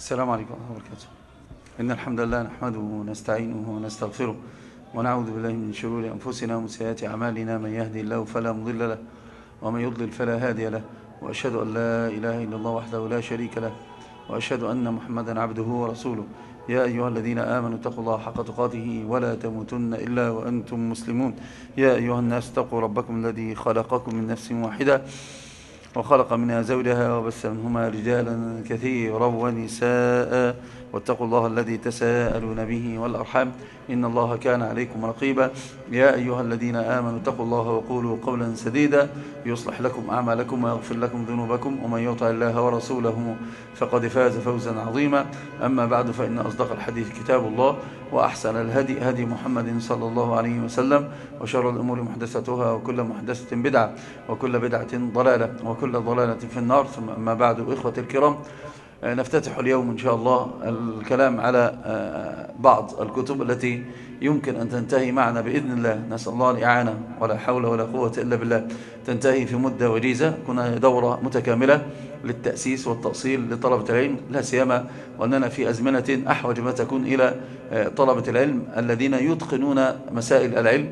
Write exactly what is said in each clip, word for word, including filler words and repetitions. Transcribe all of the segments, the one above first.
السلام عليكم ورحمة الله وبركاته. إن الحمد لله نحمده ونستعينه ونستغفره ونعوذ بالله من شرور أنفسنا ومن سيئات أعمالنا. من يهدي الله فلا مضل له ومن يضلل فلا هادي له، وأشهد أن لا إله إلا الله وحده لا شريك له، وأشهد أن محمدا عبده ورسوله. يا أيها الذين آمنوا اتقوا الله حق تقاته ولا تموتن إلا وأنتم مسلمون. يا أيها الناس اتقوا ربكم الذي خلقكم من نفس واحدة وخلق منها زوجها وبث منهما رجالا كثيرا ونساء، واتقوا الله الذي تساءلون به والأرحام إن الله كان عليكم رقيبا. يا أيها الذين آمنوا اتقوا الله وقولوا قولا سديدا يصلح لكم أعمالكم ويغفر لكم ذنوبكم، ومن يطع الله ورسوله فقد فاز فوزا عظيما. أما بعد، فإن أصدق الحديث كتاب الله، وأحسن الهدي هدي محمد صلى الله عليه وسلم، وشر الأمور محدثتها، وكل محدثة بدعة، وكل بدعة ضلالة، وكل ضلالة في النار. ثم أما بعد، إخوة الكرام، نفتتح اليوم إن شاء الله الكلام على بعض الكتب التي يمكن أن تنتهي معنا بإذن الله. نسأل الله الإعانة، ولا حول ولا قوة إلا بالله. تنتهي في مدة وجيزة. كنا دورة متكاملة للتأسيس والتأصيل لطلبة العلم، لا سيما وأننا في أزمنة أحوج ما تكون إلى طلبة العلم الذين يتقنون مسائل العلم.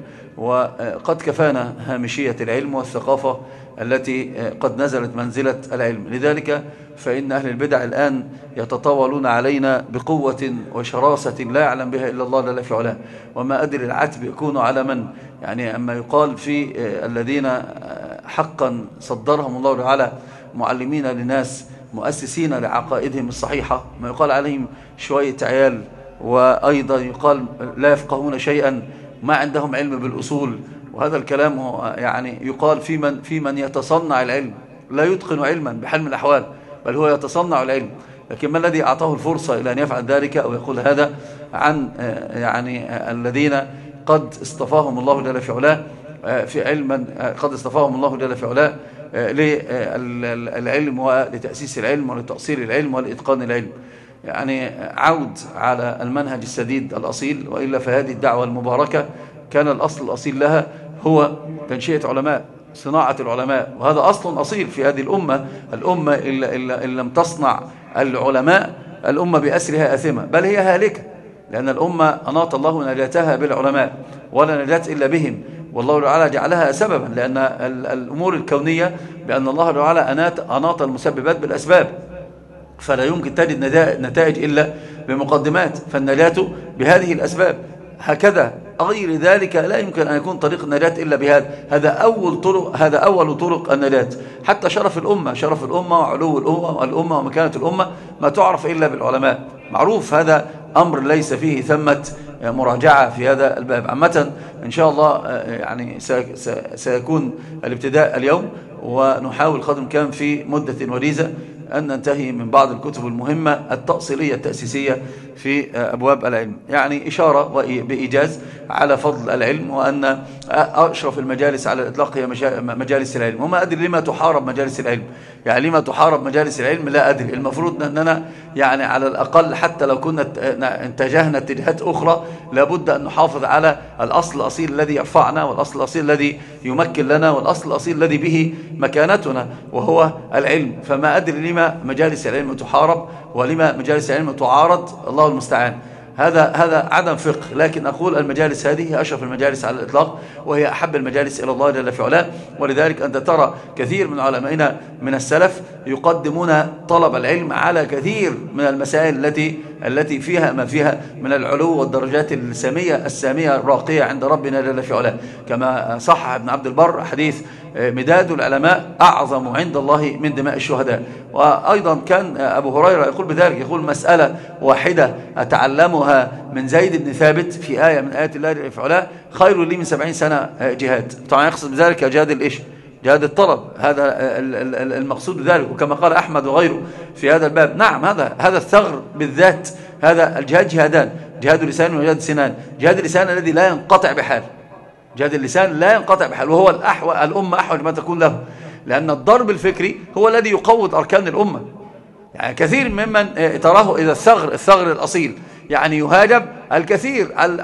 وقد كفانا هامشية العلم والثقافة التي قد نزلت منزلة العلم. لذلك فإن أهل البدع الآن يتطاولون علينا بقوة وشراسة لا يعلم بها إلا الله جل في علاه. وما أدري العتب يكون على من، يعني أما يقال في الذين حقا صدرهم الله تعالى معلمين لناس مؤسسين لعقائدهم الصحيحة، ما يقال عليهم شوية عيال، وأيضا يقال لا يفقهون شيئا، ما عندهم علم بالأصول. وهذا الكلام هو يعني يقال في من, في من يتصنع العلم، لا يتقن علما بحال من الأحوال، بل هو يتصنع العلم. لكن ما الذي أعطاه الفرصة إلى أن يفعل ذلك أو يقول هذا عن يعني الذين قد اصطفاهم الله جل في علاه في علما، قد اصطفاهم الله جل في علاه للعلم ولتأسيس العلم ولتأصيل العلم ولإتقان العلم. يعني عود على المنهج السديد الأصيل، وإلا فهذه الدعوة المباركة كان الأصل الأصيل لها هو تنشئة علماء، صناعة العلماء، وهذا أصل أصيل في هذه الأمة. الأمة إلا, إلا إن لم تصنع العلماء الأمة بأسرها آثمة، بل هي هالكة، لأن الأمة أناط الله نجاتها بالعلماء، ولا نجاة إلا بهم. والله تعالى جعلها سببا، لأن الأمور الكونية بأن الله تعالى أناط المسببات بالأسباب، فلا يمكن تجد نتائج إلا بمقدمات، فالنجاة بهذه الأسباب. هكذا غير ذلك لا يمكن أن يكون طريق النجاة إلا بهذا. هذا أول طرق هذا أول طرق النجاة. حتى شرف الأمة شرف الأمة وعلو الأمة الأمة ومكانة الأمة ما تعرف إلا بالعلماء، معروف. هذا أمر ليس فيه ثمة مراجعة في هذا الباب. عامة إن شاء الله يعني سيكون الابتداء اليوم، ونحاول قدر الإمكان في مدة وجيزة أن ننتهي من بعض الكتب المهمة التأصيلية التأسيسية في أبواب العلم. يعني إشارة بإيجاز على فضل العلم، وأن أشرف المجالس على الإطلاق هي مجالس العلم. وما أدري لما تحارب مجالس العلم، يعني لما تحارب مجالس العلم لا أدري. المفروض أننا يعني على الأقل حتى لو كنا اتجهنا اتجاهات أخرى لابد أن نحافظ على الأصل الأصيل الذي يرفعنا، والأصل الأصيل الذي يمكن لنا، والأصل الأصيل الذي به مكانتنا، وهو العلم. فما أدري لما مجالس العلم تحارب ولما مجالس العلم تعارض، الله المستعان. هذا هذا عدم فقه. لكن أقول المجالس هذه هي أشرف المجالس على الإطلاق، وهي أحب المجالس إلى الله جل في علاه. ولذلك أنت ترى كثير من علمائنا من السلف يقدمون طلب العلم على كثير من المسائل التي التي فيها ما فيها من العلو والدرجات السامية السامية الراقية عند ربنا جل في علاه. كما صح ابن عبد البر حديث مداد العلماء أعظم عند الله من دماء الشهداء. وأيضا كان أبو هريرة يقول بذلك، يقول مسألة واحدة أتعلمها من زيد بن ثابت في آية من آيات الله جل في علاه خير لي من سبعين سنة جهاد. طبعا يقصد بذلك جهاد الإيش؟ جهاد الطلب. هذا المقصود بذلك. وكما قال أحمد وغيره في هذا الباب، نعم هذا هذا الثغر بالذات. هذا الجهاد جهادان، جهاد اللسان وجهاد سنان. جهاد اللسان الذي لا ينقطع بحال، جهاد اللسان لا ينقطع بحال، وهو الأحوى الأمة أحوج ما تكون له، لأن الضرب الفكري هو الذي يقوض أركان الأمة. يعني كثير ممن تراه إذا الثغر الثغر الأصيل يعني يهاجم الكثير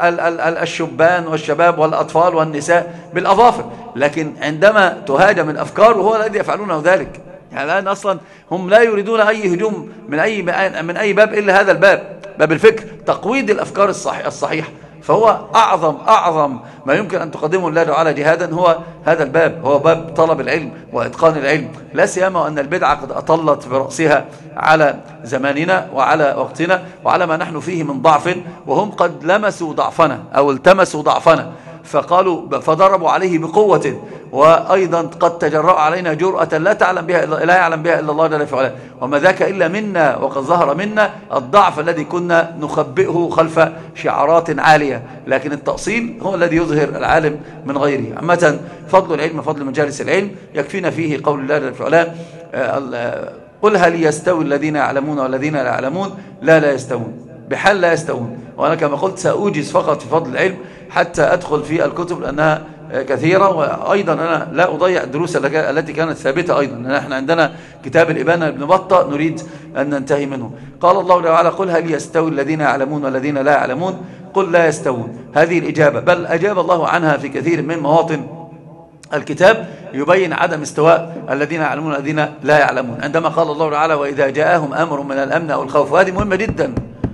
الشبان والشباب والأطفال والنساء بالأظافر، لكن عندما تهاجم الأفكار وهو الذي يفعلونه ذلك. يعني الآن أصلا هم لا يريدون أي هجوم من أي من أي باب إلا هذا الباب، باب الفكر، تقويض الأفكار الصحيح الصحيحة. فهو أعظم أعظم ما يمكن أن تقدمه الله تعالى جهادا هو هذا الباب، هو باب طلب العلم وإتقان العلم، لا سيما أن البدعة قد أطلت برأسها على زماننا وعلى وقتنا وعلى ما نحن فيه من ضعف، وهم قد لمسوا ضعفنا أو التمسوا ضعفنا فقالوا فضربوا عليه بقوة، وأيضا قد تجرأوا علينا جرأة لا تعلم بها إلا لا يعلم بها إلا الله جل في علاه، وما ذاك إلا منا، وقد ظهر منا الضعف الذي كنا نخبئه خلف شعارات عالية، لكن التأصيل هو الذي يظهر العالم من غيره. عامة فضل العلم فضل مجالس العلم يكفينا فيه قول الله جل في علاه قل هل يستوي الذين يعلمون والذين لا يعلمون لا لا يستوون، بحال لا يستوون. وأنا كما قلت سأوجز فقط في فضل العلم حتى أدخل في الكتب لأنها كثيرة، وأيضا أنا لا أضيع الدروس التي كانت ثابتة أيضا. نحن عندنا كتاب الإبانة ابن بطة نريد أن ننتهي منه. قال الله تعالى قل هل يستوي الذين يعلمون والذين لا يعلمون قل لا يستوون، هذه الإجابة بل أجاب الله عنها في كثير من مواطن الكتاب يبين عدم استواء الذين يعلمون والذين لا يعلمون، عندما قال الله تعالى وإذا جاءهم أمر من الأمن أو الخوف، وهذه مهمة جدا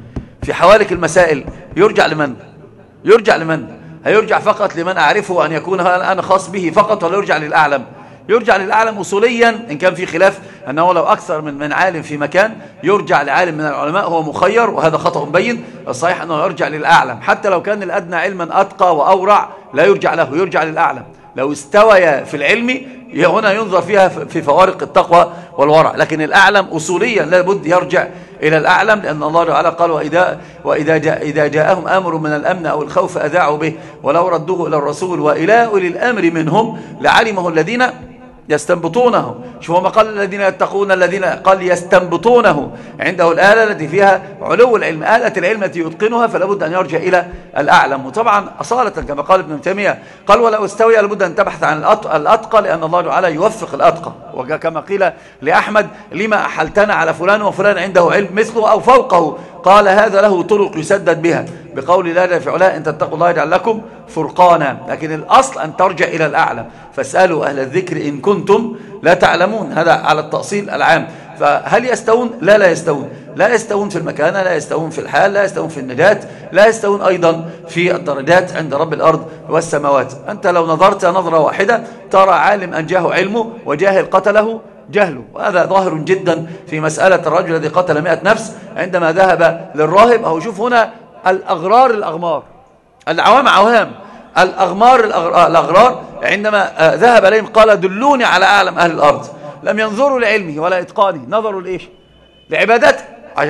في حوالك المسائل. يرجع لمن؟ يرجع لمن؟ هيرجع فقط لمن أعرفه أن يكون أنا خاص به فقط، ولا يرجع للأعلم؟ يرجع للأعلم أصوليا إن كان في خلاف أنه لو أكثر من من عالم في مكان يرجع لعالم من العلماء هو مخير، وهذا خطأ مبين. الصحيح أنه يرجع للأعلم، حتى لو كان الأدنى علما أتقى وأورع لا يرجع له، يرجع للأعلم. لو استوى في العلم هنا ينظر فيها في فوارق التقوى والورع، لكن الأعلم أصوليا لابد يرجع إلى الأعلم، لأن الله تعالى قال وإذا, وإذا جاء إذا جاءهم أمر من الأمن أو الخوف أذاعوا به ولو ردوه إلى الرسول وإلى أولي الأمر منهم لعلمه الذين يستنبطونه. شوفوا ما قال الذين يتقون، الذين قال يستنبطونه، عنده الآلة التي فيها علو العلم، آلة العلم التي يتقنها، فلا بد أن يرجع إلى الأعلم. وطبعا أصالة كما قال ابن تيمية قال ولو استوي لابد أن تبحث عن الأتقى، لأن الله تعالى يوفق الأتقى. وكما قيل لأحمد لما أحلتنا على فلان وفلان عنده علم مثله أو فوقه، قال هذا له طرق يسدد بها، بقول الله جل في علاه إن تتقوا الله يجعل لكم فرقانا. لكن الأصل أن ترجع إلى الأعلم، فاسألوا أهل الذكر إن كنتم لا تعلمون، هذا على التأصيل العام. فهل يستوون؟ لا لا يستوون، لا يستوون في المكانة، لا يستوون في الحال، لا يستوون في النجاة، لا يستوون أيضا في الدرجات عند رب الأرض والسماوات. أنت لو نظرت نظرة واحدة ترى عالم أنجاه علمه وجاهل قتله جهله، وهذا ظاهر جدا في مسألة الرجل الذي قتل مئة نفس عندما ذهب للراهب. أو شوف هنا الأغرار الأغمار، العوام عوام، الأغمار الأغرار، عندما ذهب إليهم قال دلوني على أعلم أهل الأرض. لم ينظروا لعلمه ولا إتقانه، نظروا لإيش؟ لعبادته.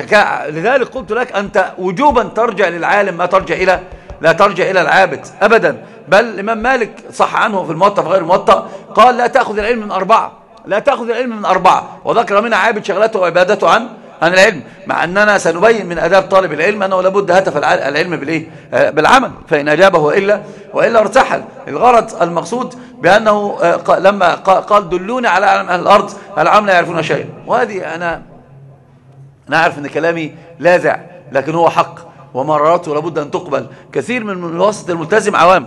لذلك قلت لك أنت وجوبا ترجع للعالم، ما ترجع إلى لا ترجع إلى العابد أبدا. بل الإمام مالك صح عنه في الموطأ في غير الموطأ قال لا تأخذ العلم من أربعة، لا تأخذ العلم من أربعة، وذكر منها عابد شغلته وعبادته عن عن العلم، مع أننا سنبين من أداب طالب العلم أنه لابد هتف العلم بالإيه؟ بالعمل، فإن أجابه وإلا وإلا ارتحل. الغرض المقصود بأنه لما قال دلوني على أعلم أهل الأرض العام لا يعرفون شيئا. وهذه أنا نعرف أن كلامي لاذع، لكن هو حق ومرارته لابد أن تقبل. كثير من الواسط الملتزم عوام،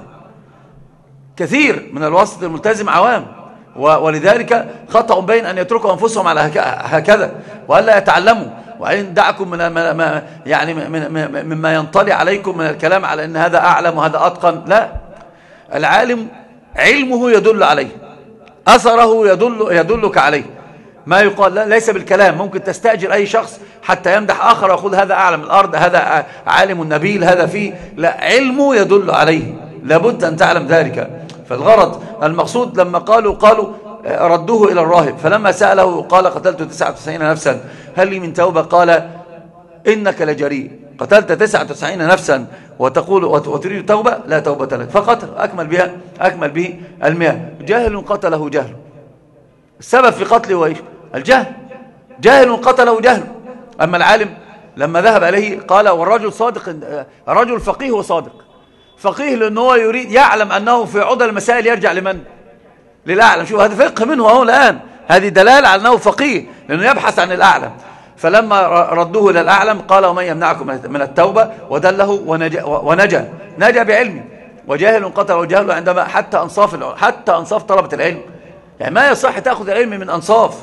كثير من الواسط الملتزم عوام، ولذلك خطأ بين أن يتركوا أنفسهم على هكذا وألا يتعلموا، وإن دعكم من ما يعني مما ينطلي عليكم من الكلام على أن هذا أعلم وهذا أتقن. لا، العالم علمه يدل عليه، أثره يدل يدلك عليه. ما يقال لا ليس بالكلام، ممكن تستأجر أي شخص حتى يمدح آخر ويقول هذا أعلم الأرض، هذا عالم النبيل، هذا فيه، لا، علمه يدل عليه، لابد أن تعلم ذلك. فالغرض المقصود لما قالوا قالوا ردوه إلى الراهب، فلما سأله قال قتلت تسعة وتسعين نفسا هل لي من توبة؟ قال إنك لجريء، قتلت تسعة وتسعين نفسا وتقول وتريد توبة؟ لا توبة لك. فقتل أكمل بها أكمل به المئة. جاهل قتله جهل، السبب في قتله هو إيش؟ الجهل، جاهل قتله جهل. أما العالم لما ذهب عليه قال والرجل صادق، الرجل فقيه وصادق، فقيه لأنه هو يريد يعلم أنه في عضل المسائل يرجع لمن؟ للأعلم. شوف هذا فقه منه أهو الآن، هذه دلالة على أنه فقيه لأنه يبحث عن الأعلم. فلما ردوه إلى الأعلم قال ومن يمنعكم من التوبة، ودله ونجا, ونجا نجا بعلمه. وجاهل قتله جهل عندما حتى أنصاف حتى أنصاف طلبة العلم، يعني ما يصح تأخذ العلم من أنصاف،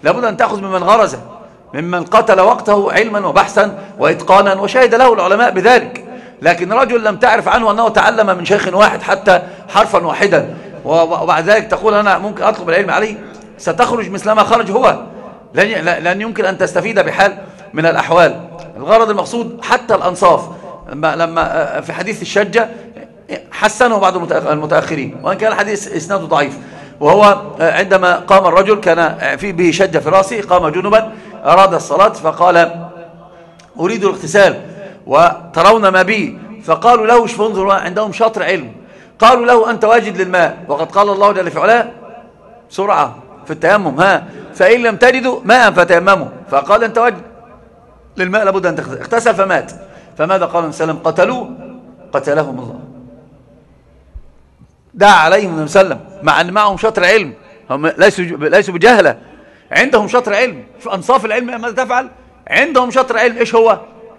لابد أن تأخذ ممن غرزه، ممن قتل وقته علما وبحثا وإتقانا وشهد له العلماء بذلك. لكن رجل لم تعرف عنه أنه تعلم من شيخ واحد حتى حرفا واحدا، وبعد ذلك تقول أنا ممكن أطلب العلم عليه، ستخرج مثلما خرج هو، لن يمكن أن تستفيد بحال من الأحوال. الغرض المقصود حتى الأنصاف لما, لما في حديث الشجة حسنه بعض المتأخرين، وأن كان الحديث إسناده ضعيف، وهو عندما قام الرجل كان في به شجة في رأسه، قام جنبا أراد الصلاة فقال أريد الاغتسال وترون ما بي، فقالوا له ايش فانظروا عندهم شاطر علم، قالوا له أنت واجد للماء وقد قال الله جل في علاه سرعة في التيمم، ها فإن لم تجدوا ماء فتيمموا، فقال أنت واجد للماء لابد أن اغتسل فمات. فماذا قال النبي صلى الله عليه وسلم؟ قتلوه قتلهم الله. دعا عليهم النبي صلى الله عليه وسلم مع أن معهم شاطر علم، هم ليسوا ليسوا بجهلة، عندهم شاطر علم في أنصاف العلم. ماذا تفعل؟ عندهم شاطر علم، إيش هو؟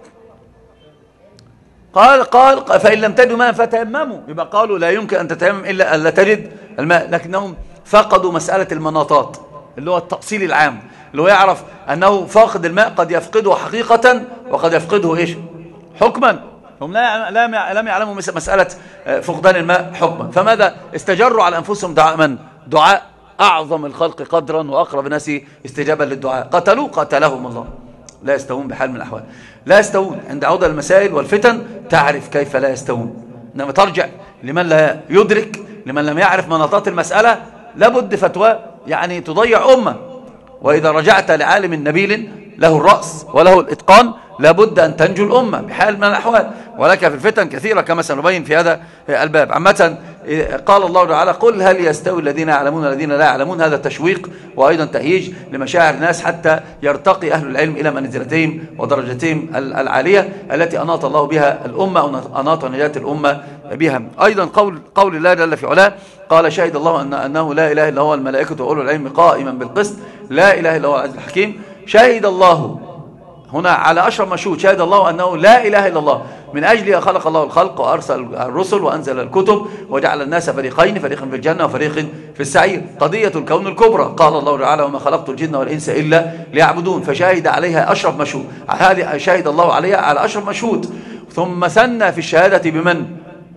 قال قال فإن لم تجدوا ماء فتيمموا، يبقى قالوا لا يمكن أن تتيمم إلا أن لا تجد الماء، لكنهم فقدوا مسألة المناطات اللي هو التأصيل العام، اللي هو يعرف أنه فاقد الماء قد يفقده حقيقة وقد يفقده إيش؟ حكما. هم لا لم يعلموا مسألة فقدان الماء حكما، فماذا استجروا على أنفسهم دعاء من؟ دعاء أعظم الخلق قدرا وأقرب الناس استجابا للدعاء، قتلوا قتلهم الله. لا يستوون بحال من الأحوال، لا يستوون. عند عودة المسائل والفتن تعرف كيف لا يستوون، إنما ترجع لمن لا يدرك، لمن لم يعرف مناطات المسألة، لابد فتوى يعني تضيع أمة. وإذا رجعت لعالم نبيل له الرأس وله الإتقان لابد أن تنجو الأمة بحال من الأحوال، ولك في الفتن كثيرة كما سنبين في هذا الباب. عامة قال الله تعالى قل هل يستوي الذين يعلمون الذين لا يعلمون، هذا تشويق وأيضا تهييج لمشاعر الناس حتى يرتقي أهل العلم إلى منزلتهم ودرجتهم العالية التي أناط الله بها الأمة أو أناط نجاة الأمة بها. أيضا قول, قول الله جل في علاه قال شهد الله أن أنه لا إله إلا هو الملائكة وأولو العلم قائما بالقسط لا إله إلا هو العزيز الحكيم. شهد الله هنا على أشرف مشهود، شهد الله أنه لا إله إلا الله، من أجله خلق الله الخلق وأرسل الرسل وأنزل الكتب وجعل الناس فريقين، فريق في الجنة وفريق في السعير. قضية الكون الكبرى قال الله تعالى وما خلقت الجن والإنس إلا ليعبدون، فشهد عليها أشرف مشهود، هذه شهد الله عليها على أشرف مشهود. ثم ثنى في الشهادة بمن؟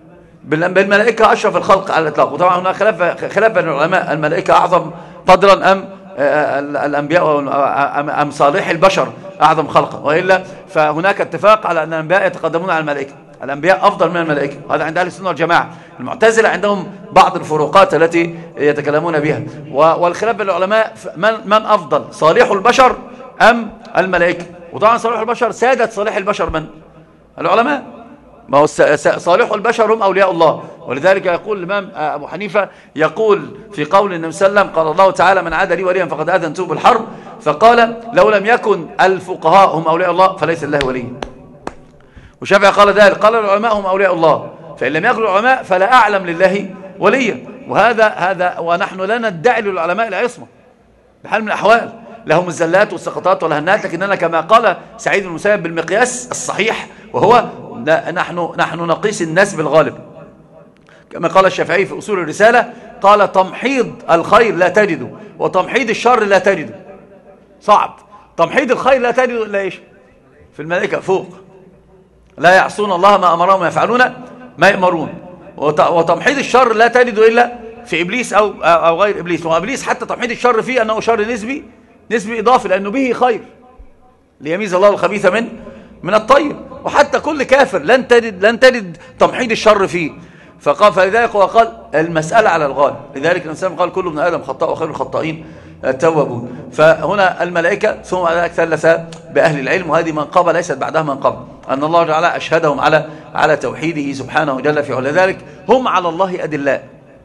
بالملائكة أشرف الخلق على الإطلاق. وطبعا هنا خلاف خلاف بين العلماء، الملائكة أعظم قدرا أم الأنبياء أم صالح البشر أعظم خلقا، وإلا فهناك اتفاق على أن الأنبياء يتقدمون على الملائكة، الأنبياء أفضل من الملائكة، هذا عند أهل السنة والجماعة. المعتزلة عندهم بعض الفروقات التي يتكلمون بها، والخلاف بين العلماء من, من أفضل صالح البشر أم الملائكة. وطبعا صالح البشر سادة صالح البشر من؟ العلماء. ما هو صالح البشر هم أولياء الله، ولذلك يقول الإمام أبو حنيفة يقول في قول النبي صلى الله عليه وسلم قال الله تعالى من عاد لي وليا فقد آذنته بالحرب، فقال لو لم يكن الفقهاء هم أولياء الله فليس الله ولي. والشافعي قال ذلك، قال العلماء هم أولياء الله، فإن لم يكن العلماء فلا أعلم لله وليا. وهذا هذا ونحن لا ندعي للعلماء العصمة بحال من الأحوال، لهم الزلات والسقطات والهنات، لكننا كما قال سعيد بن المسيب بالمقياس الصحيح، وهو نحن نحن نقيس الناس بالغالب، كما قال الشافعي في أصول الرسالة قال تمحيض الخير لا تجده وتمحيض الشر لا تجده. صعب. تمحيض الخير لا تجده إلا إيش؟ في الملائكة فوق، لا يعصون الله ما أمرهم ويفعلون ما يأمرون. وتمحيض الشر لا تجده إلا في إبليس أو أو غير إبليس. وإبليس حتى تمحيض الشر فيه أنه شر نسبي نسبي إضافي، لأنه به خير ليميز الله الخبيث من من الطيب. وحتى كل كافر لن تجد لن تجد تمحيض الشر فيه. فقال فلذلك هو قال المسألة على الغالب، لذلك الإنسان قال كل ابن آدم خطاء وخير الخطائين التوابون. فهنا الملائكة ثم ذلك ثلث بأهل العلم، وهذه منقبة ليست بعدها منقبة، أن الله تعالى أشهدهم على على توحيده سبحانه جل في علا، ذلك هم على الله أدلاء،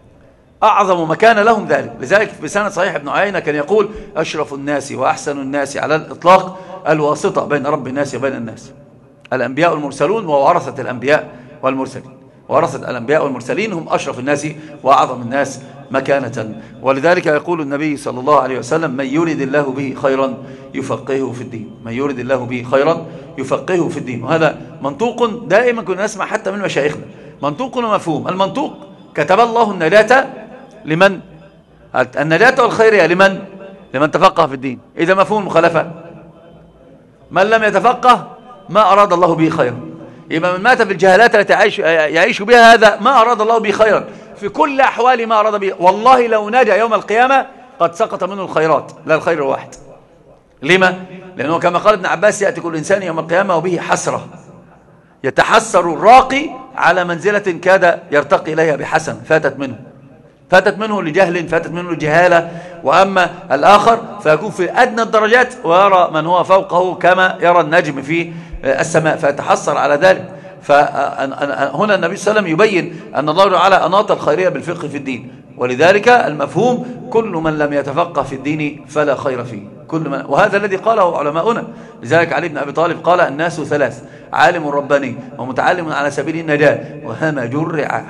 أعظم مكان لهم ذلك. لذلك في سنة صحيح ابن عيينة كان يقول أشرف الناس وأحسن الناس على الإطلاق الواسطة بين رب الناس وبين الناس، الأنبياء والمرسلون وورثة الأنبياء والمرسلين. ورثة الأنبياء والمرسلين هم أشرف الناس وأعظم الناس مكانة. ولذلك يقول النبي صلى الله عليه وسلم من يرد الله به خيرا يفقهه في الدين، من يرد الله به خيرا يفقهه في الدين. وهذا منطوق دائما كنا نسمع حتى من مشايخنا، منطوق ومفهوم. المنطوق كتب الله النجاة لمن؟ النجاة والخيرية لمن؟ لمن تفقه في الدين. إذا مفهوم المخالفة، من لم يتفقه ما أراد الله به خيرا. يبقى من مات في الجهالات التي يعيش, يعيش بها هذا ما أراد الله به خيرا في كل أحوال ما أراد به. والله لو نجا يوم القيامة قد سقط منه الخيرات لا الخير الواحد. لما؟ لأنه كما قال ابن عباس يأتي كل إنسان يوم القيامة وبه حسرة، يتحسر الراقي على منزلة كاد يرتقي إليها بحسن فاتت منه فاتت منه لجهل، فاتت منه لجهالة. وأما الآخر فيكون في أدنى الدرجات ويرى من هو فوقه كما يرى النجم في السماء فيتحسر على ذلك. فهنا النبي صلى الله عليه وسلم يبين أن الله تعالى أناط الخيرية بالفقه في الدين، ولذلك المفهوم كل من لم يتفقه في الدين فلا خير فيه. كل من، وهذا الذي قاله علماؤنا. لذلك علي بن أبي طالب قال الناس ثلاث: عالم رباني، ومتعلم على سبيل النجاة، وهمج الرعاع.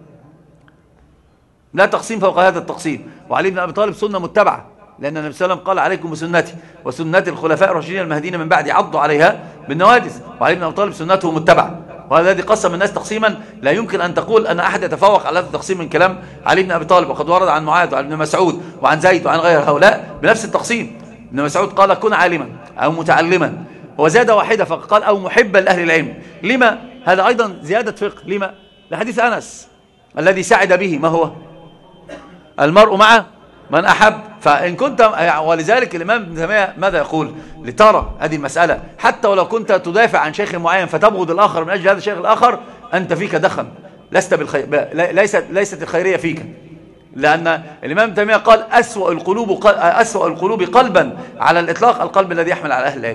لا تقسيم فوق هذا التقسيم. وعلي بن أبي طالب سنة متبعة، لأن النبي صلى الله عليه وسلم قال عليكم بسنتي وسنة الخلفاء الراشدين المهديين من بعد عضوا عليها بالنواجذ. وعلي بن أبي طالب سنته متبعة. وهذا الذي قسم الناس تقسيما لا يمكن أن تقول أن أحد يتفوق على هذا التقسيم من كلام علي بن أبي طالب. وقد ورد عن معاذ وعن ابن مسعود وعن زيد وعن غير هؤلاء بنفس التقسيم. ابن مسعود قال كن عالما أو متعلما، وزاد واحدة فقال أو محبا لأهل العلم. لما؟ هذا أيضا زيادة فقه. لما؟ لحديث أنس الذي سعد به ما هو؟ المرء مع من أحب. فإن كنت، ولذلك الإمام ابن تيمية ماذا يقول؟ لترى هذه المسألة حتى ولو كنت تدافع عن شيخ معين فتبغض الآخر من أجل هذا الشيخ الآخر، أنت فيك دخن، لست بالخير، ليست ليست الخيرية فيك. لأن الإمام ابن تيمية قال أسوأ القلوب أسوأ القلوب قلبا على الإطلاق القلب الذي يحمل على أهل العلم،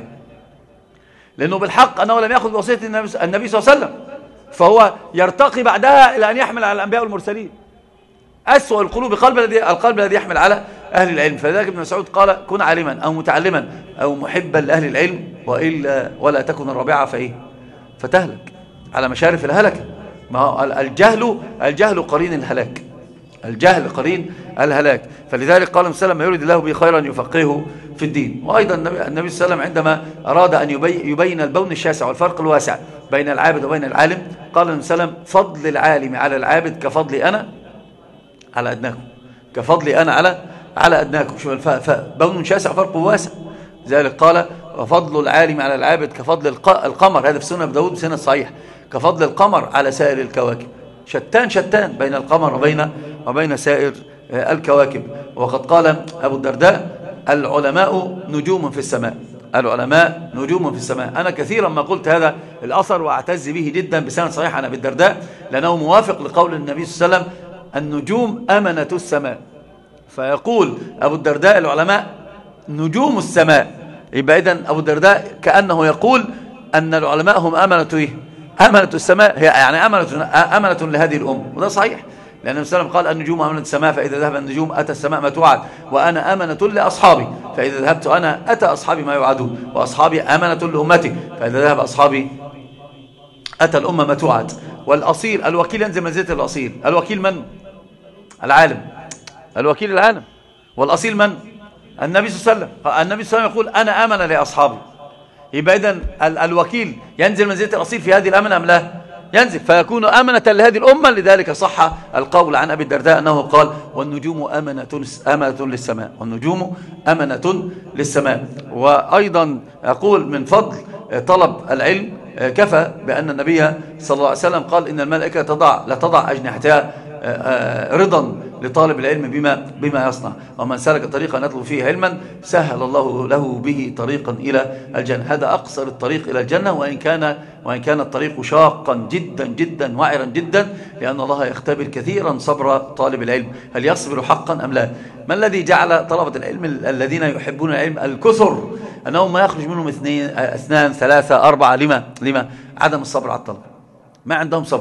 لأنه بالحق أنه لم يأخذ بوصية النبي صلى الله عليه وسلم، فهو يرتقي بعدها إلى أن يحمل على الأنبياء والمرسلين. أسوأ القلوب قلب الذي القلب الذي يحمل على أهل العلم. فذلك ابن مسعود قال كن عالما أو متعلما أو محبا لأهل العلم، وإلا ولا تكن الرابعة فإيه؟ فتهلك على مشارف الهلكة. ما هو الجهل الجهل قرين الهلاك، الجهل قرين الهلاك. فلذلك قال صلى الله عليه وسلم يريد الله به خيرا يفقهه في الدين. وأيضا النبي صلى الله عليه وسلم عندما أراد أن يبين البون الشاسع والفرق الواسع بين العابد وبين العالم قال النبي صلى الله عليه وسلم فضل العالم على العابد كفضل أنا على أدناكم، كفضل أنا على على أدناكم. شوف بون شاسع فرق واسع. لذلك قال وفضل العالم على العابد كفضل القمر، هذا في سنة أبي داود بسنة صحيح، كفضل القمر على سائر الكواكب. شتان شتان بين القمر وبين وبين سائر الكواكب. وقد قال أبو الدرداء العلماء نجوم في السماء، العلماء نجوم في السماء. أنا كثيرا ما قلت هذا الأثر وأعتز به جدا بسند صحيح عن أبي الدرداء، لأنه موافق لقول النبي صلى الله عليه وسلم النجوم أمنة السماء. فيقول أبو الدرداء العلماء نجوم السماء. يبقى إذن أبو الدرداء كأنه يقول أن العلماء هم أمنة إيه؟ أمنة السماء، هي يعني أمنة, أمنة لهذه الأمة. وده صحيح، لأن النبي صلى الله عليه وسلم قال النجوم أمنة السماء، فإذا ذهب النجوم أتى السماء ما توعد، وأنا أمنة لأصحابي، فإذا ذهبت أنا أتى أصحابي ما يوعدون، وأصحابي أمنة لأمتي، فإذا ذهب أصحابي أتى الأمة ما توعد. والأصيل الوكيل ينزل منزلة الأصيل. الوكيل من؟ العالم. الوكيل العالم. والأصيل من؟ النبي صلى الله عليه وسلم. النبي صلى الله عليه وسلم يقول أنا أمنة لأصحابي. يبقى إذن الوكيل ينزل منزلة الأصيل في هذه الأمنة أم لا؟ ينزل، فيكون أمنة لهذه الأمة. لذلك صح القول عن أبي الدرداء أنه قال والنجوم أمنة أمنة للسماء، والنجوم أمنة للسماء. وأيضا أقول من فضل طلب العلم كفى بأن النبي صلى الله عليه وسلم قال إن الملائكة تضع لا تضع أجنحتها رضا لطالب العلم بما بما يصنع، ومن سلك طريقا يطلب فيه علما سهل الله له به طريقا إلى الجنة. هذا أقصر الطريق إلى الجنة، وإن كان وإن كان الطريق شاقا جدا جدا وعرا جدا، لأن الله يختبر كثيرا صبر طالب العلم هل يصبر حقا أم لا. ما الذي جعل طلبة العلم الذين يحبون العلم الكثر أنهم ما يخرج منهم اثنين اثنان ثلاثة أربعة؟ لما لما عدم الصبر على الطلب، ما عندهم صبر.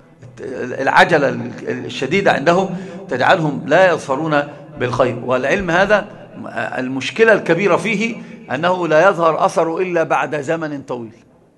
العجلة الشديدة عندهم تجعلهم لا يظفرون بالخير. والعلم هذا المشكلة الكبيرة فيه أنه لا يظهر أثره إلا بعد زمن طويل،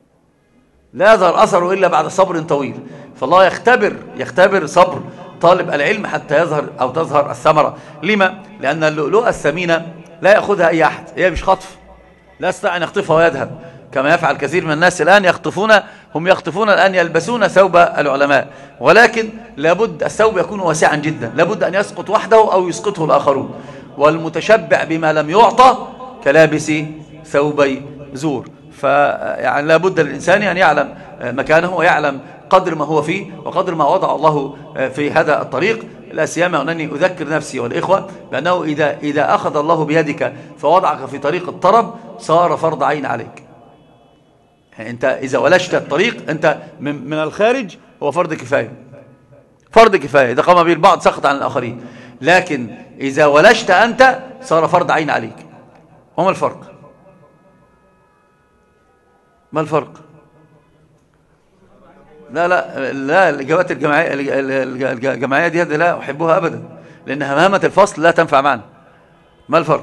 لا يظهر أثره إلا بعد صبر طويل. فالله يختبر يختبر صبر طالب العلم حتى يظهر أو تظهر الثمرة. لما؟ لأن اللؤلؤة الثمينة لا يأخذها أي أحد، هي مش خطف، لا يستطيع أن يخطفها ويذهب كما يفعل كثير من الناس الآن. يخطفون هم يخطفون الآن يلبسون ثوب العلماء، ولكن لابد الثوب يكون واسعا جدا، لابد أن يسقط وحده أو يسقطه الآخرون. والمتشبع بما لم يعطى كلابس ثوبي زور. فيعني لابد للإنسان أن يعلم مكانه ويعلم قدر ما هو فيه وقدر ما وضع الله في هذا الطريق. لا سيما أنني أذكر نفسي والإخوة بأنه إذا, إذا أخذ الله بيدك فوضعك في طريق الطرب صار فرض عين عليك. يعني أنت إذا ولشت الطريق أنت من, من الخارج هو فرض كفاية، فرض كفاية إذا قام به البعض سقط عن الآخرين، لكن إذا ولشت أنت صار فرض عين عليك. وما الفرق؟ ما الفرق؟ لا لا لا الإجابات الجماعية الجماعية دي لا أحبها أبدا، لأن همامة الفصل لا تنفع معنا. ما الفرق؟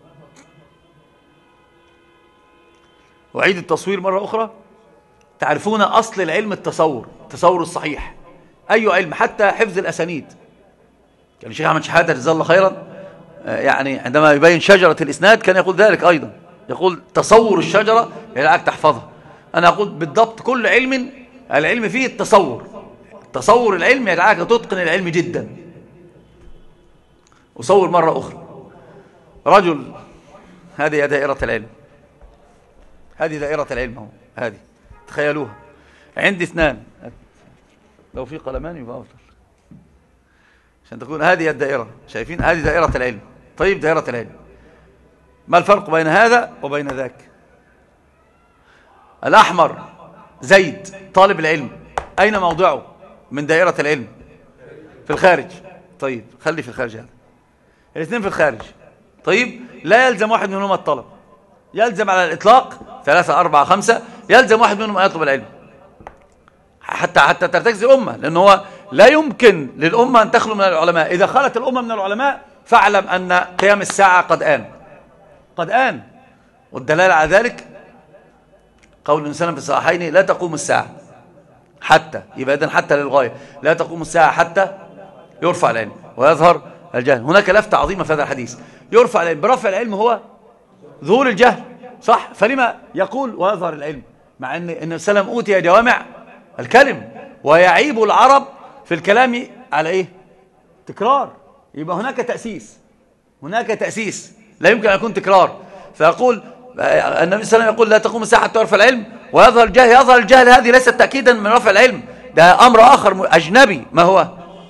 وعيد التصوير مرة أخرى. تعرفون أصل العلم التصور، التصور الصحيح. أي علم حتى حفظ الأسانيد. كان الشيخ أحمد شحاتة جزاه الله خيرا يعني عندما يبين شجرة الإسناد كان يقول ذلك أيضا، يقول تصور الشجرة يدعك تحفظها. أنا أقول بالضبط كل علم العلم فيه التصور، تصور العلم يدعك تتقن العلم جدا. أصور مرة أخرى رجل، هذه دائرة العلم، هذه دائرة العلم اهو، هذه تخيلوها. عندي اثنان، لو في قلمان يبقى أفضل عشان تكون هذه الدائرة. شايفين هذه دائرة العلم. طيب دائرة العلم ما الفرق بين هذا وبين ذاك؟ الأحمر زيد طالب العلم، أين موضعه من دائرة العلم؟ في الخارج. طيب خلي في الخارج، هذا الاثنين في الخارج. طيب لا يلزم واحد منهما الطلب، يلزم على الإطلاق ثلاثة أربعة خمسة، يلزم واحد منهم أن يطلب العلم حتى حتى ترتكز الأمة، لأنه هو لا يمكن للأمة أن تخلو من العلماء. إذا خلت الأمة من العلماء فاعلم أن قيام الساعة قد آن، قد آن. والدلالة على ذلك قول النبي صلى الله عليه وسلم في الصحيحين لا تقوم الساعة حتى، يبقى إذن حتى للغاية، لا تقوم الساعة حتى يرفع العلم ويظهر الجهل. هناك لفتة عظيمة في هذا الحديث، يرفع العلم، برفع العلم هو ظهور الجهل، صح؟ فلما يقول ويظهر العلم مع أن النبي صلى الله عليه وسلم أوتي جوامع الكلم، ويعيب العرب في الكلام على إيه؟ تكرار. يبقى هناك تأسيس، هناك تأسيس لا يمكن أن يكون تكرار. فيقول النبي صلى الله عليه وسلم يقول لا تقوم الساعة حتى يرفع العلم ويظهر الجهل. يظهر الجهل هذه ليست تأكيدا من رفع العلم، ده أمر آخر أجنبي. ما هو؟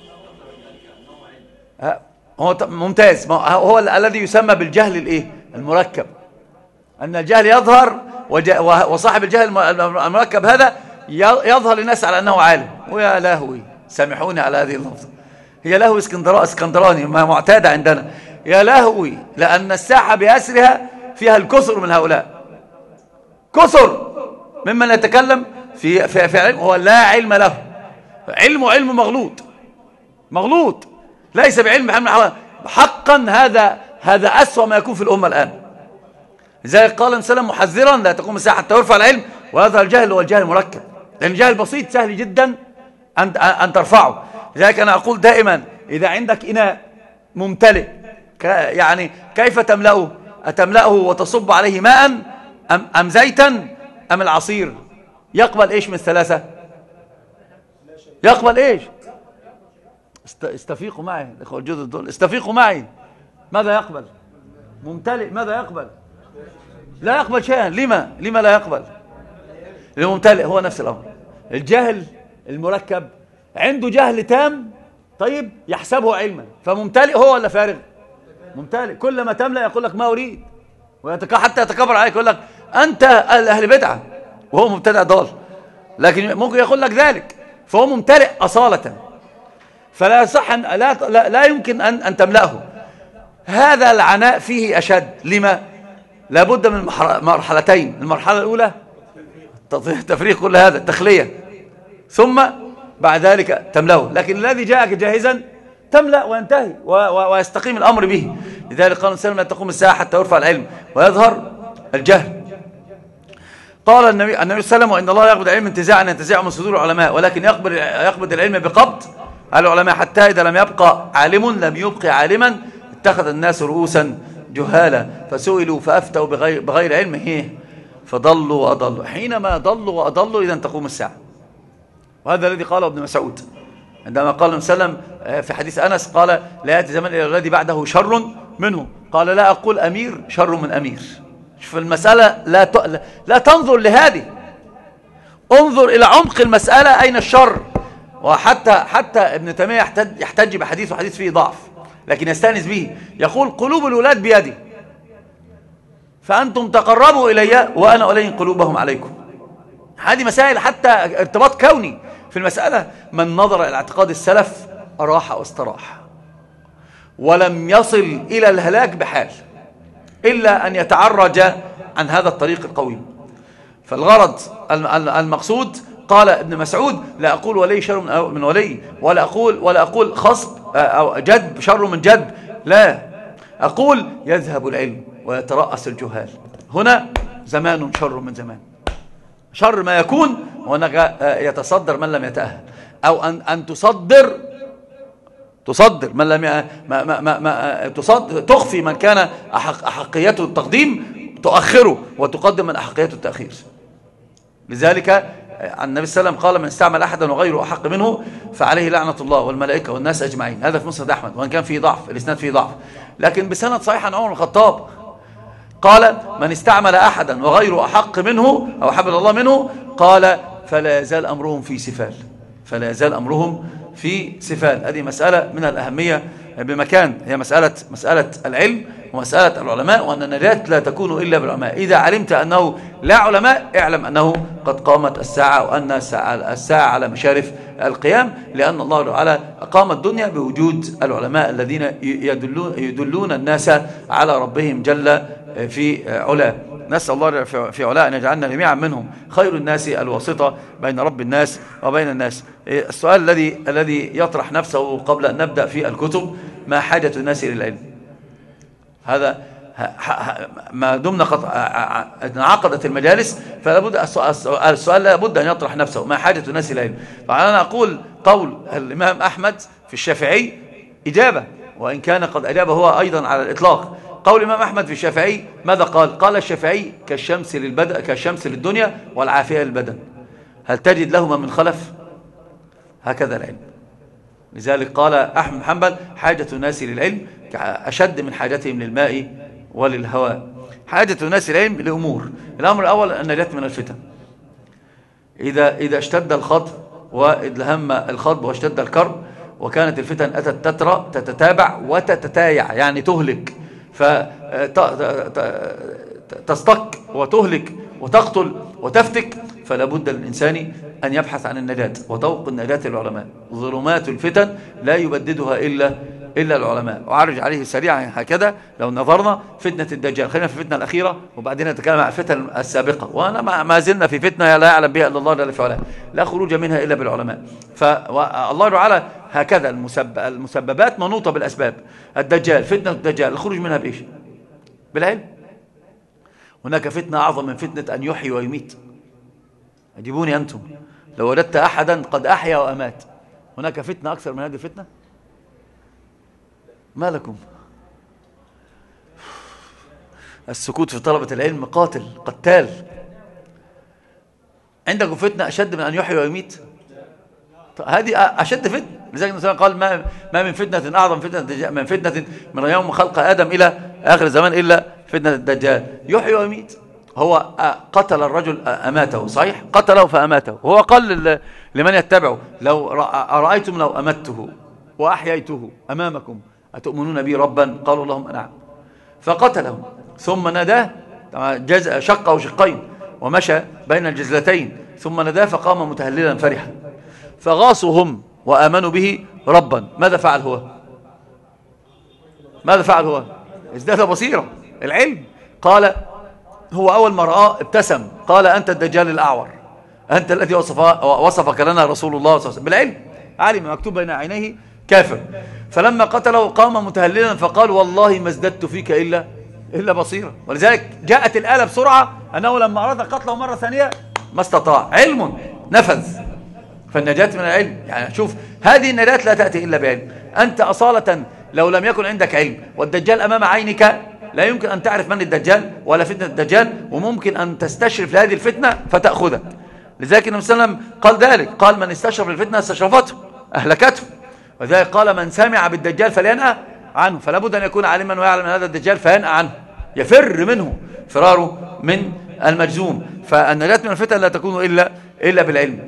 هو ممتاز، هو الذي يسمى بالجهل الإيه؟ المركب. أن الجهل يظهر وصاحب الجهل المركب هذا يظهر للناس على أنه عالم. ويا لهوي، سامحوني على هذه اللفظة، هي لهوي اسكندراني ما معتادة عندنا. يا لهوي، لأن الساحة بأسرها فيها الكثر من هؤلاء، كثر ممن يتكلم في في, في علم هو لا علم له، علم علم مغلوط، مغلوط ليس بعلم حقا. هذا هذا أسوأ ما يكون في الأمة الآن. لذلك قال النبي صلى الله عليه وسلم محذرا لا تقوم الساعة حتى يرفع العلم ويظهر الجهل. هو الجهل المركب، لأن الجهل البسيط سهل جدا أن أن ترفعه. لذلك أنا أقول دائما إذا عندك إناء ممتلئ يعني كيف تملأه؟ أتملأه وتصب عليه ماء أم, أم زيتا أم العصير؟ يقبل إيش من الثلاثة؟ يقبل إيش؟ استفيقوا معي الإخوة الجدد دول، استفيقوا معي. ماذا يقبل؟ ممتلئ. ماذا يقبل؟ لا يقبل شيئا. لما؟ لما لا يقبل؟ الممتلئ هو نفس الأمر. الجهل المركب عنده جهل تام، طيب يحسبه علما، فممتلئ هو ولا فارغ؟ ممتلئ. كلما تملأ يقول لك ما أريد، حتى يتكبر عليك يقول لك أنت أهل بدعة، وهو مبتدع ضال، لكن ممكن يقول لك ذلك، فهو ممتلئ أصالة. فلا يصح أن لا, لا, لا يمكن أن, أن تملأه. هذا العناء فيه أشد. لما؟ لابد من مرحلتين. المرحلة الأولى تفريق كل هذا، التخلية، ثم بعد ذلك تملأه. لكن الذي جاءك جاهزا تملأ وينتهي ويستقيم الأمر به. لذلك قال النبي لا تقوم الساعة حتى يرفع العلم ويظهر الجهل. قال النبي النبي صلى الله عليه وسلم وإن الله يقبض العلم انتزاعا ينتزعه من صدور العلماء، ولكن يقبض يقبض العلم بقبض على العلماء حتى إذا لم يبقى عالم لم يبقي عالما اتخذ الناس رؤوسا جهالا فسئلوا فأفتوا بغير, بغير علم إيه فضلوا وأضلوا. حينما ضلوا وأضلوا إذا تقوم الساعة. وهذا الذي قاله ابن مسعود عندما قال النبي صلى الله عليه وسلم في حديث أنس قال لا يأتي زمن إلى الذي بعده شر منه. قال لا أقول أمير شر من أمير. شوف المسألة لا ت... لا تنظر لهذه، انظر إلى عمق المسألة أين الشر. وحتى حتى ابن تيمية يحتج, يحتج بحديث وحديث فيه ضعف لكن يستأنس به، يقول قلوب الولاد بيدي فأنتم تقربوا إلي وأنا ألين قلوبهم عليكم. هذه مسائل حتى ارتباط كوني في المسألة. من نظر إلى اعتقاد السلف أراح واستراح ولم يصل إلى الهلاك بحال إلا أن يتعرج عن هذا الطريق القويم. فالغرض المقصود، قال ابن مسعود لا أقول ولي شر من ولي، ولا أقول ولا أقول خصب أو جد شر من جد، لا أقول يذهب العلم ويترأس الجهال. هنا زمان شر من زمان، شر ما يكون وهناك يتصدر من لم يتأهل، أو أن أن تصدر تصدر من لم ما ما ما, ما تصدر تخفي من كان أحق أحقيته التقديم تؤخره وتقدم من أحقيته التأخير. لذلك عن النبي صلى الله عليه وسلم قال من استعمل أحدا وغيره أحق منه فعليه لعنة الله والملائكة والناس أجمعين. هذا في مسند أحمد وإن كان فيه ضعف، الإسناد فيه ضعف، لكن بسند صحيح عن عمر بن الخطاب قال من استعمل أحدا وغيره أحق منه أو حبل الله منه قال فلا يزال أمرهم في سفال، فلا يزال أمرهم في سفال. هذه مسألة من الأهمية بمكان، هي مسألة مسألة العلم ومسألة العلماء، وأن النجاة لا تكون إلا بالعلماء. إذا علمت أنه لا علماء اعلم أنه قد قامت الساعة، وأن الساعة على مشارف القيام، لأن الله تعالى أقام الدنيا بوجود العلماء الذين يدلون, يدلون الناس على ربهم جل في علاه. نسأل الله في علاه أن يجعلنا جميعا منهم، خير الناس الواسطة بين رب الناس وبين الناس. السؤال الذي الذي يطرح نفسه قبل أن نبدأ في الكتب: ما حاجة الناس إلى العلم؟ هذا ما دمنا قد انعقدت المجالس فلا بد السؤال لا بد أن يطرح نفسه: ما حاجة الناس إلى العلم؟ فأنا أقول قول الإمام أحمد في الشافعي إجابة، وإن كان قد أجاب هو أيضا على الإطلاق. قول الإمام أحمد في الشافعي ماذا قال؟ قال الشافعي: كالشمس للبدن كالشمس للدنيا والعافية للبدن، هل تجد لهما من خلف؟ هكذا العلم. لذلك قال أحمد بن حنبل: حاجة الناس للعلم أشد من حاجتهم للماء وللهواء. حاجة الناس للعلم لأمور: الأمر الأول النجاة من الفتن. إذا إذا اشتد الخطب وإذا هم الخطب واشتد الكرب وكانت الفتن أتت تترى تتتابع وتتتايع، يعني تهلك، فتستق وتهلك وتقتل وتفتك، فلا بد للإنسان أن يبحث عن النجاة، وطوق النجاة العلماء. ظلمات الفتن لا يبددها إلا إلا العلماء. أعرج عليه سريعا هكذا لو نظرنا: فتنة الدجال، خلينا في الفتنة الأخيرة وبعدين نتكلم عن الفتن السابقة، وأنا ما زلنا في فتنة لا يعلم بها إلا الله جل في علاه، لا خروج منها إلا بالعلماء. فالله تعالى هكذا المسببات منوطة بالأسباب. الدجال، فتنة الدجال، الخروج منها بإيش؟ بالعلم. هناك فتنة أعظم من فتنة أن يحيي ويميت. أجيبوني أنتم، لو وجدت أحدا قد أحيا وأمات، هناك فتنة أكثر من هذه الفتنة؟ ما لكم؟ السكوت في طلبة العلم قاتل قتال. عندكم فتنة أشد من أن يحيي ويميت؟ هذه أشد فتنة. لذلك النبي قال: ما ما من فتنة أعظم فتنة من فتنة من يوم خلق آدم إلى آخر الزمان إلا فتنة الدجال. يحيي ويميت. هو قتل الرجل أماته، صحيح، قتله فأماته، وهو قال لمن يتبعه: لو أرأيتم لو أمته وأحييته أمامكم أتؤمنون بي ربا؟ قالوا اللهم نعم. فقتله ثم ناداه، شقه شقين ومشى بين الجزلتين، ثم ناداه فقام متهللا فرحا، فغاصوا هم وآمنوا به ربا. ماذا فعل هو؟ ماذا فعل هو؟ ازداد بصيرة، العلم. قال هو أول ما رآه ابتسم، قال: أنت الدجال الأعور، أنت الذي وصف وصفك لنا رسول الله صلى الله عليه وسلم. بالعلم علم مكتوب بين عينيه كافر. فلما قتله قام متهللا فقال: والله ما ازددت فيك إلا إلا بصيرة. ولذلك جاءت الآلة بسرعة أنه لما أراد قتله مرة ثانية ما استطاع، علم نفذ. فالنجاة من العلم. يعني شوف، هذه النجاة لا تأتي إلا بعلم. أنت أصالة لو لم يكن عندك علم والدجال أمام عينك لا يمكن أن تعرف من الدجال ولا فتنة الدجال، وممكن أن تستشرف لهذه الفتنة فتأخذك. لذلك النبي صلى الله عليه وسلم قال ذلك، قال: من استشرف الفتنة استشرفته أهلكته. وذلك قال: من سمع بالدجال فلينأى عنه، فلا بد أن يكون عالما ويعلم هذا الدجال فينأى عنه، يفر منه فراره من المجزوم. فالنجاة من الفتن لا تكون إلا إلا بالعلم.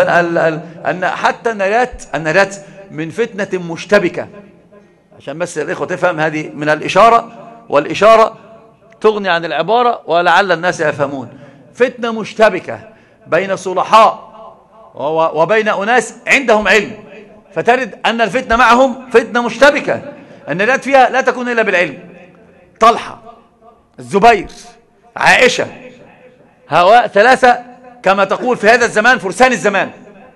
أن حتى النجاة النجاة من فتنة مشتبكة، عشان بس الإخوة تفهم، هذه من الإشارة، والإشارة تغني عن العبارة ولعل الناس يفهمون. فتنة مشتبكة بين صلحاء وبين أناس عندهم علم، فتجد أن الفتنة معهم فتنة مشتبكة، النجاة فيها لا تكون إلا بالعلم. طلحة، الزبير، عائشة، هؤلاء ثلاثة كما تقول في هذا الزمان فرسان الزمان.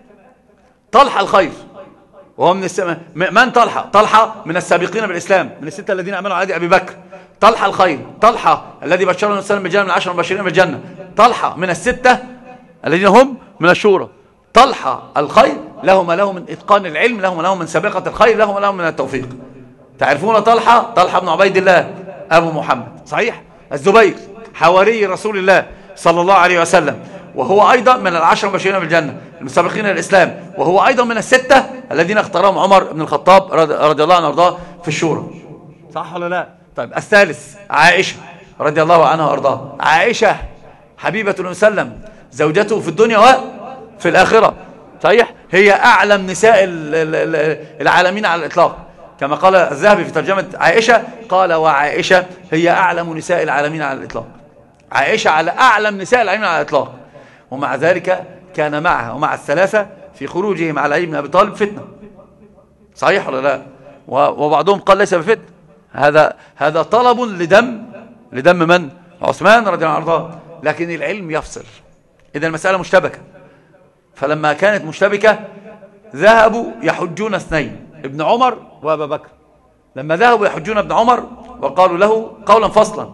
طلحة الخير وهو من السماء. من طلحة؟ طلحة من السابقين بالإسلام، من الستة الذين أمنوا على يد أبي بكر. طلحة الخير، طلحة الذي بشره النبي صلى الله عليه وسلم بالجنة، من العشر المبشرين بالجنة. طلحة من الستة الذين هم من الشورى. طلحة الخير له ما له من إتقان العلم، له ما له من سابقة الخير، له ما له من التوفيق. تعرفون طلحة؟ طلحة بن عبيد الله أبو محمد، صحيح. الزبير حواري رسول الله صلى الله عليه وسلم، وهو أيضا من العشر المبشرين بالجنة المسابقين للإسلام، وهو أيضا من الستة الذين اختارهم عمر بن الخطاب رضي الله عنه وارضاه في الشورى، صح ولا لا؟ طيب الثالث عائشة رضي الله عنها وارضاها. عائشة حبيبة النبي صلى الله عليه وسلم، زوجته في الدنيا وفي الآخرة، صحيح. هي أعلم نساء العالمين على الإطلاق، كما قال الذهبي في ترجمة عائشة، قال وعائشة هي أعلم نساء العالمين على الإطلاق. عائشة على أعلم نساء العالمين على الإطلاق، ومع ذلك كان معها ومع الثلاثة في خروجهم على علي بن أبي طالب فتنة، صحيح ولا لا؟ وبعضهم قال ليس بفتنة، هذا هذا طلب لدم لدم من؟ عثمان رضي الله عنه وارضاه. لكن العلم يفصل، إذا المسألة مشتبكة. فلما كانت مشتبكة ذهبوا يحجون اثنين، ابن عمر وابا بكر. لما ذهبوا يحجون ابن عمر وقالوا له قولا فصلا: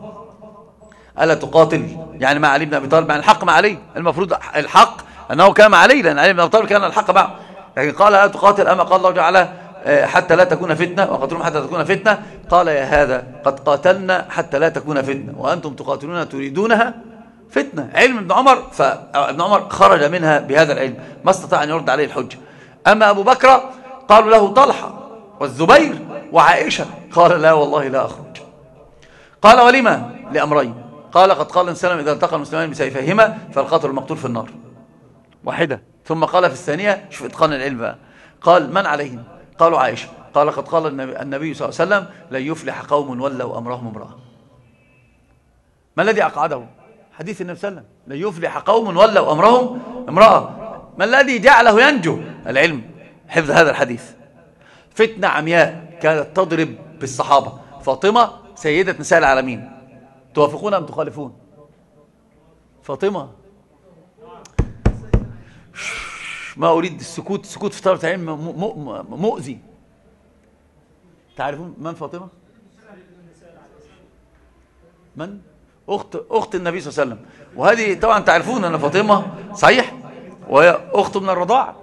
ألا تقاتل؟ يعني مع علي بن أبي طالب، يعني الحق مع علي، المفروض الحق أنه كان مع علي، لأن علي بن أبي طالب كان الحق معه. لكن قال: ألا تقاتل؟ أما قال الله تعالى حتى لا تكون فتنة، وقاتلهم حتى تكون فتنة. قال: يا هذا قد قاتلنا حتى لا تكون فتنة، وأنتم تقاتلون تريدونها فتنة. علم ابن عمر، فابن عمر خرج منها بهذا العلم، ما استطاع أن يرد عليه الحجة. أما أبو بكر قالوا له طلحة والزبير وعائشة، قال: لا والله لا أخرج. قال: ولما؟ لأمرين. قال: قد قال النبي إذا التقى المسلمان بسيفيهما فالقاتل المقتول في النار، واحدة. ثم قال في الثانية، شوف إتقان العلم بقى، قال: من عليهم؟ قالوا: عائشة. قال: قد قال النبي, النبي صلى الله عليه وسلم: لن يفلح قوم ولوا أمرهم امرأة. ما الذي أقعده؟ حديث النبي صلى الله عليه وسلم: لن يفلح قوم ولوا أمرهم امرأة. ما الذي جعله ينجو؟ العلم، حفظ هذا الحديث. فتنة عمياء كانت تضرب بالصحابة. فاطمة سيدة نساء العالمين، توافقون أم تخالفون؟ فاطمة، ما أريد السكوت، السكوت في طلبة العلم مؤذي. تعرفون من فاطمة؟ من؟ أخت أخت النبي صلى الله عليه وسلم. وهذه طبعا تعرفون أن فاطمة صحيح وهي أخت من الرضاعة.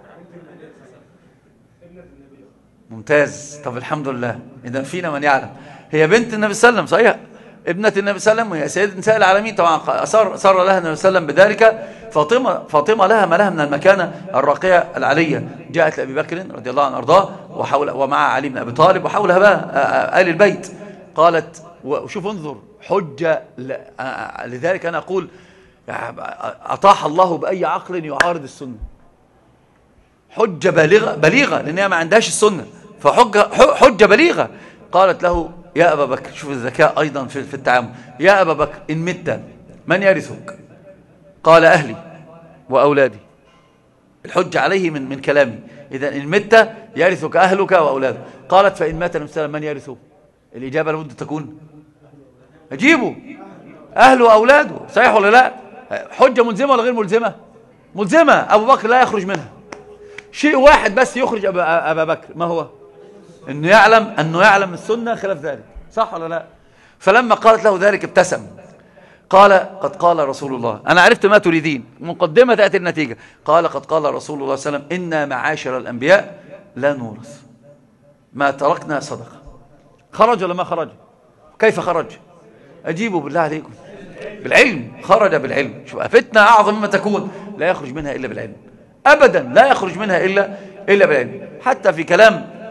ممتاز، طب الحمد لله، إذا فينا من يعلم. هي بنت النبي صلى الله عليه وسلم، صحيح، ابنة النبي صلى الله عليه وسلم، وهي سيدة نساء العالمين. طبعا صار صار لها النبي صلى الله عليه وسلم بذلك. فاطمة فاطمة لها ما لها من المكانة الراقية العلية. جاءت لأبي بكر رضي الله عنه وارضاه وحول ومع علي بن أبي طالب وحولها بقى آل البيت. قالت، وشوف انظر حجة، لذلك أنا أقول أطاح الله بأي عقل يعارض السنة. حجة بليغة بليغة لأنها ما عندهاش السنة، فحجة حجة بليغة. قالت له: يا أبا بكر، شوف الذكاء أيضا في التعامل، يا أبا بكر إن مت من يرثك؟ قال: أهلي وأولادي. الحجة عليه من من كلامي، إذا إن مت يرثك أهلك وأولادك. قالت: فإن مات النبي من يرثه؟ الإجابة لابد تكون أجيبه أهله وأولاده، صحيح ولا لا؟ حجة ملزمة ولا غير ملزمة؟ ملزمة. أبو بكر لا يخرج منها. شيء واحد بس يخرج أبا بكر، ما هو؟ أنه يعلم أنه يعلم السنة خلاف ذلك، صح ولا لا؟ فلما قالت له ذلك ابتسم. قال: قد قال رسول الله، أنا عرفت ما تريدين، مقدمة تأتي النتيجة. قال: قد قال رسول الله صلى الله عليه وسلم: إنا معاشر الأنبياء لا نورث، ما تركنا صدقة. خرج ولا ما خرج؟ كيف خرج؟ أجيبوا بالله عليكم. بالعلم، خرج بالعلم. شوف، فتنة أعظم مما تكون لا يخرج منها إلا بالعلم، أبدا لا يخرج منها إلا إلا بالعلم. حتى في كلام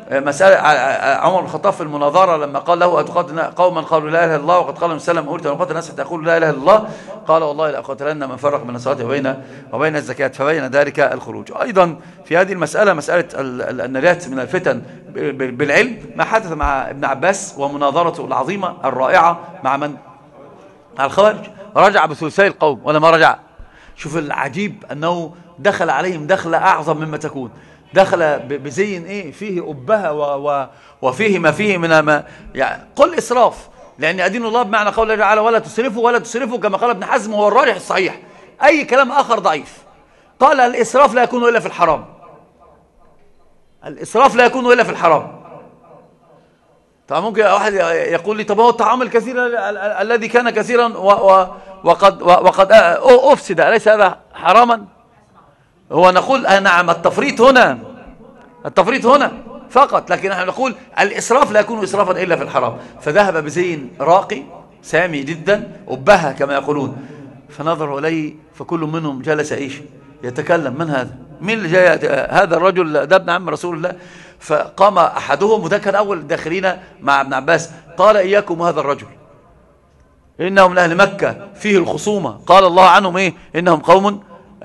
مسألة عمر بن الخطاب في المناظرة لما قال له أتقاتل قوما قالوا لا إله إلا الله وقد قال النبي صلى الله عليه وسلم أمرت أن أقاتل الناس حتى يقولوا لا إله إلا الله، قال والله لأقاتلن من فرق بين الصلاة وبين وبين الزكاة، فبين ذلك الخروج. أيضا في هذه المسألة مسألة النجاة من الفتن بالعلم ما حدث مع ابن عباس ومناظرته العظيمة الرائعة مع من؟ مع الخوارج. رجع بثلثي القوم ولا ما رجع؟ شوف العجيب أنه دخل عليهم دخلة أعظم مما تكون، دخل بزي ايه فيه أبهة و وفيه ما فيه من ما يعني قل إسراف، لأن أدين الله بمعنى قول الله تعالى ولا تسرفوا ولا تسرفوا كما قال ابن حزم هو الراجح الصحيح، أي كلام آخر ضعيف. قال الإسراف لا يكون إلا في الحرام، الإسراف لا يكون إلا في الحرام. طبعا ممكن واحد يقول لي طب هو الطعام الكثير الذي كان كثيرا وقد وقد أفسد أليس هذا حراما؟ هو نقول نعم التفريط هنا التفريط هنا فقط، لكن نحن نقول الإسراف لا يكون إسرافا إلا في الحرام. فذهب بزين راقي سامي جدا أبهة كما يقولون، فنظروا إليه فكل منهم جلس إيش يتكلم من هذا؟ مين اللي جاي؟ هذا الرجل ده ابن عم رسول الله. فقام أحدهم وده كان أول داخلين مع ابن عباس قال إياكم هذا الرجل إنهم من أهل مكة فيه الخصومة، قال الله عنهم إيه إنهم قوم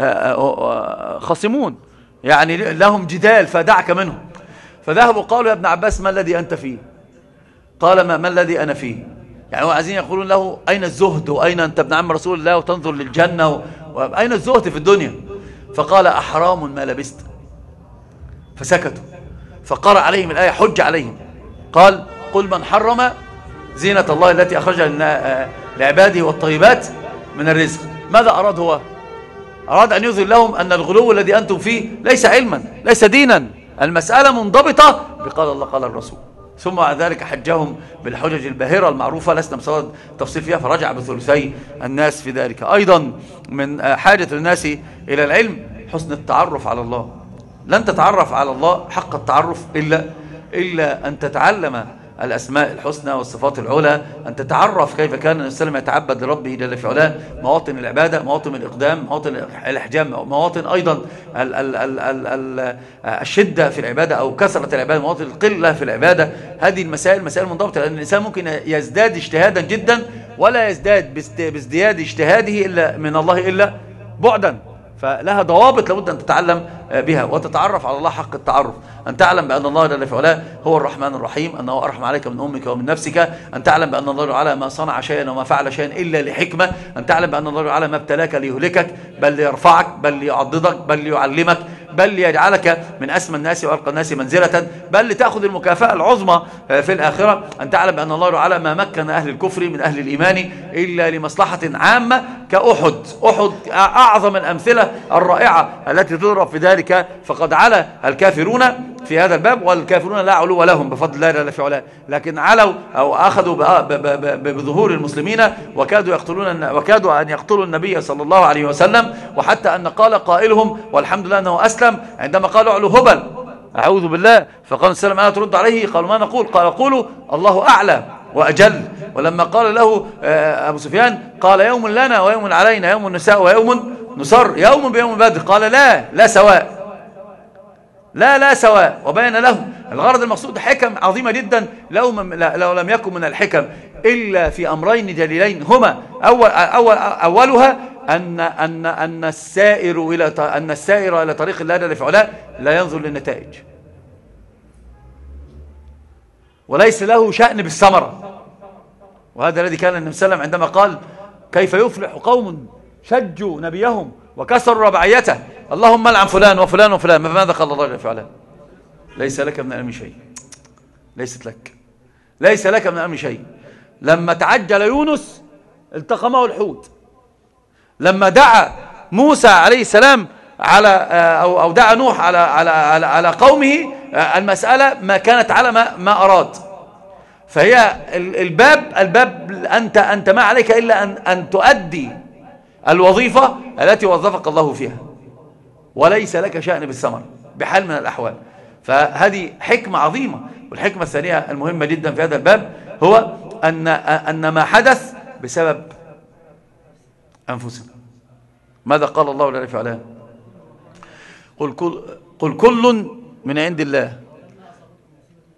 خصمون يعني لهم جدال فدعك منهم. فذهبوا قالوا يا ابن عباس ما الذي أنت فيه؟ قال ما, ما الذي أنا فيه؟ يعني هو عايزين يقولون له أين الزهد وأين أنت ابن عم رسول الله وتنظر للجنة وأين الزهد في الدنيا؟ فقال أحرام ما لبست. فسكتوا فقرأ عليهم الآية حج عليهم قال قل من حرم زينة الله التي أخرج لعباده والطيبات من الرزق. ماذا أراد هو؟ أراد أن يظهر لهم أن الغلو الذي أنتم فيه ليس علما ليس دينا، المسألة منضبطة بقال الله قال الرسول. ثم بعد ذلك حجهم بالحجج الباهرة المعروفة لسنا بصدد تفصيل فيها، فرجع بثلثي الناس في ذلك. أيضا من حاجة الناس إلى العلم حسن التعرف على الله. لن تتعرف على الله حق التعرف إلا, إلا أن تتعلم الأسماء الحسنى والصفات العلى، أن تتعرف كيف كان النبي صلى الله عليه وسلم يتعبد لربه جل في علاه، مواطن العبادة، مواطن الإقدام، مواطن الإحجام، مواطن أيضا ال ال ال ال ال الشدة في العبادة أو كثرة العبادة، مواطن القلة في العبادة. هذه المسائل مسائل منضبطة، لأن الإنسان ممكن يزداد اجتهادا جدا ولا يزداد بازدياد اجتهاده إلا من الله إلا بعدا، فلها ضوابط لابد أن تتعلم بها وتتعرف على الله حق التعرف. أن تعلم بأن الله جل في علاه هو الرحمن الرحيم، أنه أرحم عليك من أمك ومن نفسك. أن تعلم بأن الله تعالى ما صنع شيئا وما فعل شيئا إلا لحكمة. أن تعلم بأن الله تعالى ما ابتلاك ليهلكك بل ليرفعك بل ليعضدك بل ليعلمك بل ليجعلك من أسمى الناس وأرقى الناس منزلة بل لتأخذ المكافأة العظمى في الآخرة. أن تعلم بأن الله تعالى ما مكن أهل الكفر من أهل الإيمان إلا لمصلحة عامة كأحد. أحد أعظم الأمثلة الرائعة التي تضرب في ذلك، فقد على الكافرون في هذا الباب والكافرون لا علو لهم بفضل الله جل في علاه، لكن علوا أو أخذوا بظهور المسلمين وكادوا يقتلون وكادوا أن يقتلوا النبي صلى الله عليه وسلم، وحتى أن قال قائلهم والحمد لله أنه أسلم عندما قالوا علو هبل أعوذ بالله، فقال السلام أنا ترد عليه قالوا ما نقول؟ قال قولوا الله أعلى وأجل. ولما قال له أبو سفيان قال يوم لنا ويوم علينا، يوم النساء ويوم نصر، يوم بيوم بدر، قال لا لا سواء لا لا سواء. وبين له الغرض المقصود حكم عظيمة جدا لو, لو لم يكن من الحكم إلا في أمرين جليلين هما أول أول أولها أن أن أن السائر إلى أن السائر إلى طريق الله جل في علاه لا ينظر للنتائج وليس له شأن بالثمرة. وهذا الذي كان النبي صلى الله عليه وسلم عندما قال كيف يفلح قوم شجوا نبيهم وكسروا رباعيته اللهم لعن فلان وفلان وفلان، ماذا قال الله جل في علاه؟ ليس لك من الأمر شيء، ليست لك ليس لك من الأمر شيء. لما تعجل يونس التقمه الحوت، لما دعا موسى عليه السلام على أو أو دعا نوح على على على, على قومه، المسألة ما كانت على ما, ما أراد. فهي الباب الباب أنت أنت ما عليك إلا أن أن تؤدي الوظيفة التي وظفك الله فيها، وليس لك شأن بالثمر بحال من الأحوال. فهذه حكمة عظيمة. والحكمة الثانية المهمة جدا في هذا الباب هو أن أن ما حدث بسبب أنفسنا. ماذا قال الله جل في علاه؟ قل كل قل كل من عند الله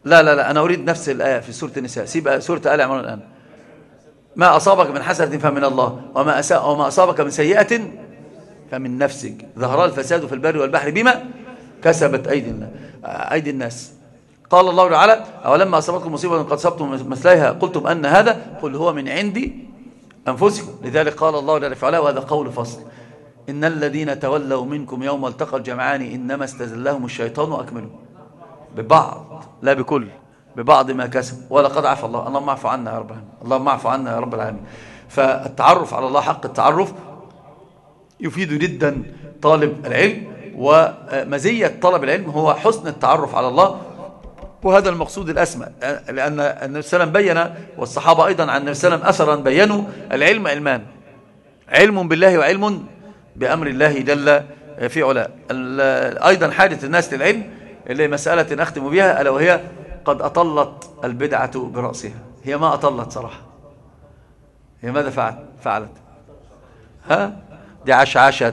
لا لا لا، أنا أريد نفس الآية في سورة النساء. سيب سورة آل عمران الآن. ما أصابك من حسنة فمن الله وما, أساء وما أصابك من سيئة فمن نفسك ظهر الفساد في البر والبحر بما كسبت أيدي الناس, أيدي الناس. قال الله تعالى أولما أصابتكم مصيبة قد أصبتم مثليها قلتم أن هذا قل هو من عندي أنفسكم. لذلك قال الله جل وعلا وهذا قول فصل إن الذين تولوا منكم يوم التقى الجمعان إنما استزلهم الشيطان وأكملوا ببعض لا بكل ببعض ما كسب ولقد عفى الله. اللهم اعف عنا يا رب العالمين. اللهم اعف عنا يا رب العالمين. فالتعرف على الله حق التعرف يفيد جدا طالب العلم، ومزية طلب العلم هو حسن التعرف على الله، وهذا المقصود الأسمى. لأن النبي صلى الله عليه وسلم بين، والصحابة أيضا عن النبي صلى الله عليه وسلم أثرا بينوا العلم علمان: علم بالله وعلم بأمر الله جل في علاه. أيضا حاجة الناس للعلم اللي مسألة أختم بها ألا وهي قد أطلت البدعة برأسها. هي ما أطلت صراحة، هي ماذا فعلت فعلت ها دي عشعشت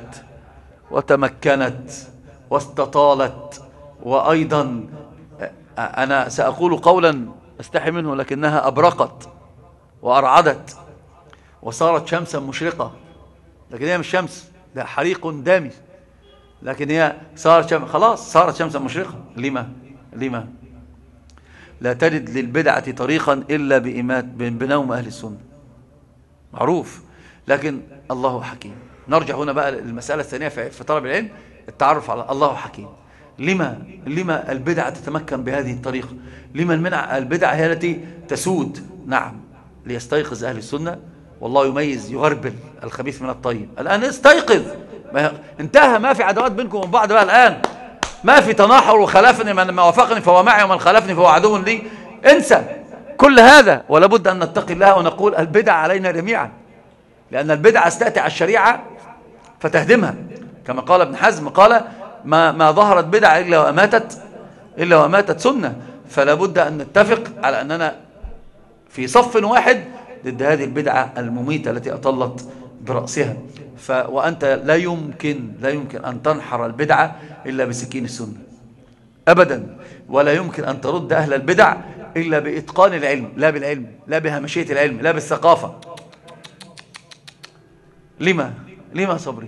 وتمكنت واستطالت. وأيضا أنا سأقول قولا أستحي منه لكنها أبرقت وأرعدت وصارت شمسا مشرقة، لكن هي مش شمس، ده حريق دامي، لكن هي صارت شمس، خلاص صارت شمسا مشرقة. لما لما لا تجد للبدعة طريقا إلا بإمات بنوم أهل السنة، معروف. لكن الله حكيم. نرجع هنا بقى للمسألة الثانية في طلب العلم، التعرف على الله حكيم. لما لما البدعة تتمكن بهذه الطريقة؟ لما المنع البدعة هي التي تسود؟ نعم، ليستيقظ أهل السنة، والله يميز يغربل الخبيث من الطيب. الآن استيقظ، ما انتهى، ما في عداوات بينكم وبين بعض بقى الآن، ما في تناحر وخلافني، من وافقني فهو معي ومن خالفني فهو عدو لي. انسى كل هذا، ولا بد أن نتقي الله ونقول البدع علينا جميعا، لأن البدعة ستأتي على الشريعة فتهدمها، كما قال ابن حزم قال ما, ما ظهرت بدعة إلا وأماتت إلا وأماتت سنة. فلا بد أن نتفق على أننا في صف واحد ضد هذه البدعة المميتة التي أطلت برأسها. ف وأنت لا يمكن لا يمكن أن تنحر البدعة إلا بسكين السنة أبدا، ولا يمكن أن ترد أهل البدع إلا بإتقان العلم، لا بالعلم، لا بهمشية العلم، لا بالثقافة. لما لما صبري؟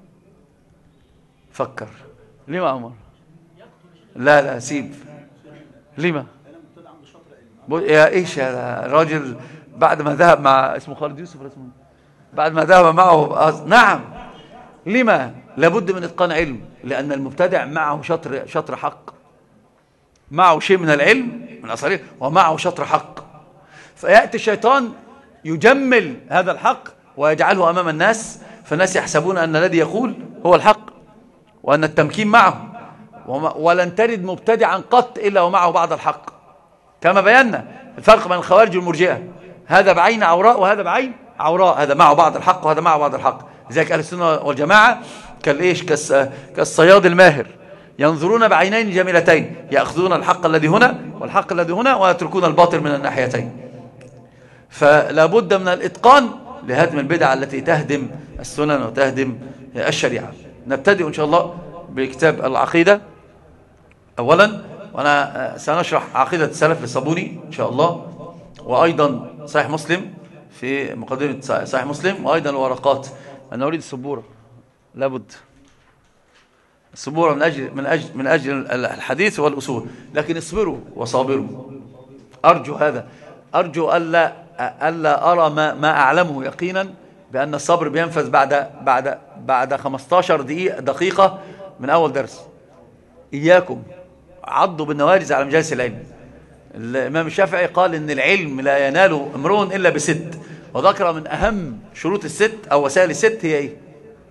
فكر. لما عمر؟ لا لا سيب. لما يا ايش يا راجل بعد ما ذهب مع اسمه خالد يوسف اسمه بعد ما ذهب معه؟ نعم. لما لابد من اتقان علم، لان المبتدع معه شطر شطر حق، معه شيء من العلم من اصله، ومعه شطر حق. فياتي الشيطان يجمل هذا الحق ويجعله امام الناس، فالناس يحسبون ان الذي يقول هو الحق وان التمكين معه، ولن تجد مبتدعا قط الا ومعه بعض الحق، كما بينا الفرق بين الخوارج والمرجئه، هذا بعين عوراء وهذا بعين عوراء، هذا معه بعض الحق وهذا معه بعض الحق. لذلك اهل السنه والجماعه كالايش كالصياد الماهر، ينظرون بعينين جميلتين، ياخذون الحق الذي هنا والحق الذي هنا ويتركون الباطل من الناحيتين. فلا بد من الاتقان لهدم البدع التي تهدم السنن وتهدم الشريعه. نبتدئ ان شاء الله بكتاب العقيده اولا، وانا سنشرح عقيده السلف للصابوني ان شاء الله، وايضا صحيح مسلم في مقدمه صحيح مسلم، وايضا الورقات. انا اريد السبوره، لابد السبوره من اجل من اجل من اجل الحديث والاصول. لكن اصبروا وصابروا، ارجو هذا، ارجو الا الا ارى ما, ما اعلمه يقينا بان الصبر بينفذ بعد بعد بعد خمسة عشر دقيقه دقيقه من اول درس. اياكم عضوا بالنواجذ على مجالس العلم. الامام الشافعي قال ان العلم لا ينال امرؤ الا بست، وذكر من اهم شروط الست او وسائل الست هي ايه؟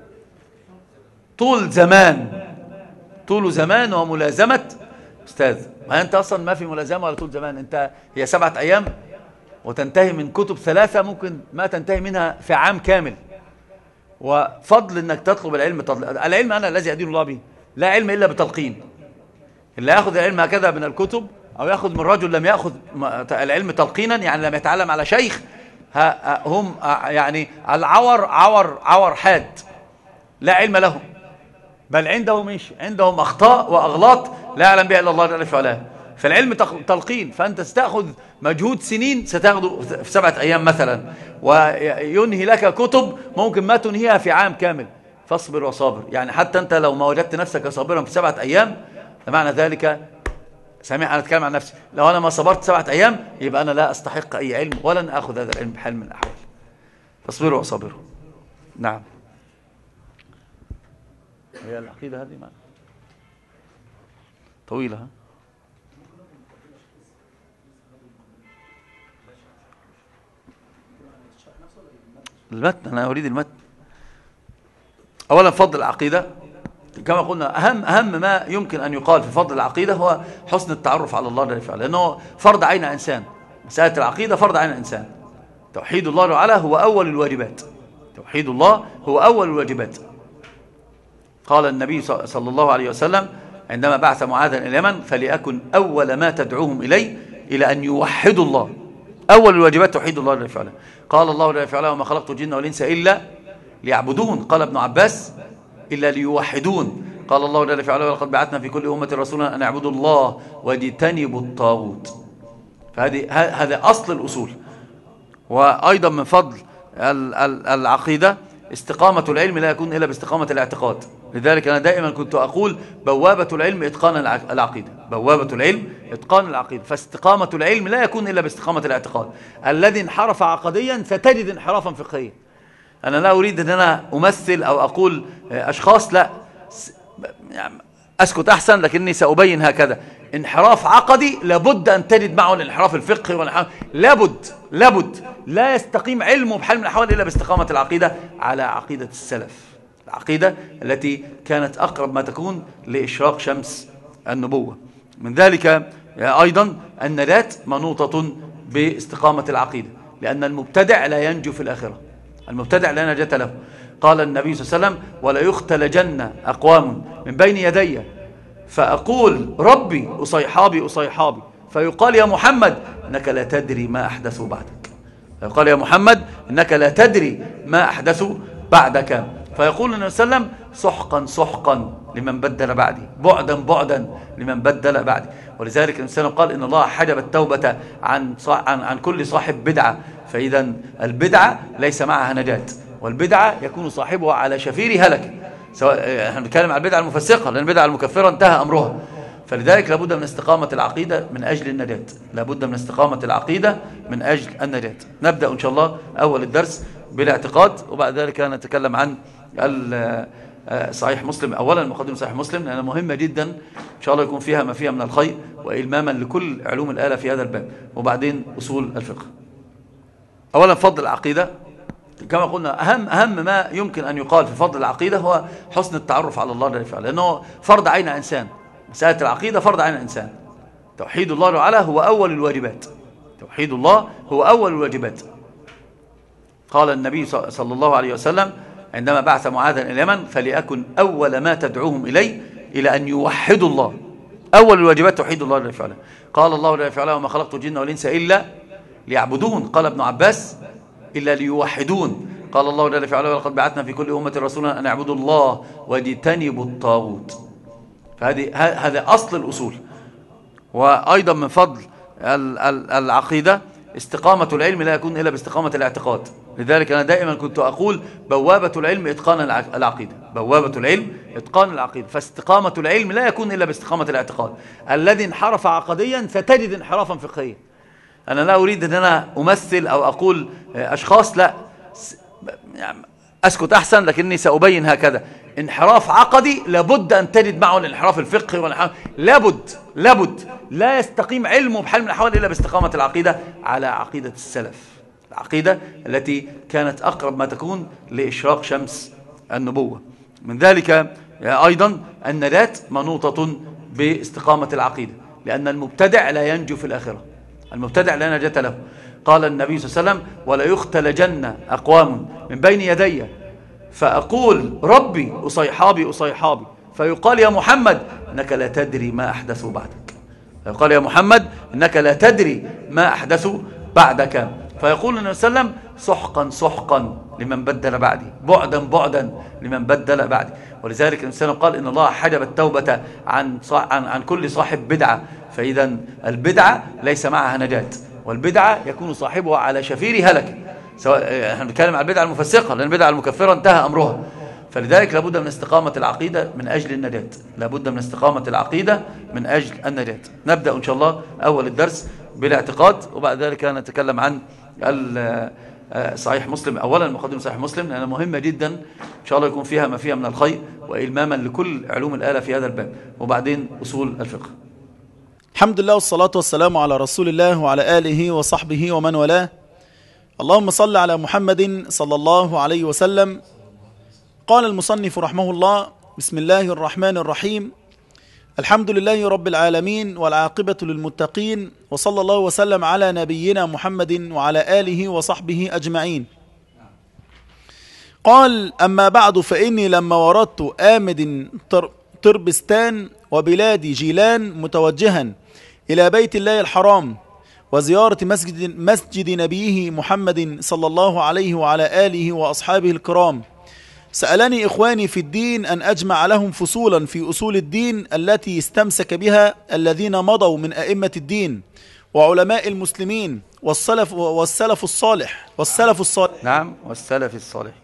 طول زمان، طول زمان وملازمه استاذ. ما انت اصلا ما في ملازمه ولا طول زمان، انت هي سبعه ايام وتنتهي من كتب ثلاثه، ممكن ما تنتهي منها في عام كامل. وفضل انك تطلب العلم، العلم انا الذي ادين الله به، لا علم الا بتلقين. اللي ياخذ العلم هكذا من الكتب او ياخذ من رجل لم ياخذ العلم تلقينا، يعني لم يتعلم على شيخ، هم يعني العور عور عور حاد، لا علم لهم، بل عندهم ايش؟ عندهم اخطاء واغلاط لا يعلم بها الا الله جل وعلا. فالعلم تلقين، فأنت ستأخذ مجهود سنين ستأخذه في سبعة أيام مثلا، وينهي لك كتب ممكن ما تنهيها في عام كامل. فاصبر وصابر، يعني حتى أنت لو ما وجدت نفسك صابرا في سبعة أيام فمعنى ذلك، سامع أنا أتكلم عن نفسي، لو أنا ما صبرت سبعة أيام يبقى أنا لا أستحق أي علم ولن أخذ هذا العلم بحال من الأحوال. فاصبروا وصابروا. نعم. هي العقيدة هذه معنا طويلة. ها؟ المتن، أنا أريد المتن. أولا فضل العقيدة كما قلنا، أهم أهم ما يمكن أن يقال في فضل العقيدة هو حسن التعرف على الله جل وعلا، لأنه فرض عين إنسان. مسألة العقيدة فرض عين الإنسان. توحيد الله تعالى هو أول الواجبات. توحيد الله هو أول الواجبات. قال النبي صلى الله عليه وسلم عندما بعث معاذا إلى اليمن: فليكن أول ما تدعوهم إليه إلى أن يوحدوا الله. أول الواجبات توحيد الله جل وعلا. قال الله جل وعلا: وما خلقت الجن والإنس إلا ليعبدون. قال ابن عباس: إلا ليوحدون. قال الله جل وعلا: ولقد بعثنا في كل أمة رسولا أن اعبدوا الله واجتنبوا الطاغوت. فهذه هذا أصل الأصول. وأيضا من فضل العقيدة استقامة العلم لا يكون إلا باستقامة الاعتقاد. لذلك أنا دائما كنت أقول: بوابة العلم إتقان العقيدة. بوابة العلم إتقان العقيدة. فاستقامة العلم لا يكون إلا باستقامة الاعتقاد. الذي انحرف عقديا ستجد انحرافا فقهيا. أنا لا أريد أن أنا أمثل أو أقول أشخاص، لا، يعني أسكت أحسن، لكني سأبين هكذا: انحراف عقدي لابد أن تجد معه الانحراف الفقهي، والانحراف لابد لابد لا يستقيم علمه بحال من الأحوال إلا باستقامة العقيدة على عقيدة السلف، العقيدة التي كانت أقرب ما تكون لإشراق شمس النبوة. من ذلك أيضا النجاة منوطة باستقامة العقيدة، لأن المبتدع لا ينجو في الآخرة. المبتدع لا نجاة له. قال النبي صلى الله عليه وسلم: ولا يختلجن أقوام من بين يدي فأقول ربي أصيحابي أصيحابي، فيقال: يا محمد إنك لا تدري ما أحدثوا بعدك. فيقال: يا محمد إنك لا تدري ما أحدثوا بعدك. فيقول النبي صلى الله عليه وسلم: سحقا سحقا لمن بدل بعدي، بعدا بعدا لمن بدل بعدي. ولذلك النبي صلى الله عليه وسلم قال: إن الله حجب التوبة عن عن عن كل صاحب بدعة. فإذا البدعة ليس معها نجاة، والبدعة يكون صاحبها على شفير هلك. سواء احنا بنتكلم عن البدعة المفسقة، لأن البدعة المكفرة انتهى أمرها. فلذلك لابد من استقامة العقيدة من أجل النجاة. لابد من استقامة العقيدة من أجل النجاة. نبدأ إن شاء الله أول الدرس بالاعتقاد، وبعد ذلك نتكلم عن صحيح مسلم. أولا مقدمة صحيح مسلم لأنها مهمة جدا، إن شاء الله يكون فيها ما فيها من الخير وإلماما لكل علوم الآلة في هذا الباب. وبعدين أصول الفقه. أولا فضل العقيدة كما قلنا، أهم أهم ما يمكن أن يقال في فضل العقيدة هو حسن التعرف على الله جل وعلا، لأنه فرض عين إنسان. مسألة العقيدة فرض عين إنسان. توحيد الله تعالى هو أول الواجبات. توحيد الله هو أول الواجبات. قال النبي صلى الله عليه وسلم عندما بعث معاذا إلى اليمن: فليكن أول ما تدعوهم إليه إلى أن يوحدوا الله. أول الواجبات توحيد الله جل وعلا. قال الله جل وعلا: وما خلقت الجن والإنس إلا ليعبدون. قال ابن عباس: إلا ليوحدون. قال الله جل وعلا: ولقد بعثنا في كل أمة رسولا أن اعبدوا الله واجتنبوا الطاغوت. فهذه هذا أصل الأصول. وأيضا من فضل العقيدة استقامة العلم لا يكون إلا باستقامة الاعتقاد. لذلك أنا دائما كنت أقول: بوابة العلم إتقان العقيدة. بوابة العلم إتقان العقيدة. فاستقامة العلم لا يكون إلا باستقامة الاعتقاد. الذي انحرف عقديا ستجد انحرافا فقهيا. أنا لا أريد أن أنا أمثل أو أقول أشخاص، لا، يعني أسكت أحسن، لكني سأبين هكذا: انحراف عقدي لابد أن تجد معه الانحراف الفقهي، والانحراف لابد لابد لا يستقيم علمه بحال من الأحوال إلا باستقامة العقيدة على عقيدة السلف، العقيدة التي كانت أقرب ما تكون لإشراق شمس النبوة. من ذلك أيضا النجاة منوطة باستقامة العقيدة، لأن المبتدع لا ينجو في الآخرة. المبتدع لا نجاة له. قال النبي صلى الله عليه وسلم: ولا يختلجن أقوام من بين يدي فأقول ربي أصيحابي أصيحابي، فيقال: يا محمد إنك لا تدري ما أحدثوا بعدك. فيقال: يا محمد إنك لا تدري ما أحدثوا بعدك. فيقول النبي صلى الله عليه وسلم: سحقا سحقا لمن بدل بعدي، بعدا بعدا لمن بدل بعدي. ولذلك الإنسان قال إن الله حجب التوبة عن, عن, عن كل صاحب بدعة. فإذا البدعة ليس معها نجاة، والبدعة يكون صاحبها على شفير هلك، سواء احنا بنتكلم عن البدعة المفسقة، لأن البدعة المكفرة انتهى أمرها. فلذلك لابد من استقامة العقيدة من أجل النجاة، لابد من استقامة العقيدة من أجل النجاة. نبدأ إن شاء الله أول الدرس بالاعتقاد، وبعد ذلك نتكلم عن صحيح مسلم. أولا مقدمة صحيح مسلم لأنها مهمة جدا إن شاء الله يكون فيها ما فيها من الخير وإلماما لكل علوم الآلة في هذا الباب، وبعدين أصول الفقه. الحمد لله والصلاة والسلام على رسول الله وعلى آله وصحبه ومن والاه. اللهم صل على محمد صلى الله عليه وسلم. قال المصنف رحمه الله: بسم الله الرحمن الرحيم، الحمد لله رب العالمين والعاقبة للمتقين، وصلى الله وسلم على نبينا محمد وعلى آله وصحبه أجمعين. قال: أما بعد، فإني لما وردت آمد تربستان وبلاد جيلان متوجها إلى بيت الله الحرام وزيارة مسجد, مسجد نبيه محمد صلى الله عليه وعلى آله وأصحابه الكرام، سألني إخواني في الدين أن أجمع لهم فصولا في أصول الدين التي استمسك بها الذين مضوا من أئمة الدين وعلماء المسلمين والسلف, والسلف الصالح والسلف الصالح نعم والسلف الصالحين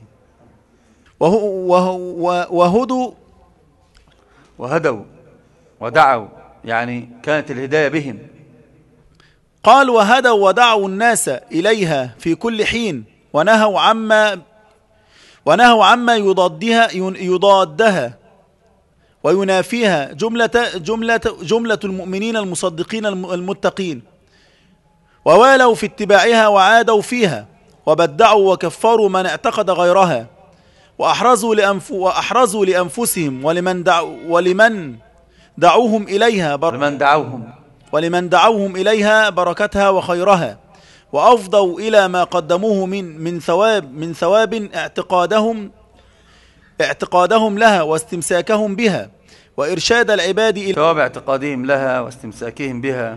وهدوا وهدوا ودعوا، يعني كانت الهداية بهم. قال: وهدوا ودعوا الناس إليها في كل حين، ونهوا عما ونهوا عما يضادها يضادها وينافيها جملة جملة جملة المؤمنين المصدقين المتقين، ووالوا في اتباعها وعادوا فيها، وبدعوا وكفروا من اعتقد غيرها، وأحرزوا لأنف وأحرزوا لأنفسهم ولمن دعوا ولمن دعوهم إليها بر ولمن دعوهم ولمن دعوهم إليها بركتها وخيرها، وأفضوا إلى ما قدموه من من ثواب من ثواب اعتقادهم اعتقادهم لها واستمساكهم بها، وإرشاد العباد إلى ثواب اعتقادهم لها واستمساكهم بها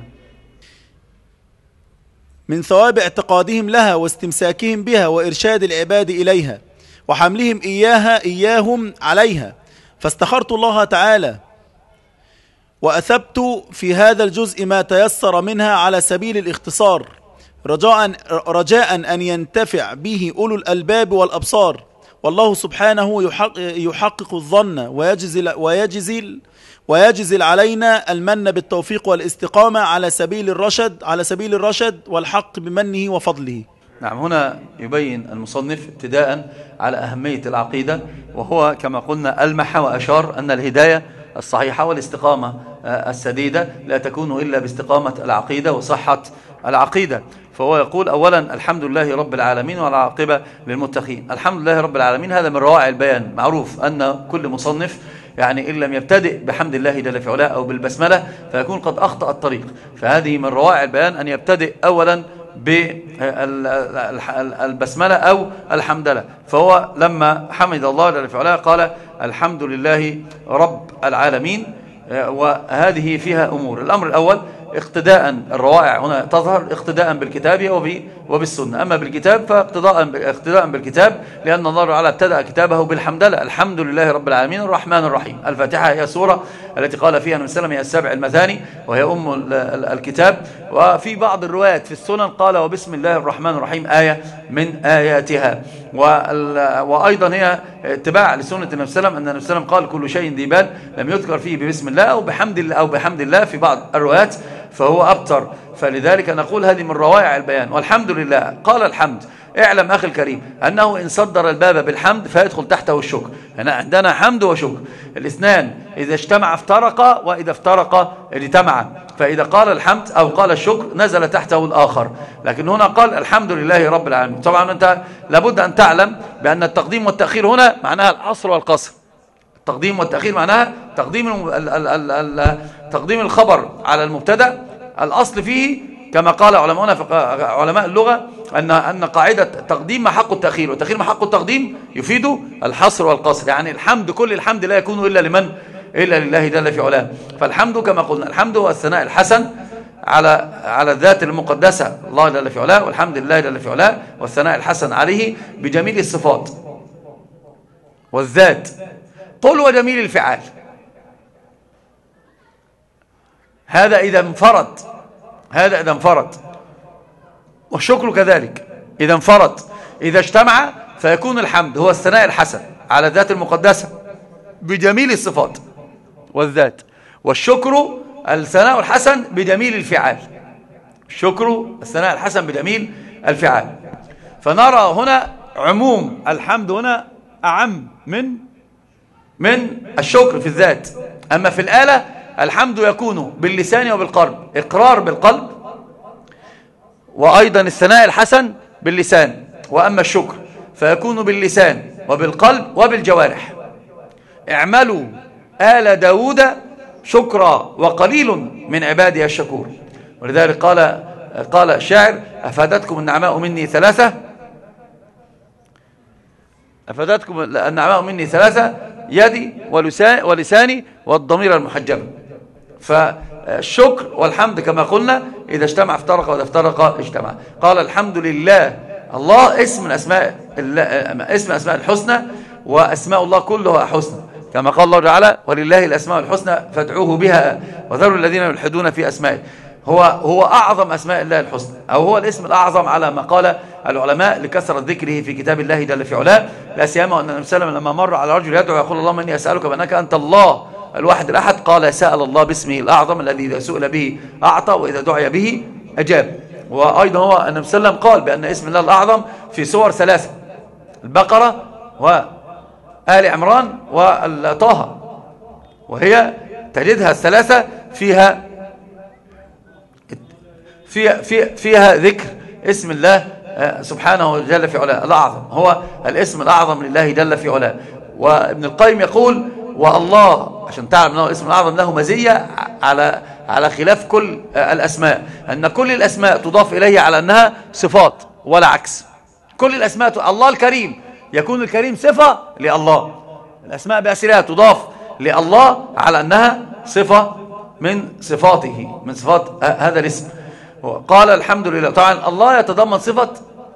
من ثواب اعتقادهم لها واستمساكهم بها وإرشاد العباد إليها، وحملهم إياها إياهم عليها. فاستخرت الله تعالى وأثبت في هذا الجزء ما تيسر منها على سبيل الاختصار، رجاء رجاء أن ينتفع به أولو الألباب والأبصار. والله سبحانه يحقق الظن ويجزل ويجزل ويجزل علينا المن بالتوفيق والاستقامة على سبيل الرشد على سبيل الرشد والحق بمنه وفضله. نعم، هنا يبين المصنف ابتداء على أهمية العقيدة، وهو كما قلنا ألمح وأشار أن الهداية الصحيحة والاستقامة السديدة لا تكون إلا باستقامة العقيدة وصحة العقيدة. فهو يقول أولا: الحمد لله رب العالمين والعاقبة للمتقين. الحمد لله رب العالمين، هذا من روائع البيان. معروف أن كل مصنف يعني إن لم يبتدئ بحمد الله جل في علاه أو بالبسملة فيكون قد أخطأ الطريق. فهذه من روائع البيان أن يبتدئ أولا بالبسملة أو الحمدلة. فهو لما حمد الله جل في علاه قال: الحمد لله رب العالمين. وهذه فيها أمور. الأمر الأول اقتداء، الروائع هنا تظهر اقتداء بالكتاب وبالسنة. أما بالكتاب فاقتداء اقتداء بالكتاب، لأن الله تعالى ابتدأ كتابه بالحمدلله: الحمد لله رب العالمين الرحمن الرحيم. الفاتحة هي سورة التي قال فيها النبي صلى الله عليه وسلم هي السبع المثاني وهي أم الكتاب. وفي بعض الروايات في السنن قال: وبسم الله الرحمن الرحيم آية من آياتها. وأيضا هي اتباع لسنة النبي صلى الله عليه وسلم، أن النبي صلى الله عليه وسلم قال: كل شيء ذي بال لم يذكر فيه ببسم الله أو بحمد الله أو بحمد الله في بعض الروايات فهو أبتر. فلذلك نقول هذه من روائع البيان. والحمد لله قال الحمد. اعلم أخي الكريم أنه إن صدر الباب بالحمد فيدخل تحته الشكر. هنا عندنا حمد وشكر، الاثنان إذا اجتمع افترقا وإذا افترقا اجتمعا. فإذا قال الحمد أو قال الشكر نزل تحته الآخر، لكن هنا قال الحمد لله رب العالمين. طبعا أنت لابد أن تعلم بأن التقديم والتأخير هنا معناها الحصر والقصر. التقديم والتأخير معناها تقديم تقديم الخبر على المبتدأ. الأصل فيه كما قال علماءنا علماء اللغة أن أن قاعدة تقديم محق التأخير والتأخير محق التقديم يفيد الحصر والقصر. يعني الحمد كل الحمد لا يكون إلا لمن إلا لله جل في علاه. فالحمد كما قلنا الحمد هو الثناء الحسن على على الذات المقدسة الله جل في علاه، والحمد لله جل في علاه، والثناء الحسن عليه بجميل الصفات والذات. قل وجميل الفعال. هذا إذا انفرد، هذا إذا انفرد. والشكر كذلك إذا انفرد. إذا اجتمع فيكون الحمد هو الثناء الحسن على الذات المقدسة بجميل الصفات والذات، والشكر الثناء الحسن بجميل الفعال. الشكر الثناء الحسن بجميل الفعال. فنرى هنا عموم الحمد هنا أعم من من الشكر في الذات. أما في الآلة الحمد يكون باللسان وبالقلب، إقرار بالقلب، وأيضا الثناء الحسن باللسان. وأما الشكر فيكون باللسان وبالقلب وبالجوارح. اعملوا آل داود شكرا وقليل من عبادي الشكور. ولذلك قال قال الشاعر: أفادتكم النعماء مني ثلاثة أفادتكم النعماء مني ثلاثة يدي ولساني والضمير المحجبة. فالشكر والحمد كما قلنا إذا اجتمع افترق وإذا افترق اجتمع. قال: الحمد لله. الله اسم من أسماء اسم أسماء الحسنى، وأسماء الله كلها حسنى، كما قال الله تعالى: ولله الأسماء الحسنى فادعوه بها وذروا الذين يلحدون في أسمائه. هو هو أعظم أسماء الله الحسنى، أو هو الاسم الأعظم على ما قال العلماء لكثرة ذكره في كتاب الله جل في علاه. لا سيما أن النبي صلى الله عليه وسلم لما مر على رجل يدعو يقول: اللهم إني أسألك بأنك أنت الله الواحد الأحد، قال: سأل الله باسمه الأعظم الذي إذا سئل به أعطى وإذا دعي به أجاب. وأيضا هو النبي صلى الله عليه وسلم قال بأن اسم الله الأعظم في سور ثلاثة: البقرة وآل عمران والطه، وهي تجدها الثلاثة فيها فيها, فيها, فيها ذكر اسم الله سبحانه جل في علاه الأعظم. هو الاسم الأعظم لله جل في علاه. وابن القيم يقول: والله عشان تعلم أنه الاسم الأعظم له مزية على على خلاف كل الأسماء، أن كل الأسماء تضاف إليه على أنها صفات ولا عكس. كل الأسماء، الله الكريم يكون الكريم صفة لله، الأسماء بأسرها تضاف لله على أنها صفة من صفاته، من صفات هذا الاسم. قال: الحمد لله. طبعا الله يتضمن صفة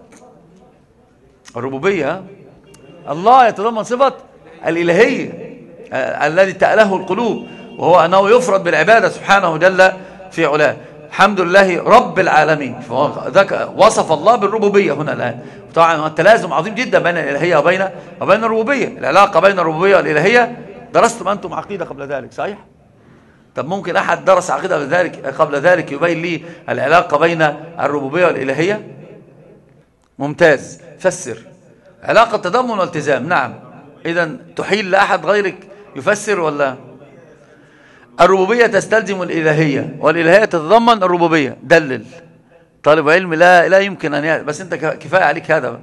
الربوبية، الله يتضمن صفة الإلهية الذي تأله القلوب، وهو أنه يفرد بالعبادة سبحانه جل في علاه. الحمد لله رب العالمين. ذاك وصف الله بالربوبية هنا الآن. طبعا التلازم عظيم جدا بين الإلهية وبين وبين الربوبية. العلاقة بين الربوبية والإلهية درستم أنتم عقيدة قبل ذلك، صحيح؟ طب ممكن أحد درس عقيدة قبل ذلك قبل ذلك يبين لي العلاقة بين الربوبية والإلهية؟ ممتاز. فسر. علاقة تضمن والتزام. نعم. إذن تحيل لأحد غيرك يفسر ولا؟ الربوبية تستلزم الإلهية، والإلهية تتضمن الربوبية. دلل. طالب علم لا لا يمكن أن يعرف، بس أنت كفاية عليك هذا.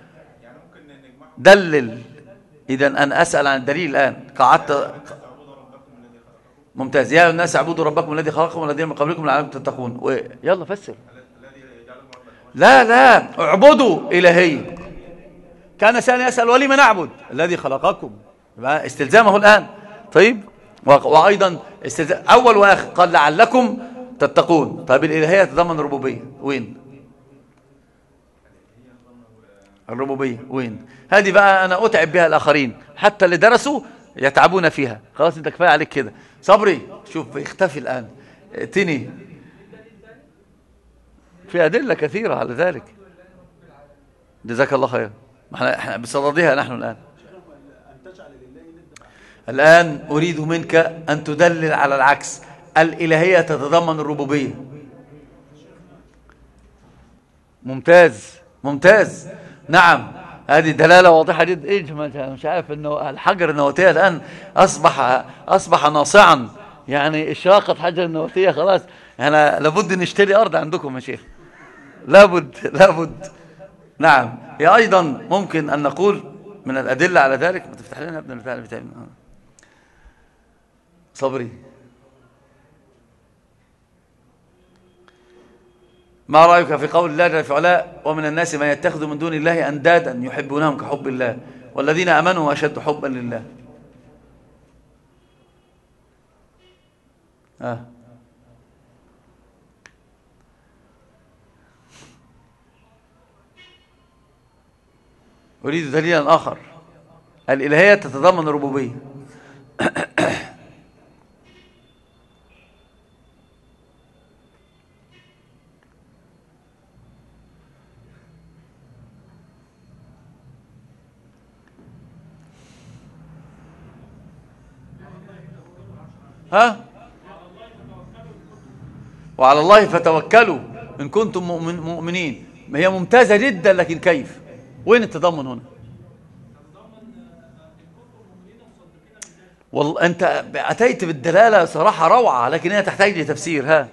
دلل. إذن أن أسأل عن الدليل الآن. قعدت. ممتاز. يا الناس اعبدوا ربكم الذي خلقكم والذين من قبلكم لعلكم تتقون. يلا فسر. لا لا اعبدوا إلهية. كان سأل يسأل ولي من أعبد الذي خلقكم، استلزامه الآن. طيب. وأيضا استلزام أول وآخر. قال: لعلكم تتقون. طيب الإلهية تضمن الربوبية وين؟ الربوبية وين؟ هذه بقى أنا أتعب بها الآخرين، حتى اللي درسوا يتعبون فيها. خلاص أنت كفاية عليك كده. صبري شوف يختفي الآن. ائتني في أدلة كثيرة على ذلك. جزاك الله خير. احنا بصددها نحن الآن. الآن أريد منك أن تدلل على العكس. الإلهية تتضمن الربوبية. ممتاز ممتاز. نعم هذه دلالة واضحة جدا. إيه مش عارف إنه الحجر النواتية الآن أصبح أصبح ناصعا، يعني إشراقة حجر النواتية خلاص. أنا لابد نشتري أرض عندكم يا شيخ، لابد لابد. نعم. هي أيضا ممكن أن نقول من الأدلة على ذلك. ما تفتح لنا ابن الفعل بتاعنا. صبري. ما رأيك في قول الله جل في علاه: ومن الناس من يتخذ من دون الله أندادا يحبونهم كحب الله والذين آمنوا أشد حبا لله. آه. أريد دليلا آخر. الإلهية تتضمن الربوبية. ها؟ وعلى الله فتوكلوا إن كنتم مؤمن مؤمنين. هي ممتازة جدا، لكن كيف؟ وين التضمن هنا؟ والله أنت أتيت بالدلالة صراحة روعة، لكن هي تحتاج لتفسير. ها؟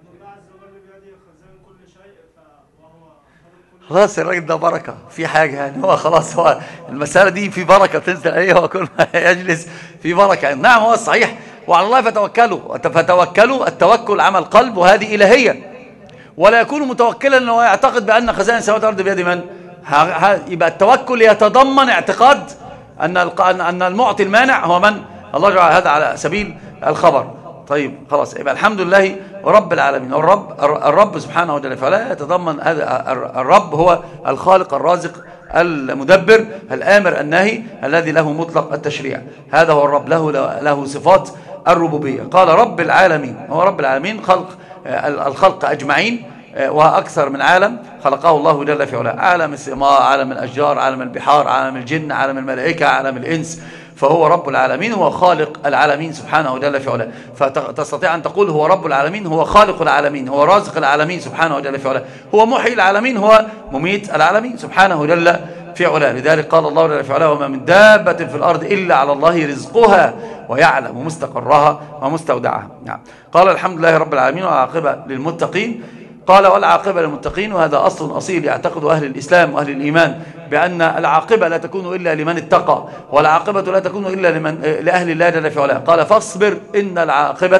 خلاص الراجل ده بركة في حاجة يعني، هو خلاص هو المسألة دي في بركة تنزل عليه، هو كل ما يجلس في بركة. نعم هو الصحيح، وعلى الله فتوكلوا. فتوكلوا، التوكل عمل قلب، وهذه إلهية. ولا يكون متوكلا أنه يعتقد بأن خزائن السماوات والأرض بيد من؟ يبقى التوكل يتضمن اعتقاد أن أن المعطي المانع هو من؟ الله جعل هذا على سبيل الخبر. طيب خلاص، يبقى الحمد لله رب العالمين. والرب الرب سبحانه وتعالى فلا يتضمن هذا. الرب هو الخالق الرازق المدبر الآمر الناهي الذي له مطلق التشريع. هذا هو الرب، له له صفات الربوبية. قال رب العالمين، هو رب العالمين خلق الخلق أجمعين، وأكثر من عالم خلقه الله جل في علاه، عالم السماء، عالم الأشجار، عالم البحار، عالم الجن، عالم الملائكة، عالم الإنس. فهو رب العالمين، هو خالق العالمين سبحانه جل في علاه. فتستطيع أن تقول هو رب العالمين، هو خالق العالمين، هو رازق العالمين سبحانه جل في علاه، هو محيي العالمين، هو مميت العالمين سبحانه جل في علاه. لذلك قال الله جل في علاه وما من دابة في الأرض إلا على الله رزقها ويعلم مستقرها ومستودعها. نعم. قال الحمد لله رب العالمين والعاقبة للمتقين. قال والعاقبة للمتقين، وهذا أصل أصيل يعتقد أهل الإسلام وأهل الإيمان بأن العاقبة لا تكون إلا لمن اتقى، والعاقبة لا تكون إلا لمن لأهل الله جل في علاه. قال فاصبر إن العاقبة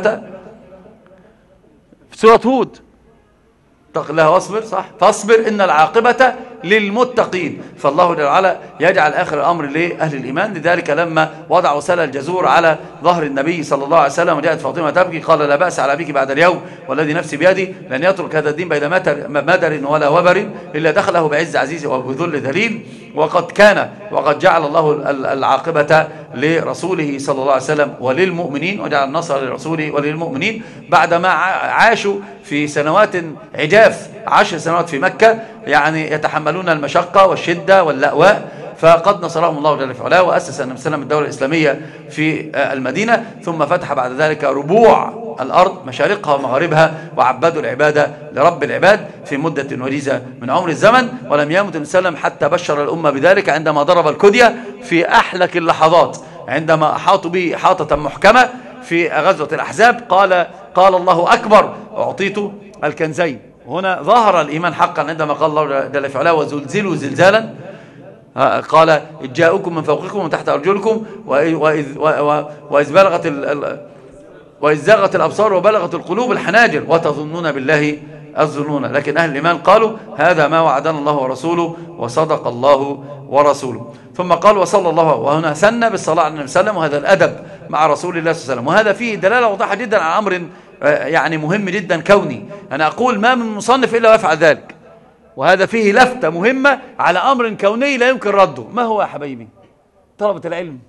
في سورة هود، اتق الله واصبر، صح، فاصبر إن العاقبة للمتقين. فالله جل وعلا يجعل آخر الأمر لأهل الإيمان. لذلك لما وضعوا سل الجزور على ظهر النبي صلى الله عليه وسلم وجاءت فاطمة تبكي، قال لا بأس على أبيك بعد اليوم والذي نفسي بيدي لن يترك هذا الدين بين مدر ولا وبر إلا دخله بعز عزيز وبذل ذليل. وقد كان وقد جعل الله العاقبة لرسوله صلى الله عليه وسلم وللمؤمنين، وجعل النصر لرسوله وللمؤمنين بعدما عاشوا في سنوات عجاف، عشر سنوات في مكة، يعني يتحملون المشقة والشدة واللأواء. فقد نصرهم الله جل وعلا وأسس النبي صلى الله عليه وسلم الدولة الإسلامية في المدينة، ثم فتح بعد ذلك ربوع الأرض مشارقها ومغاربها، وعبدوا العبادة لرب العباد في مدة وجيزة من عمر الزمن. ولم يمت النبي صلى الله عليه وسلم حتى بشر الأمة بذلك عندما ضرب الكدية في أحلك اللحظات، عندما أحاطوا به إحاطة محكمة في غزوة الأحزاب. قال قال الله أكبر أعطيت الكنزين. هنا ظهر الإيمان حقا عندما قال الله جل في علاه وزلزلوا زلزالا. قال إذ جاءكم من فوقكم ومن تحت أرجلكم وإذ, وإذ بلغت وإذ زاغت الأبصار وبلغت القلوب الحناجر وتظنون بالله الظنون. لكن أهل الإيمان قالوا هذا ما وعدنا الله ورسوله وصدق الله ورسوله. ثم قال وصلى الله، وهنا سن بالصلاة على النبي صلى الله عليه وسلم، وهذا الأدب مع رسول الله صلى الله عليه وسلم. وهذا فيه دلالة واضحة جدا على أمر يعني مهم جدا كوني. أنا أقول ما من مصنف إلا ويفعل ذلك، وهذا فيه لفتة مهمة على أمر كوني لا يمكن رده. ما هو يا حبايبي طلبة العلم؟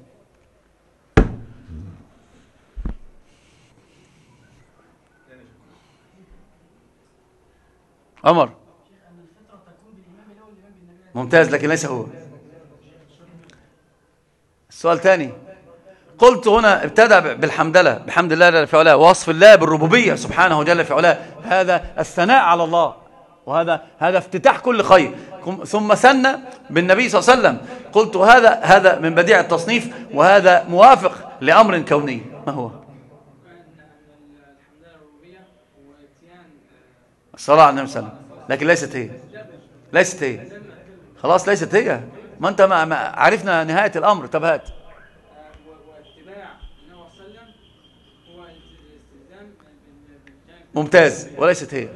عمر ممتاز، لكن ليس هو. السؤال ثاني، قلت هنا ابتدأ بالحمدلله بحمد الله جل في علاه، ووصف الله بالربوبية سبحانه جل في علاه، هذا الثناء على الله، وهذا هذا افتتاح كل خير. ثم ثنى بالنبي صلى الله عليه وسلم، قلت هذا هذا من بديع التصنيف، وهذا موافق لأمر كوني. ما هو؟ الصلاة على النبي صلى الله عليه وسلم، لكن ليست هي ليست هي خلاص ليست هي. ما انت ما عرفنا نهاية الأمر. طب هات. ممتاز، وليست هي.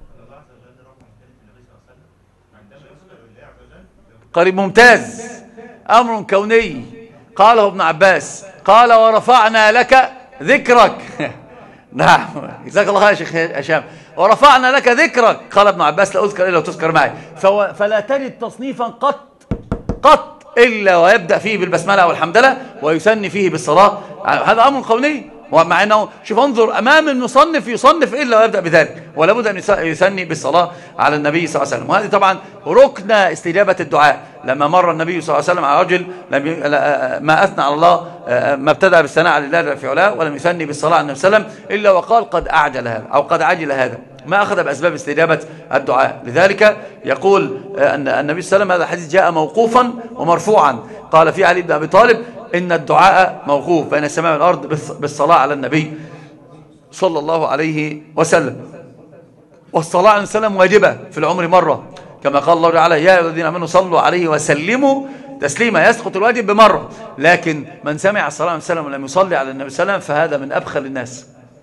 قريب، ممتاز، أمر كوني قاله ابن عباس، قال ورفعنا لك ذكرك. نعم، جزاك الله خير يا شيخ هشام. ورفعنا لك ذكرك، قال ابن عباس لا أذكر إلا وتذكر معي. فلا تجد تصنيفا قط قط إلا ويبدأ فيه بالبسملة والحمدلة ويثني فيه بالصلاة. هذا أمر قولي، ومع أنه شوف انظر أمام المصنف يصنف إلا ويبدأ بذلك، ولا بد أن يثني بالصلاة على النبي صلى الله عليه وسلم. وهذه طبعا ركن استجابة الدعاء. لما مر النبي صلى الله عليه وسلم على رجل لم ي... ما أثنى على الله، ما ابتدأ بالثناء على الله في علاه ولم يثني بالصلاة على النبي صلى الله عليه وسلم إلا وقال قد أعجل هذا أو قد عجل هذا، ما أخذ بأسباب استجابة الدعاء. لذلك يقول أن النبي صلى الله عليه وسلم، هذا الحديث جاء موقوفا ومرفوعا، قال في علي بن أبي طالب إن الدعاء موقوف بين السماء والأرض بالصلاة على النبي صلى الله عليه وسلم. والصلاة عليه وسلم واجبة في العمر مرة، كما قال الله تعالى يا الذين آمنوا صلوا عليه وسلموا تسليما، يسقط الواجب بمرة. لكن من سمع الصلاة عليه وسلم ولم يصلي على النبي صلى الله عليه وسلم فهذا من أبخل الناس،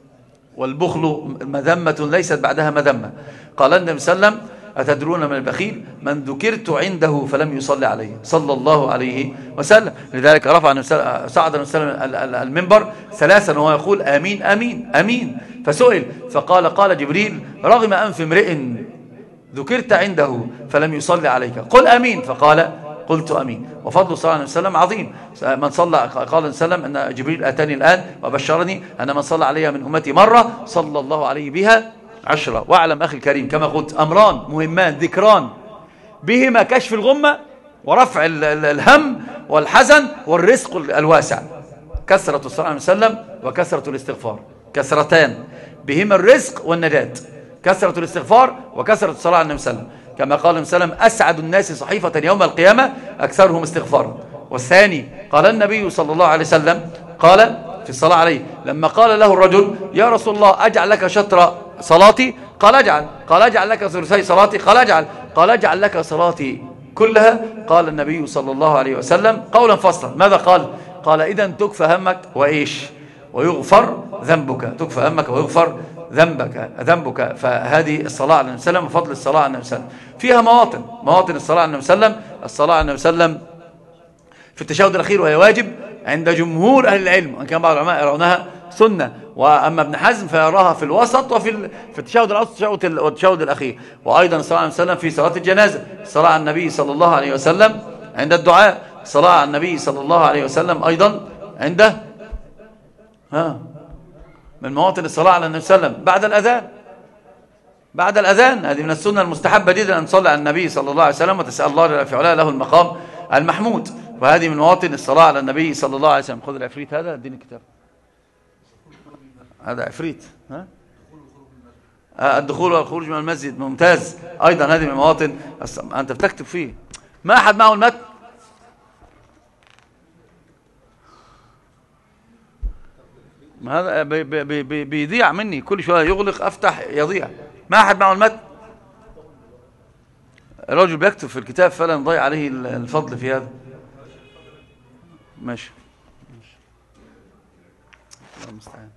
والبخل مذمة ليست بعدها مذمة. قال النبي صلى الله عليه وسلم أتدرون من البخيل؟ من ذكرت عنده فلم يصلي عليه صلى الله عليه وسلم. لذلك رفع صعد النبي صلى الله عليه وسلم المنبر ثلاثا وهو يقول آمين آمين آمين، فسئل فقال قال جبريل رغم أنف امرئ ذكرت عنده فلم يصلي عليك قل آمين، فقال قلت أمين. وفضل الصلاة عليه وسلم عظيم. من صلى قال النبي صلى الله عليه وسلم أن جبريل أتاني الآن وبشرني أن من صلى علي من أمتي مرة صلى الله عليه بها عشرة. واعلم أخي الكريم كما قلت أمران مهمان ذكران بهما كشف الغمة ورفع الهم والحزن والرزق الواسع، كثرة الصلاة عليه وسلم وكثرة الاستغفار، كثرتان بهما الرزق والنجاة، كثرة الاستغفار وكثرة الصلاة على النبي صلى الله عليه وسلم، كما قال النبي صلى الله عليه وسلم أسعد الناس صحيفة يوم القيامة أكثرهم استغفارا. والثاني قال النبي صلى الله عليه وسلم قال في الصلاة عليه لما قال له الرجل يا رسول الله أجعل لك شطر صلاتي؟ قال اجعل. قال اجعل لك ثلثي صلاتي؟ قال اجعل. قال اجعل لك صلاتي كلها؟ قال النبي صلى الله عليه وسلم قولا فصلا، ماذا قال؟ قال إذا تكفى همك وإيش ويغفر ذنبك، تكفى همك ويغفر ذنبك ذنبك. فهذه الصلاة على النبي صلى الله عليه وسلم وفضل الصلاة على النبي صلى الله عليه وسلم فيها مواطن مواطن الصلاة على النبي صلى الله عليه وسلم. الصلاة على النبي صلى الله عليه وسلم في التشهد الأخير وهي واجب عند جمهور أهل العلم، وإن كان بعض العلماء يرونها سنة، وأما ابن حزم فيراها في الوسط وفي في التشهد الأوسط والتشهد الأخير. وأيضا الصلاة عليه وسلم في صلاة الجنازة، الصلاة على النبي صلى الله عليه وسلم عند الدعاء، الصلاة على النبي صلى الله عليه وسلم أيضا عند ها من مواطن الصلاة على النبي صلى الله عليه وسلم بعد الأذان، بعد الأذان هذه من السنة المستحبة جدا أن تصلي على النبي صلى الله عليه وسلم وتسأل الله في علاه له المقام المحمود. وهذه من مواطن الصلاة على النبي صلى الله عليه وسلم. خذ العفريت هذا اديني الكتاب، هذا عفريت ها الدخول والخروج من المسجد ممتاز. أيضا هذه من مواطن أنت بتكتب فيه، ما أحد معه المتن؟ هذا بي بي بي بيضيع مني كل شوية، يغلق أفتح يضيع. ما أحد معه المتن؟ الرجل بيكتب في الكتاب فلا نضيع عليه الفضل في هذا. ماشي الله المستعان.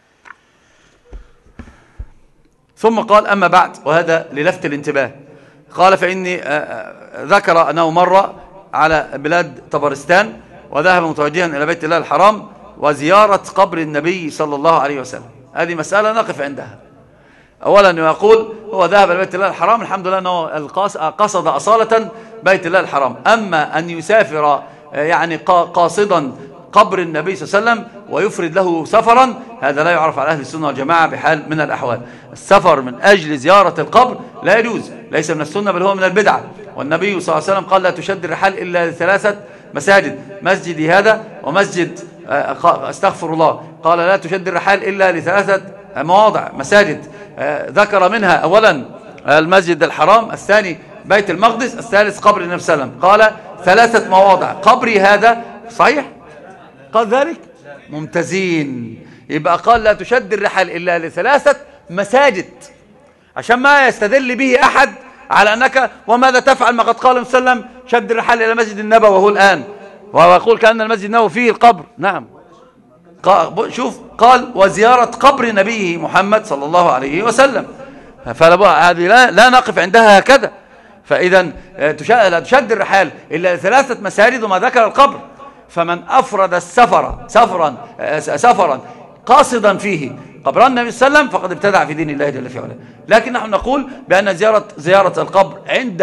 ثم قال أما بعد، وهذا للفت الانتباه، قال فإني ذكر أنه مر على بلاد طبرستان وذهب متوجها إلى بيت الله الحرام وزيارة قبر النبي صلى الله عليه وسلم. هذه مسألة نقف عندها. أولا يقول هو ذهب إلى بيت الله الحرام، الحمد لله أنه قصد أصالة بيت الله الحرام. أما أن يسافر يعني قاصدا قبر النبي صلى الله عليه وسلم ويفرد له سفرا، هذا لا يعرف على أهل السنة والجماعة بحال من الأحوال. السفر من أجل زيارة القبر لا يجوز، ليس من السنة بل هو من البدعة. والنبي صلى الله عليه وسلم قال لا تشد الرحال إلا لثلاثة مساجد، مسجدي هذا ومسجد استغفر الله، قال لا تشد الرحال إلا لثلاثة مواضع مساجد، ذكر منها أولا المسجد الحرام، الثاني بيت المقدس، الثالث قبر النبي صلى الله عليه وسلم. قال ثلاثة مواضع، قبري هذا صحيح؟ قال ذلك ممتازين. يبقى قال لا تشد الرحال إلا لثلاثة مساجد، عشان ما يستدل به أحد على أنك وماذا تفعل ما قد قال النبي صلى الله عليه وسلم شد الرحال إلى مسجد النبوي وهو الآن، ويقول كأن المسجد النبوي فيه القبر. نعم شوف قال وزيارة قبر نبيه محمد صلى الله عليه وسلم، فهذه لا, لا نقف عندها هكذا. فإذا لا تشد الرحال إلا لثلاثة مساجد وما ذكر القبر. فمن أفرد السفر سفرا سفرا قاصدا فيه قبر النبي صلى الله عليه وسلم فقد ابتدع في دين الله جل في علاه. لكن نحن نقول بأن زيارة زيارة القبر عند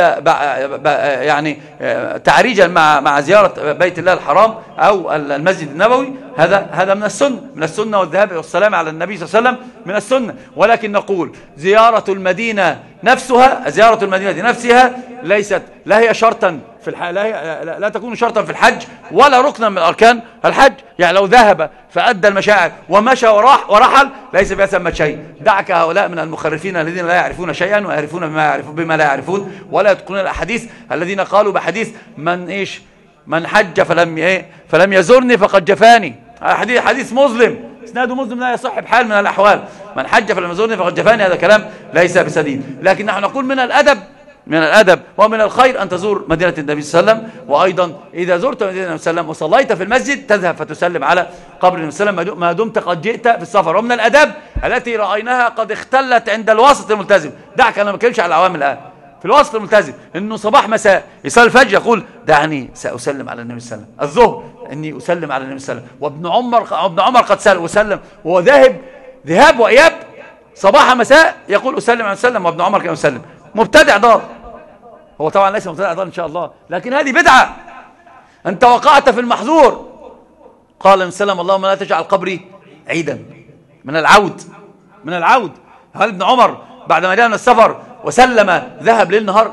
يعني تعريجا مع مع زيارة بيت الله الحرام أو المسجد النبوي هذا هذا من السنة من السنة والذهاب والسلام على النبي صلى الله عليه وسلم من السنة. ولكن نقول زيارة المدينة نفسها زيارة المدينة نفسها ليست لا هي شرطا في الح... لا, هي... لا, لا تكون شرطا في الحج ولا ركنا من أركان الحج. يعني لو ذهب فأدى المشاعر ومشى وراح ورحل ليس بيثمة شيء. دعك هؤلاء من المخرفين الذين لا يعرفون شيئا ويعرفون بما, يعرفون بما لا يعرفون ولا يتقنون الأحاديث الذين قالوا بحديث من إيش من حج فلم إيه فلم يزرني فقد جفاني. حديث حديث مسلم اسناده مسلم لا يصح بحال من الأحوال. من حج فلم يزرني فقد جفاني هذا كلام ليس بسديد. لكن نحن نقول من الأدب من الأدب ومن الخير أن تزور مدينة النبي صلى الله عليه وسلم. وأيضا إذا زرت مدينة النبي صلى الله عليه وسلم وصليت في المسجد تذهب فتسلم على قبر النبي صلى الله عليه وسلم ما دمت قد جئت في السفر. ومن الأدب التي رأيناها قد اختلت عند الوسط الملتزم. دعك أنا ما بتكلمش على العوام الآن في الوسط الملتزم إنه صباح مساء يصلي الفجر يقول دعني سأسلم على النبي صلى الله عليه وسلم. الظهر إني أسلم على النبي صلى الله عليه وسلم. وابن عمر ابن عمر قد سأل وسلم وهو ذاهب ذهاب وإياب صباح مساء يقول أسلم على النبي وابن عمر كان يسلم. مبتدع ضال. هو طبعا ليس مبتدع ضال إن شاء الله لكن هذه بدعة. أنت وقعت في المحظور. قال النبي صلى الله عليه وسلم اللهم لا تجعل قبري عيدا من العود من العود. هل ابن عمر بعد ما جاء من السفر وسلم ذهب ليل نهار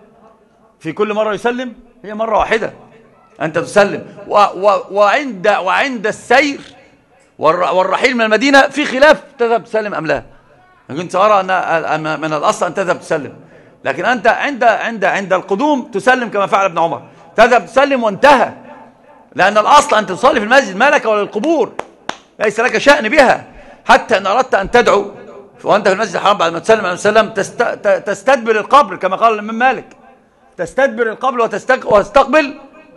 في كل مرة يسلم؟ هي مرة واحدة أنت تسلم. و و وعند وعند السير والرحيل من المدينة في خلاف تذهب تسلم أم لا. كنت أرى أن من الأصل أن تذهب تسلم لكن أنت عند عند عند القدوم تسلم كما فعل ابن عمر. تذهب تسلم وانتهى. لأن الأصل أن تصلي في المسجد ما لك ولا القبور ليس لك شأن بها. حتى إن أردت أن تدعو وأنت في المسجد الحرام بعد ما تسلم عليه وسلم تستدبر القبر كما قال الإمام مالك. تستدبر القبر وتستقبل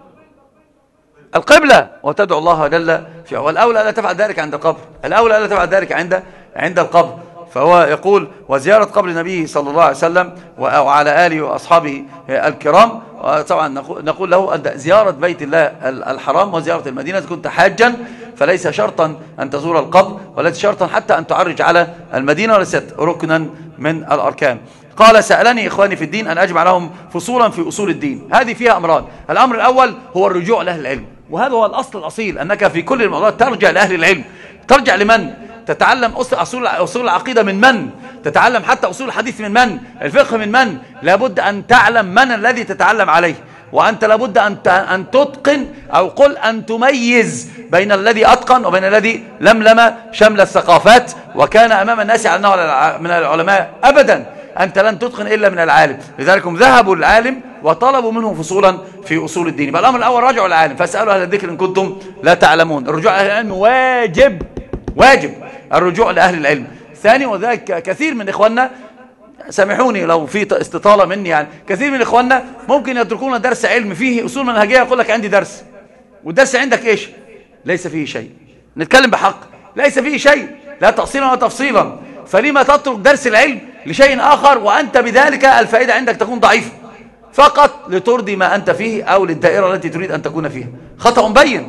القبلة وتدعو الله جل في. والأولى لا تفعل ذلك عند القبر. الأولى لا تفعل ذلك عند عند القبر. فهو يقول وزيارة قبر النبي صلى الله عليه وسلم وعلى آله وأصحابه الكرام. طبعا نقول له أن زيارة بيت الله الحرام وزيارة المدينة كنت حاجا فليس شرطا أن تزور القبر وليس شرطا حتى أن تعرج على المدينة وليست ركنا من الأركان. قال سألني إخواني في الدين أن أجمع لهم فصولا في أصول الدين. هذه فيها أمران. الأمر الأول هو الرجوع لأهل العلم وهذا هو الأصل الأصيل أنك في كل الموضوعات ترجع لأهل العلم. ترجع لمن؟ تتعلم أصول أصول العقيدة من من؟ تتعلم حتى أصول الحديث من من؟ الفقه من من؟ لابد أن تعلم من الذي تتعلم عليه. وأنت لابد أن أن تتقن أو قل أن تميز بين الذي أتقن وبين الذي لملم شمل الثقافات وكان أمام الناس على أنه من العلماء. أبدا أنت لن تتقن إلا من العالم. لذلك هم ذهبوا للعالم وطلبوا منه فصولا في أصول الدين. فالأمر الأول رجعوا للعالم فاسألوا أهل الذكر إن كنتم لا تعلمون. الرجوع لأهل العلم واجب واجب الرجوع لأهل العلم. ثاني وذلك كثير من إخواننا سامحوني لو في استطالة مني يعني كثير من إخواننا ممكن يتركون درس علم فيه أصول منهجية يقول لك عندي درس والدرس عندك إيش؟ ليس فيه شيء. نتكلم بحق ليس فيه شيء لا تأصيلا ولا تفصيلا. فلما تترك درس العلم لشيء آخر وأنت بذلك الفائدة عندك تكون ضعيفة فقط لترضي ما أنت فيه أو للدائرة التي تريد أن تكون فيها. خطأ مبين.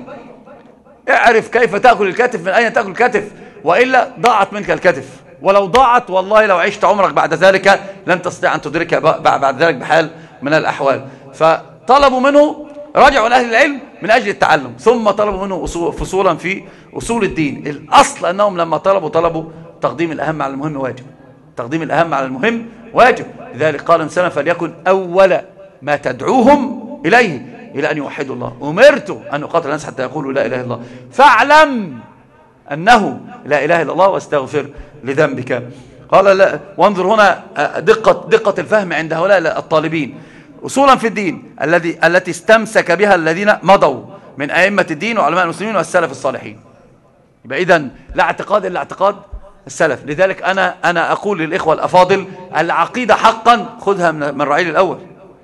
اعرف كيف تأكل الكتف من أين تأكل الكتف وإلا ضاعت منك الكتف. ولو ضاعت والله لو عشت عمرك بعد ذلك لن تستطيع أن تدركها بعد ذلك بحال من الأحوال. فطلبوا منه رجعوا لأهل العلم من أجل التعلم ثم طلبوا منه فصولا في أصول الدين. الأصل أنهم لما طلبوا طلبوا تقديم الأهم على المهم واجب. تقديم الأهم على المهم واجب. لذلك قال النبي فليكن أول ما تدعوهم إليه إلى أن يوحدوا الله. أمرت أن أقاتل الناس حتى يقولوا لا إله إلا الله فاعلم أنه لا إله إلا الله واستغفر لذنبك. قال لا. وانظر هنا دقة دقة الفهم عند هؤلاء الطالبين. أصولا في الدين الذي التي استمسك بها الذين مضوا من أئمة الدين وعلماء المسلمين والسلف الصالحين. يبقى إذن لا اعتقاد إلا اعتقاد السلف. لذلك أنا أنا أقول للإخوة الأفاضل العقيدة حقا خذها من الرعيل الأول.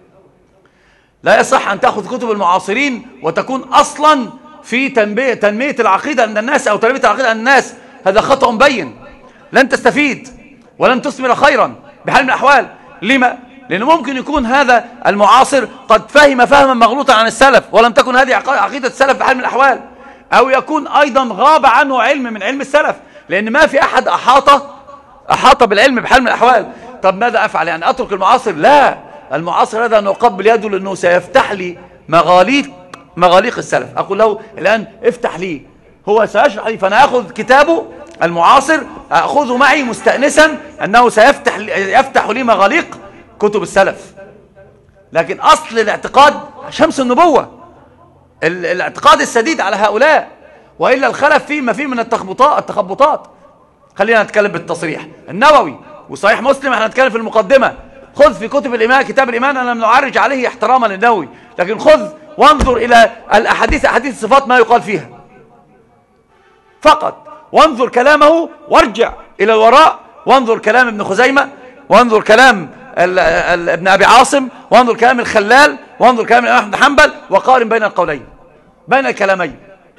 لا يصح أن تأخذ كتب المعاصرين وتكون أصلا في تنمية تنمية العقيدة عند الناس أو تربية العقيدة عند الناس. هذا خطأ مبين. لن تستفيد ولن تثمر خيرا بحال من الأحوال. لما؟ لأنه ممكن يكون هذا المعاصر قد فهم فهما مغلوطا عن السلف ولم تكن هذه عقيدة السلف بحال من الأحوال. أو يكون أيضا غاب عنه علم من علم السلف لأن ما في أحد أحاط أحاط بالعلم بحال من الأحوال. طب ماذا أفعل؟ يعني أترك المعاصر؟ لا، المعاصر هذا أن أقبل يده لأنه سيفتح لي مغاليق مغاليق السلف. أقول له الآن افتح لي، هو سيشرح لي، فأنا أخذ كتابه المعاصر أخذه معي مستأنسا أنه سيفتح يفتح لي مغاليق كتب السلف. لكن أصل الاعتقاد شمس النبوة، الاعتقاد السديد على هؤلاء، وإلا الخلف فيه ما فيه من التخبطات التخبطات. خلينا نتكلم بالتصريح. النووي وصحيح مسلم احنا نتكلم في المقدمة. خذ في كتب الإيمان، كتاب الإيمان أنا لم نعرج عليه احتراما للنووي، لكن خذ وانظر إلى الأحاديث أحاديث الصفات ما يقال فيها فقط، وانظر كلامه وارجع إلى الوراء، وانظر كلام ابن خزيمة، وانظر كلام ال ال ابن أبي عاصم، وانظر كلام الخلال، وانظر كلام الإمام أحمد بن حنبل، وقارن بين القولين بين الكلامين.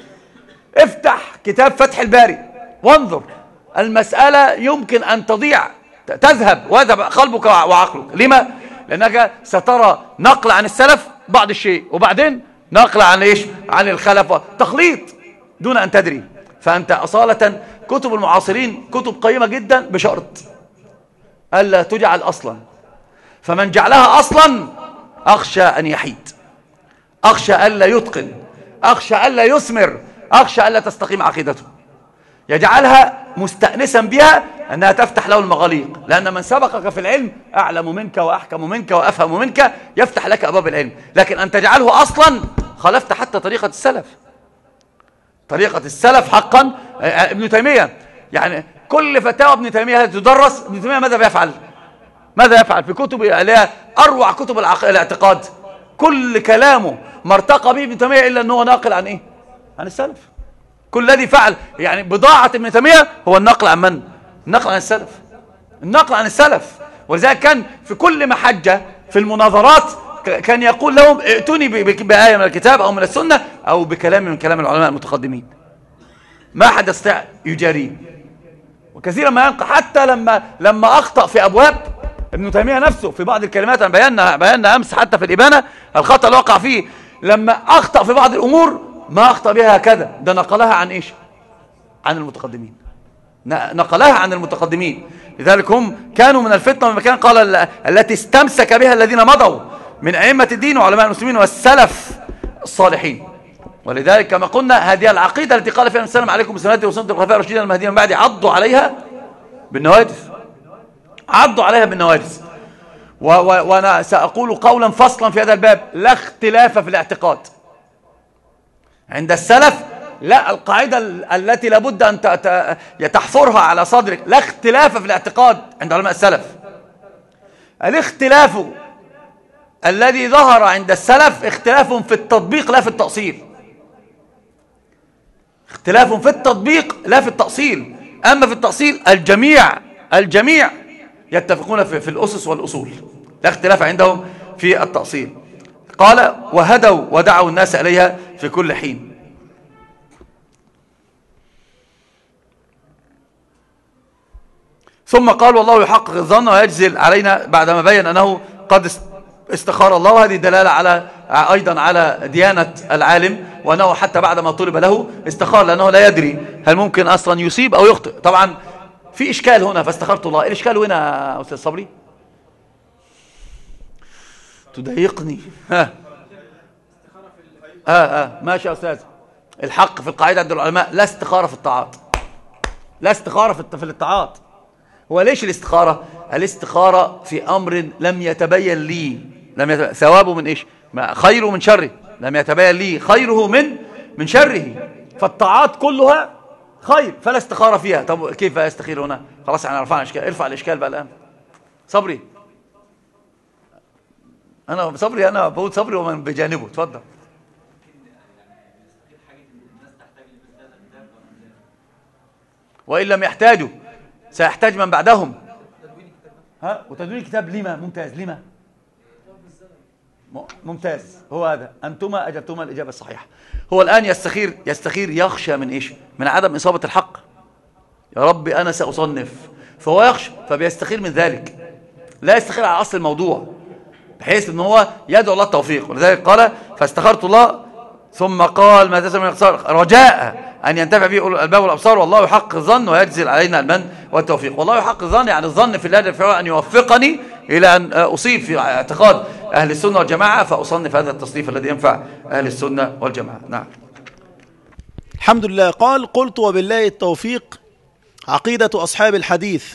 افتح كتاب فتح الباري وانظر، المسألة يمكن أن تضيع تذهب ويذهب قلبك وعقلك. لما؟ لأنك سترى نقل عن السلف بعض الشيء، وبعدين نقل عن إيش؟ عن الخلف، تخليط دون أن تدري. فأنت أصالة كتب المعاصرين كتب قيمة جدا بشرط ألا تجعل أصلا، فمن جعلها أصلا أخشى أن يحيد، أخشى ألا يتقن، أخشى ألا يثمر، أخشى ألا تستقيم عقيدته. يجعلها مستأنسا بها أنها تفتح له المغاليق، لأن من سبقك في العلم أعلم منك وأحكم منك وأفهم منك يفتح لك أبواب العلم. لكن أن تجعله أصلا خالفت حتى طريقة السلف، طريقة السلف حقا. ابن تيمية يعني كل فتاوى ابن تيمية تدرس، ابن تيمية ماذا يفعل؟ ماذا يفعل في كتب اللي أروع كتب الاعتقاد؟ كل كلامه ما ارتقى به ابن تيمية إلا أنه ناقل عن إيه؟ عن السلف. كل الذي فعل يعني بضاعة ابن تيمية هو النقل عن من؟ النقل عن السلف، النقل عن السلف. ولذلك كان في كل محجة في المناظرات كان يقول لهم ائتوني بآية من الكتاب أو من السنة أو بكلام من كلام العلماء المتقدمين، ما حد يستطيع يجاريه. وكثيرا ما ينقع حتى لما لما أخطأ في أبواب ابن تيمية نفسه في بعض الكلمات، أنا بينا بينا أمس حتى في الإبانة الخطأ اللي وقع فيه، لما أخطأ في بعض الأمور ما أخطأ بها هكذا، ده نقلها عن إيش؟ عن المتقدمين، نقلها عن المتقدمين. لذلك هم كانوا من الفتنة من مكان قال التي استمسك بها الذين مضوا من أئمة الدين وعلماء المسلمين والسلف الصالحين. ولذلك كما قلنا هذه العقيدة التي قال فيها النبي صلى الله عليه وسلم عليكم بسنتي وسنة الخلفاء الراشدين المهديين من بعدي عضوا عليها بالنواجذ، عضوا عليها بالنواجذ. وأنا سأقول قولا فصلا في هذا الباب: لا اختلاف في الاعتقاد عند السلف. لا، القاعدة التي لابد أن تحفرها على صدرك: لا اختلاف في الاعتقاد عند علماء السلف. الاختلاف الذي ظهر عند السلف اختلاف في التطبيق لا في التأصيل، اختلاف في التطبيق لا في التأصيل. أما في التأصيل الجميع الجميع يتفقون في, في الأسس والأصول، لا اختلاف عندهم في التأصيل. قال: وهدوا ودعوا الناس إليها في كل حين. ثم قال: والله يحقق الظن ويجزل علينا، بعدما بين أنه قد استخار الله. وهذه دلالة على أيضا على ديانة العالم، وأنه حتى بعدما طلب له استخار، لأنه لا يدري هل ممكن أصلا يصيب أو يخطئ. طبعا في إشكال هنا، فاستخرت الله. الإشكال هنا أستاذ صبري تضايقني. ها ها ها ماشي يا أستاذ. الحق في القاعدة عند العلماء: لا استخارة في الطاعات، لا استخارة في الطاعات. هو ليش الاستخارة؟ الاستخارة في أمر لم يتبين لي، لم يتبين ثوابه من إيش؟ خيره من شره، لم يتبين لي خيره من من شره. فالطاعات كلها خير، فلا استخارة فيها. طب كيف استخير هنا؟ خلاص احنا رفعنا الإشكال. ارفع الإشكال بقى الآن. صبري، أنا صبري، أنا بقول صبري ومن بجانبه. اتفضل. وإن لم يحتاجوا سيحتاج من بعدهم. ها وتدوين الكتاب لما؟ ممتاز. لما؟ ممتاز. هو هذا، أنتما أجبتما الإجابة الصحيحة. هو الآن يستخير يستخير يخشى من إيش؟ من عدم إصابة الحق. يا ربي أنا سأصنف، فهو يخشى فبيستخير من ذلك، لا يستخير على أصل الموضوع، بحيث أنه هو يدعو الله التوفيق. ولذلك قال: فاستخرت الله. ثم قال: ما تسمى الاختصار؟ رجاء أن ينتفع به أولو الألباب والأبصار. والله يحق الظن ويجزل علينا المن والتوفيق. والله يحق الظن يعني الظن في الله جل وعلا أن يوفقني إلى أن أصيب في اعتقاد أهل السنة والجماعة، فأصنف هذا التصنيف الذي ينفع أهل السنة والجماعة. نعم. الحمد لله. قال: قلت وبالله التوفيق عقيدة أصحاب الحديث.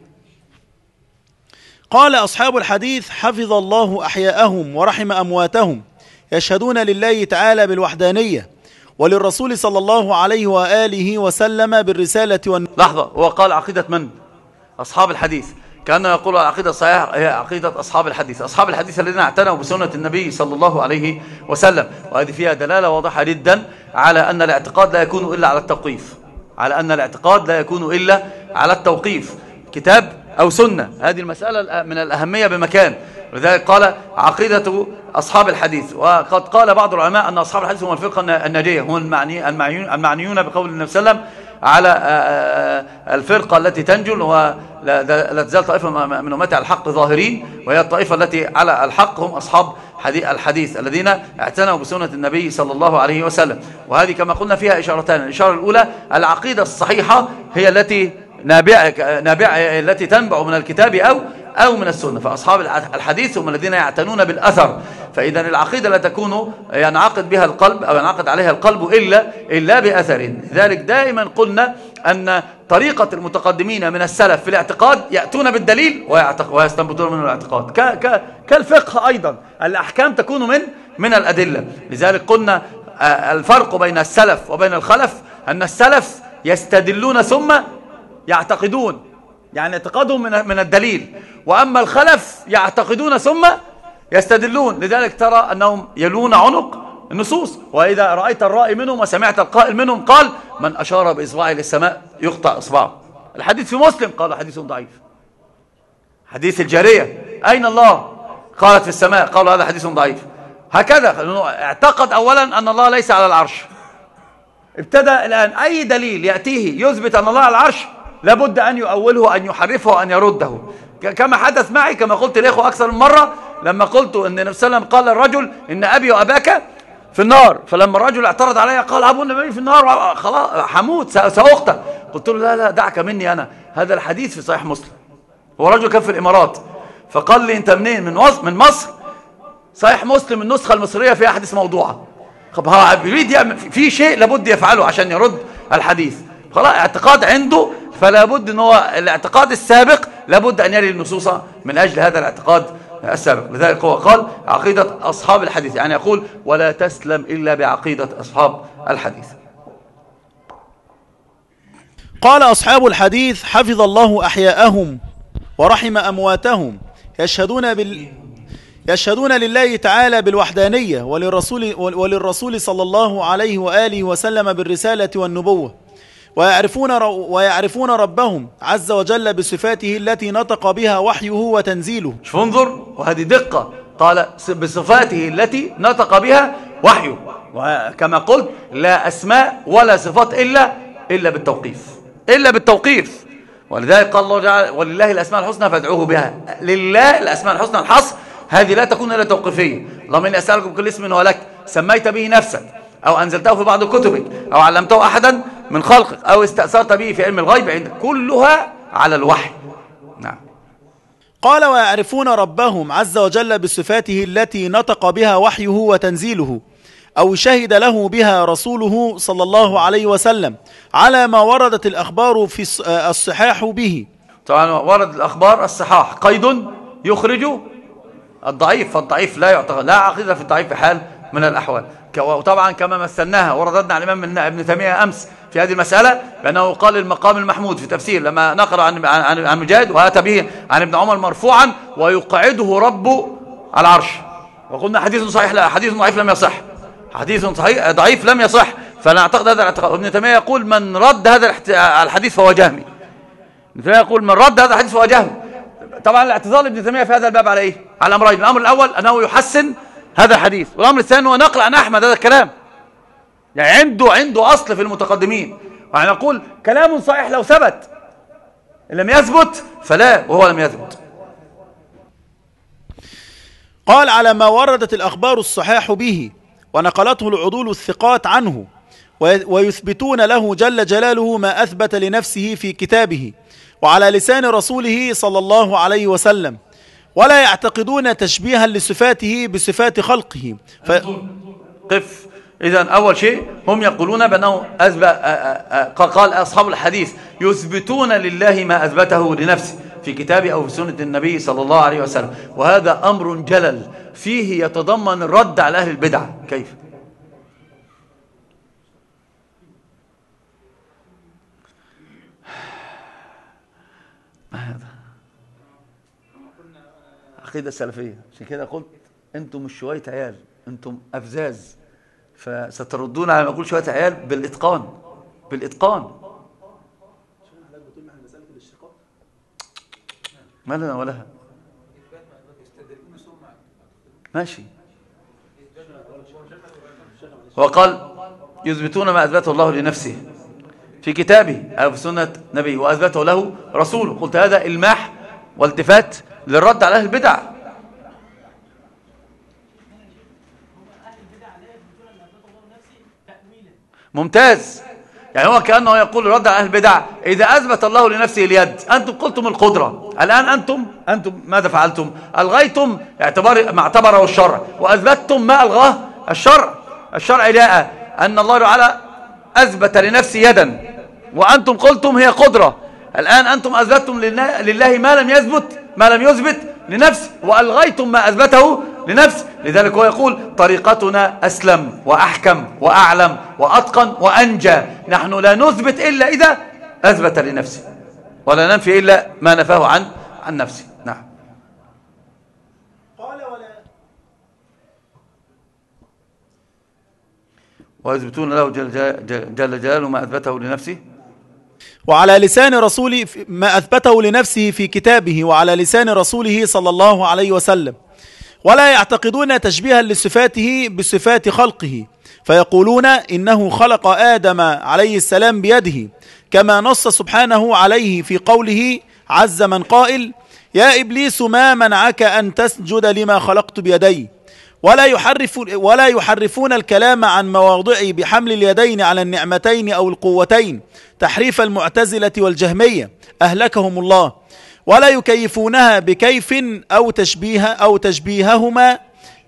قال: أصحاب الحديث حفظ الله أحياءهم ورحم أمواتهم، يشهدون لله تعالى بالوحدانية وللرسول صلى الله عليه وآله وسلم بالرسالة والن... لحظة، هو قال عقيدة من؟ أصحاب الحديث. كأنه يقول العقيدة الصحيحة هي عقيدة أصحاب الحديث، أصحاب الحديث الذين اعتنوا بسنة النبي صلى الله عليه وسلم. وهذه فيها دلالة واضحة جدا على أن الاعتقاد لا يكون إلا على التوقيف، على أن الاعتقاد لا يكون إلا على التوقيف، كتاب أو سنة. هذه المسألة من الأهمية بمكان. ولذلك قال عقيدة أصحاب الحديث. وقد قال بعض العلماء أن أصحاب الحديث هم الفرقة الناجية، هم المعنيون, المعنيون بقول النبي صلى الله عليه وسلم على الفرقة التي تنجل ولا تزال طائفة من أمتي على الحق ظاهرين، وهي الطائفة التي على الحق هم أصحاب الحديث الذين اعتنوا بسنة النبي صلى الله عليه وسلم. وهذه كما قلنا فيها إشارتان. الإشارة الأولى العقيدة الصحيحة هي التي نابعة نابعة التي تنبع من الكتاب أو أو من السنة، فأصحاب الحديث هم الذين يعتنون بالأثر. فإذا العقيدة لا تكون ينعقد بها القلب أو ينعقد عليها القلب إلا إلا بأثر. لذلك دائما قلنا أن طريقة المتقدمين من السلف في الاعتقاد يأتون بالدليل ويستنبطون منه الاعتقاد، كالفقه أيضا الأحكام تكون من من الأدلة. لذلك قلنا الفرق بين السلف وبين الخلف أن السلف يستدلون ثم يعتقدون، يعني اعتقادهم من من الدليل، وأما الخلف يعتقدون ثم يستدلون. لذلك ترى أنهم يلون عنق النصوص. وإذا رأيت الرائي منهم وسمعت القائل منهم قال: من أشار بإصبعه للسماء يقطع إصبعه. الحديث في مسلم قال حديث ضعيف. حديث الجارية أين الله؟ قالت في السماء، قالوا هذا حديث ضعيف. هكذا اعتقد أولا أن الله ليس على العرش، ابتدى الآن أي دليل يأتيه يثبت أن الله على العرش لابد أن يؤوله، أن يحرفه، أن يرده، كما حدث معي كما قلت لإخوة أكثر من مرة لما قلت أن النبي صلى الله عليه وسلم قال الرجل إن أبي وأباك في النار، فلما الرجل اعترض علي قال أبو النبي في النار خلاص حموت سأقتل. قلت له لا لا دعك مني أنا، هذا الحديث في صحيح مسلم. هو رجل كان في الإمارات فقال لي أنت منين؟ من من مصر. صحيح مسلم النسخة المصرية فيها حديث موضوعة. طب هو يريد في شيء لابد يفعله عشان يرد الحديث، خلاص اعتقاد عنده، فلا بد ان هو الاعتقاد السابق لابد ان يري النصوص من اجل هذا الاعتقاد السابق. لذلك هو قال عقيدة اصحاب الحديث، يعني يقول ولا تسلم الا بعقيدة اصحاب الحديث. قال: أصحاب الحديث حفظ الله أحياءهم ورحم أمواتهم، يشهدون بال يشهدون لله تعالى بالوحدانية وللرسول وللرسول صلى الله عليه وآله وسلم بالرسالة والنبوة، ويعرفون ويعرفون ربهم عز وجل بصفاته التي نطق بها وحيه وتنزيله. شوف انظر، وهذه دقة، قال بصفاته التي نطق بها وحيه، وكما قلت لا أسماء ولا صفات إلا إلا بالتوقيف، إلا بالتوقيف. ولذلك قال الله تعالى ولله الأسماء الحسنى فادعوه بها. لله الأسماء الحسنى الحصر هذه لا تكون إلا توقيفية. اللهم إني أسألكم بكل اسم هو لك سميت به نفسك أو أنزلته في بعض كتبك أو علمته أحدا من خلقك أو استأثرت به في علم الغيب عندك، كلها على الوحي. نعم. قال: ويعرفون ربهم عز وجل بصفاته التي نطق بها وحيه وتنزيله أو شهد له بها رسوله صلى الله عليه وسلم على ما وردت الأخبار في الصحاح به. طبعا ورد الأخبار الصحاح قيد يخرج الضعيف، فالضعيف لا يعتقد، لا عقيدة في الضعيف بحال من الأحوال. وطبعا كما مثلناها ورددنا على الإمام ابن تيمية أمس في هذه المسألة بأنه قال المقام المحمود في تفسير لما نقل عن عن عن مجاهد وأتى به عن ابن عمر مرفوعا ويقعده رب العرش، وقلنا حديث صحيح لا حديث ضعيف لم يصح، حديث صحيح ضعيف لم يصح، فنعتقد هذا الاعتقاد. ابن تيمية يقول من رد هذا الحديث فهو جهمي. ابن تيمية يقول من رد هذا الحديث فهو جهمي. طبعا الاعتزال ابن تيمية في هذا الباب على ايه؟ على امرين. الامر الاول انه يحسن هذا الحديث، والامر الثاني هو نقل عن احمد هذا الكلام، يعني عنده عنده اصل في المتقدمين، يعني نقول كلام صحيح لو ثبت، ان لم يثبت فلا، وهو لم يثبت. قال: على ما وردت الاخبار الصحاح به ونقلته العضول الثقات عنه ويثبتون له جل جلاله ما أثبت لنفسه في كتابه وعلى لسان رسوله صلى الله عليه وسلم، ولا يعتقدون تشبيها لصفاته بصفات خلقه. ف... قف. إذن أول شيء هم يقولون بأنه أثبت، قال أصحاب الحديث يثبتون لله ما أثبته لنفسه في كتابه أو في سنة النبي صلى الله عليه وسلم، وهذا أمر جلل فيه يتضمن الرد على أهل البدع. كيف؟ ما هذا؟ عقيدة السلفية. عشان كده قلت أنتم مش شوية عيال، أنتم أفزاز، فستردون على ما أقول شوية عيال بالإتقان بالإتقان. ما لنا ولها. ماشي. وقال يثبتون ما أثبته الله لنفسه في كتابه أو في سنة نبيه وأثبته له رسوله. قلت هذا إلماح والتفات للرد على أهل البدع. ممتاز. يعني هو كأنه يقول رد على أهل البدع إذا أثبت الله لنفسه اليد، أنتم قلتم القدرة، الآن أنتم أنتم ماذا فعلتم؟ ألغيتم اعتبار ما اعتبره الشرع، وأثبتتم ما ألغاه الشرع. الشرع جاء أن الله تعالى أثبت لنفسه يدا، وأنتم قلتم هي قدرة. الآن أنتم أثبتتم لله ما لم يثبت ما لم يثبت لنفسه، وألغيتم ما أثبته لنفسه. لذلك هو يقول طريقتنا أسلم وأحكم وأعلم وأتقن وأنجى. نحن لا نثبت إلا إذا أثبت لنفسه، ولا ننفي إلا ما نفاه عن عن نفسه. نعم. قال ولا ويثبتون له جل, جل, جل جلاله ما أثبته لنفسه وعلى لسان رسوله ما أثبته لنفسه في كتابه وعلى لسان رسوله صلى الله عليه وسلم، ولا يعتقدون تشبيها لصفاته بصفات خلقه، فيقولون إنه خلق آدم عليه السلام بيده، كما نص سبحانه عليه في قوله عز من قائل يا إبليس ما منعك أن تسجد لما خلقت بيدي. ولا يحرف ولا يحرفون الكلام عن مواضعه بحمل اليدين على النعمتين أو القوتين، تحريف المعتزلة والجهمية أهلكهم الله. ولا يكيفونها بكيف أو تشبيه أو تشبيههما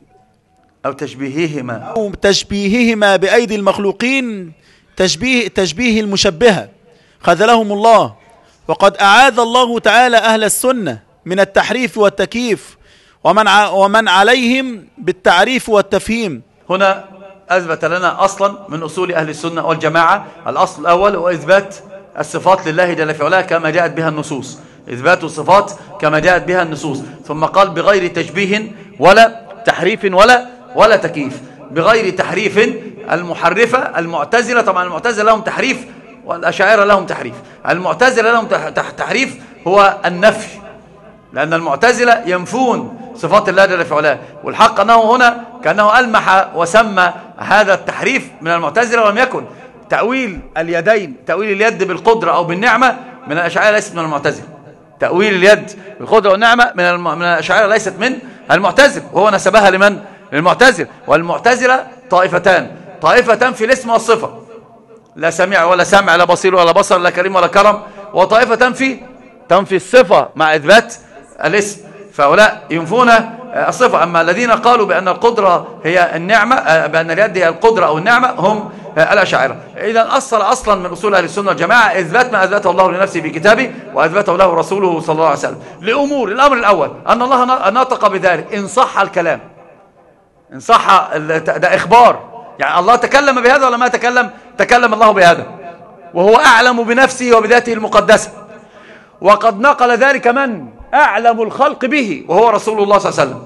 أو تشبيههما أو تشبيههما بأيدي المخلوقين، تشبيه تشبيه المشبهة خذلهم الله. وقد أعاذ الله تعالى أهل السنة من التحريف والتكييف ومن ومن عليهم بالتعريف والتفهيم. هنا أثبت لنا أصلا من أصول أهل السنة والجماعة. الأصل الأول هو إثبات الصفات لله جل في علاه كما جاءت بها النصوص، إثبات الصفات كما جاءت بها النصوص. ثم قال بغير تشبيه ولا تحريف ولا ولا تكييف. بغير تحريف المحرفة المعتزلة، طبعا المعتزلة لهم تحريف والأشاعرة لهم تحريف. المعتزلة لهم تحريف هو النفي، لأن المعتزلة ينفون صفات الله جل في علاه، والحق أنه هنا كأنه ألمح وسمى هذا التحريف من المعتزلة ولم يكن. تأويل اليدين، تأويل اليد بالقدرة أو بالنعمة من الأشاعرة ليست من المعتزلة. تأويل اليد بالقدرة والنعمة من من الأشاعرة ليست من المعتزلة، وهو نسبها لمن؟ للمعتزلة. والمعتزلة طائفتان، طائفتان في الاسم والصفة، لا سميع ولا سمع، لا بصير ولا بصر، لا كريم ولا كرم، وطائفتان في تنفي الصفة مع إثبات الاسم، فهؤلاء ينفون الصفة. أما الذين قالوا بأن القدرة هي النعمة، بأن اليد هي القدرة أو النعمة، هم الأشاعرة. إذن أصل أصلا من أصول أهل السنة والجماعة إثبات ما أثبته الله لنفسه في كتابه وأثبته له رسوله صلى الله عليه وسلم لأمور. الأمر الأول أن الله نطق بذلك إن صح الكلام، إن صح ده إخبار، يعني الله تكلم بهذا ولا ما تكلم؟ تكلم الله بهذا، وهو أعلم بنفسه وبذاته المقدسة. وقد نقل ذلك من أعلم الخلق به وهو رسول الله صلى الله عليه وسلم،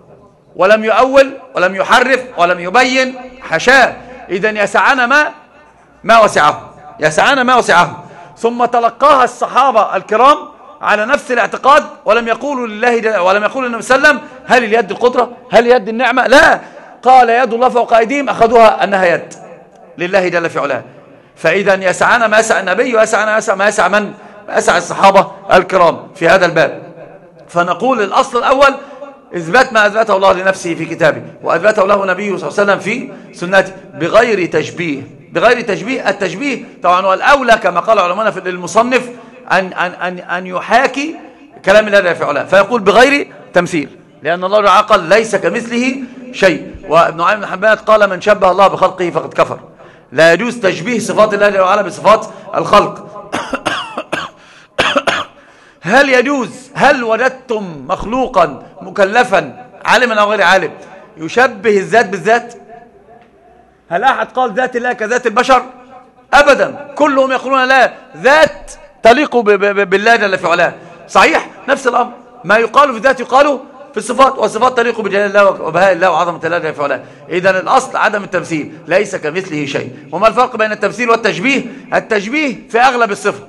ولم يؤول ولم يحرف ولم يبين، حشاه. إذن يسعنا ما ما وسعه، يسعنا ما وسعه. ثم تلقاها الصحابة الكرام على نفس الاعتقاد، ولم يقولوا لله ولم يقولوا للنبي صلى الله عليه وسلم هل اليد القدرة، هل اليد النعمة، لا، قال يد الله فوق أيديهم، أخذوها أنها يد لله جل في علاه. فإذا يسعنا ما يسع النبي، ويسعنا ما يسع من؟ ما يسع الصحابة الكرام في هذا الباب. فنقول الأصل الأول إثبات ما أثبته الله لنفسه في كتابه وأثبته له نبيه صلى الله عليه وسلم في سنته بغير تشبيه بغير تشبيه. التشبيه طبعا هو الأولى كما قال علماءنا في المصنف أن, أن, أن, أن يحاكي كلام الله جل في علاه فيقول بغير تمثيل، لأن الله تعالى قال ليس كمثله شيء. وابن عامر بن حبان قال من شبه الله بخلقه فقد كفر. لا يجوز تشبيه صفات الله جل وعلا بصفات الخلق. هل يجوز هل وجدتم مخلوقا مكلفا عالما أو غير عالم يشبه الذات بالذات؟ هل أحد قال ذات الله كذات البشر؟ أبدا، كلهم يقولون لا، ذات تليق بالله جل في علاه. صحيح، نفس الأمر، ما يقال في الذات يقال في الصفات، والصفات تليق بجلال الله وبهاء الله وعظمة الله جل في علاه. إذن الأصل عدم التمثيل، ليس كمثله شيء. وما الفرق بين التمثيل والتشبيه؟ التشبيه في أغلب الصفة،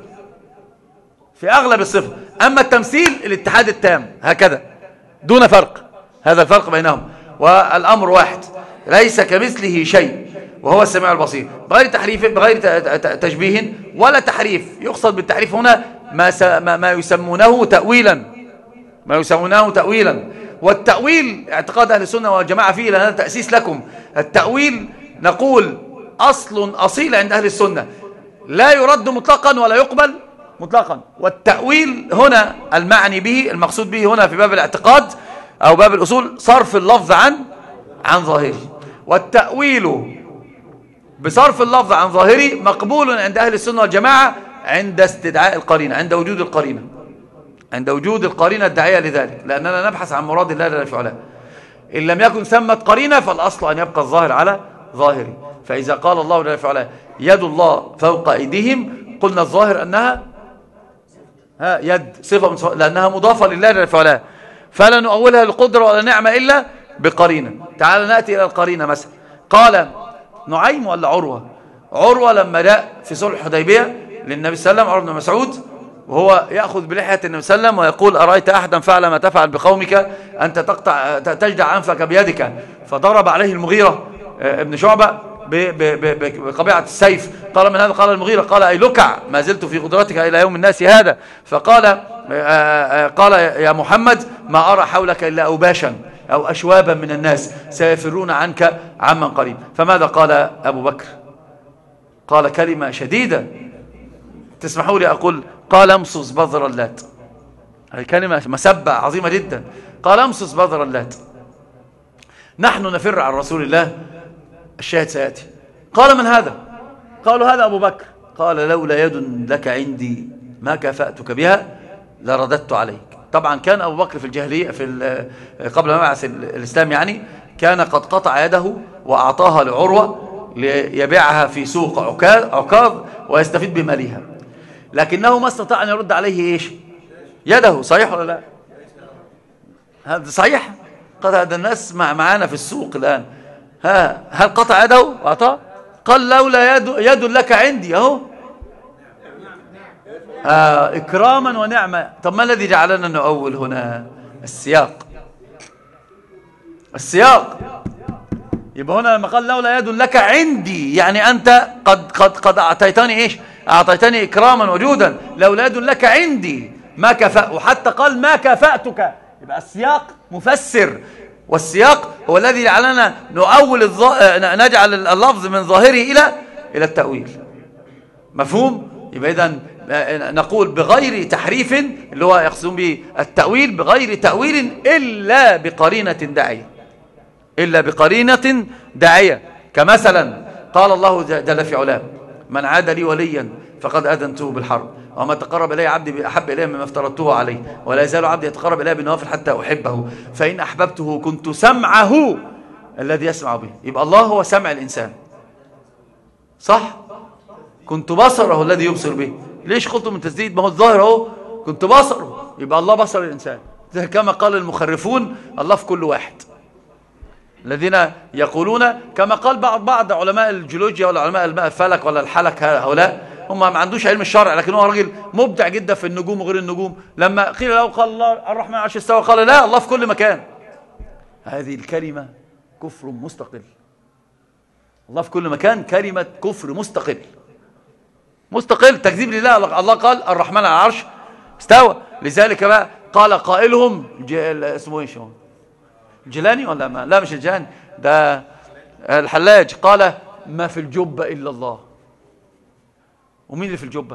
في أغلب الصفة، أما التمثيل الاتحاد التام، هكذا دون فرق. هذا الفرق بينهم، والأمر واحد، ليس كمثله شيء وهو السميع البصير، بغير تحريف، بغير تشبيه ولا تحريف. يقصد بالتحريف هنا ما ما يسمونه تأويلا، ما يسمونه تأويلا. والتأويل اعتقاد أهل السنة والجماعة فيه، لأن هذا تأسيس لكم. التأويل نقول أصل أصيل عند أهل السنة، لا يرد مطلقا ولا يقبل مطلقا. والتأويل هنا المعني به، المقصود به هنا في باب الاعتقاد أو باب الأصول، صرف اللفظ عن عن ظاهره. والتأويل بصرف اللفظ عن ظاهره مقبول عند أهل السنة والجماعة عند استدعاء القرينة، عند وجود القرينة، عند وجود القرينة الداعية لذلك، لأننا نبحث عن مراد الله جل في علاه. إن لم يكن ثمة قرينة فالأصل أن يبقى الظاهر على ظاهره. فإذا قال الله جل في علاه يد الله فوق أيديهم، قلنا الظاهر أنها ها يد صفة، لأنها مضافة لله جل في علاه، فلا نؤولها للقدرة ولا نعمة إلا بقرينة. تعال نأتي إلى القرينة. مثلا قال نعيم ولا عروة؟ عروة لما جاء في صلح الحديبية للنبي صلى الله عليه وسلم، عروة بن مسعود، وهو يأخذ بلحية النبي صلى الله عليه وسلم ويقول أرأيت أحدا فعل ما تفعل بقومك أنت تقطع تجدع أنفك بيدك، فضرب عليه المغيرة ابن شعبة بقبيعة السيف. قال من هذا؟ قال المغيرة. قال أي لكع، ما زلت في قدرتك إلى يوم الناس هذا. فقال قال يا محمد ما أرى حولك إلا أوباشا أو أشوابا من الناس سيفرون عنك عمن قريب. فماذا قال أبو بكر؟ قال كلمة شديدة، تسمحوا لي أقول، قال امصص بذر اللات. هذه كلمة مسبة عظيمة جدا. قال امصص بذر اللات. نحن نفر عن رسول الله، الشاهد سيأتي. قال من هذا؟ قالوا هذا أبو بكر. قال لولا يد لك عندي ما كفأتك بها لرددت عليك. طبعا كان أبو بكر في الجاهلية، في قبل ما يبعث الإسلام يعني، كان قد قطع يده وأعطاها لعروة ليبيعها في سوق عكاظ ويستفيد بمالها، لكنه ما استطاع أن يرد عليه إيش؟ يده. صحيح ولا لا؟ هذا صحيح. قد هذا الناس معانا في السوق الآن، ها هل قطع يده وأعطاه؟ قال لولا يد, يد لك عندي أهو، آه إكراما ونعمة. طب ما الذي جعلنا نؤول هنا؟ السياق، السياق. يبقى هنا لما قال لولا يد لك عندي، يعني أنت قد قد قد أعطيتني إيش؟ أعطيتني إكراما وجودا. لولا يد لك عندي ما كفأ، وحتى قال ما كفأتك. يبقى السياق مفسر، والسياق هو الذي جعلنا نؤول الظ... نجعل اللفظ من ظاهره إلى إلى التأويل. مفهوم؟ يبقى إذن نقول بغير تحريف، اللي هو يقصدون به التأويل، بغير تأويل إلا بقرينة داعية، إلا بقرينة داعية. كمثلا قال الله جل في علاه من عاد لي وليا فقد أذنته بالحرب، وما تقرب إلي عبدي بأحب إليه مما افترضته عليه، ولا يزال عبدي يتقرب إلي بالنوافل حتى أحبه، فإن أحببته كنت سمعه الذي يسمع به. يبقى الله هو سمع الإنسان، صح؟ كنت بصره الذي يبصر به. ليش قلتم من تسديد؟ ما هو الظاهر اهو كنت بصره، يبقى الله بصر الإنسان. كما قال المخرفون الله في كل واحد، الذين يقولون كما قال بعض بعض علماء الجيولوجيا ولا علماء الفلك ولا الحلك، هؤلاء هم ما عندوش علم الشرع، لكن هو راجل مبدع جدا في النجوم وغير النجوم. لما قيل له قال الله الرحمن على العرش استوى، قال لا، الله في كل مكان. هذه الكلمة كفر مستقل. الله في كل مكان كلمة كفر مستقل، مستقل، تكذيب لله. الله قال الرحمن على العرش استوى، لذلك بقى قال قائلهم اسمه ايش هو؟ الجيلاني ولا ما؟ لا مش الجيلاني، ده الحلاج. قال ما في الجبة إلا الله. ومين اللي في الجبة؟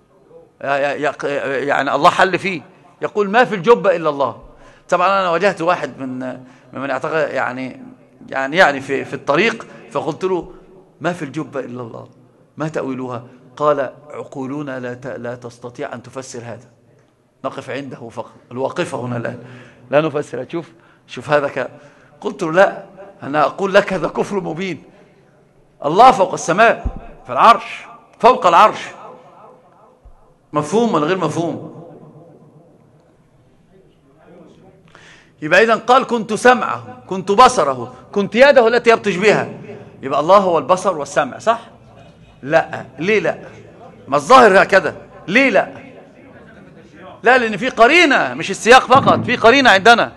يعني الله حل فيه، يقول ما في الجبة إلا الله. طبعا أنا واجهت واحد من من اعتقد يعني يعني يعني في في الطريق، فقلت له ما في الجبة إلا الله، ما تأويلها؟ قال عقولنا لا لا تستطيع أن تفسر هذا، نقف عنده فقط، الواقفة هنا الآن لا نفسر. شوف شوف هذا ك... قلت له لا، أنا أقول لك هذا كفر مبين. الله فوق السماء في العرش، فوق العرش، مفهوم ولا غير مفهوم؟ يبقى إذن قال كنت سمعه، كنت بصره، كنت يده التي يبطش بها. يبقى الله هو البصر والسمع، صح؟ لا. ليه لا؟ ما الظاهر هكذا. ليه لا؟ لا، لأن في قرينة، مش السياق فقط، في قرينة عندنا.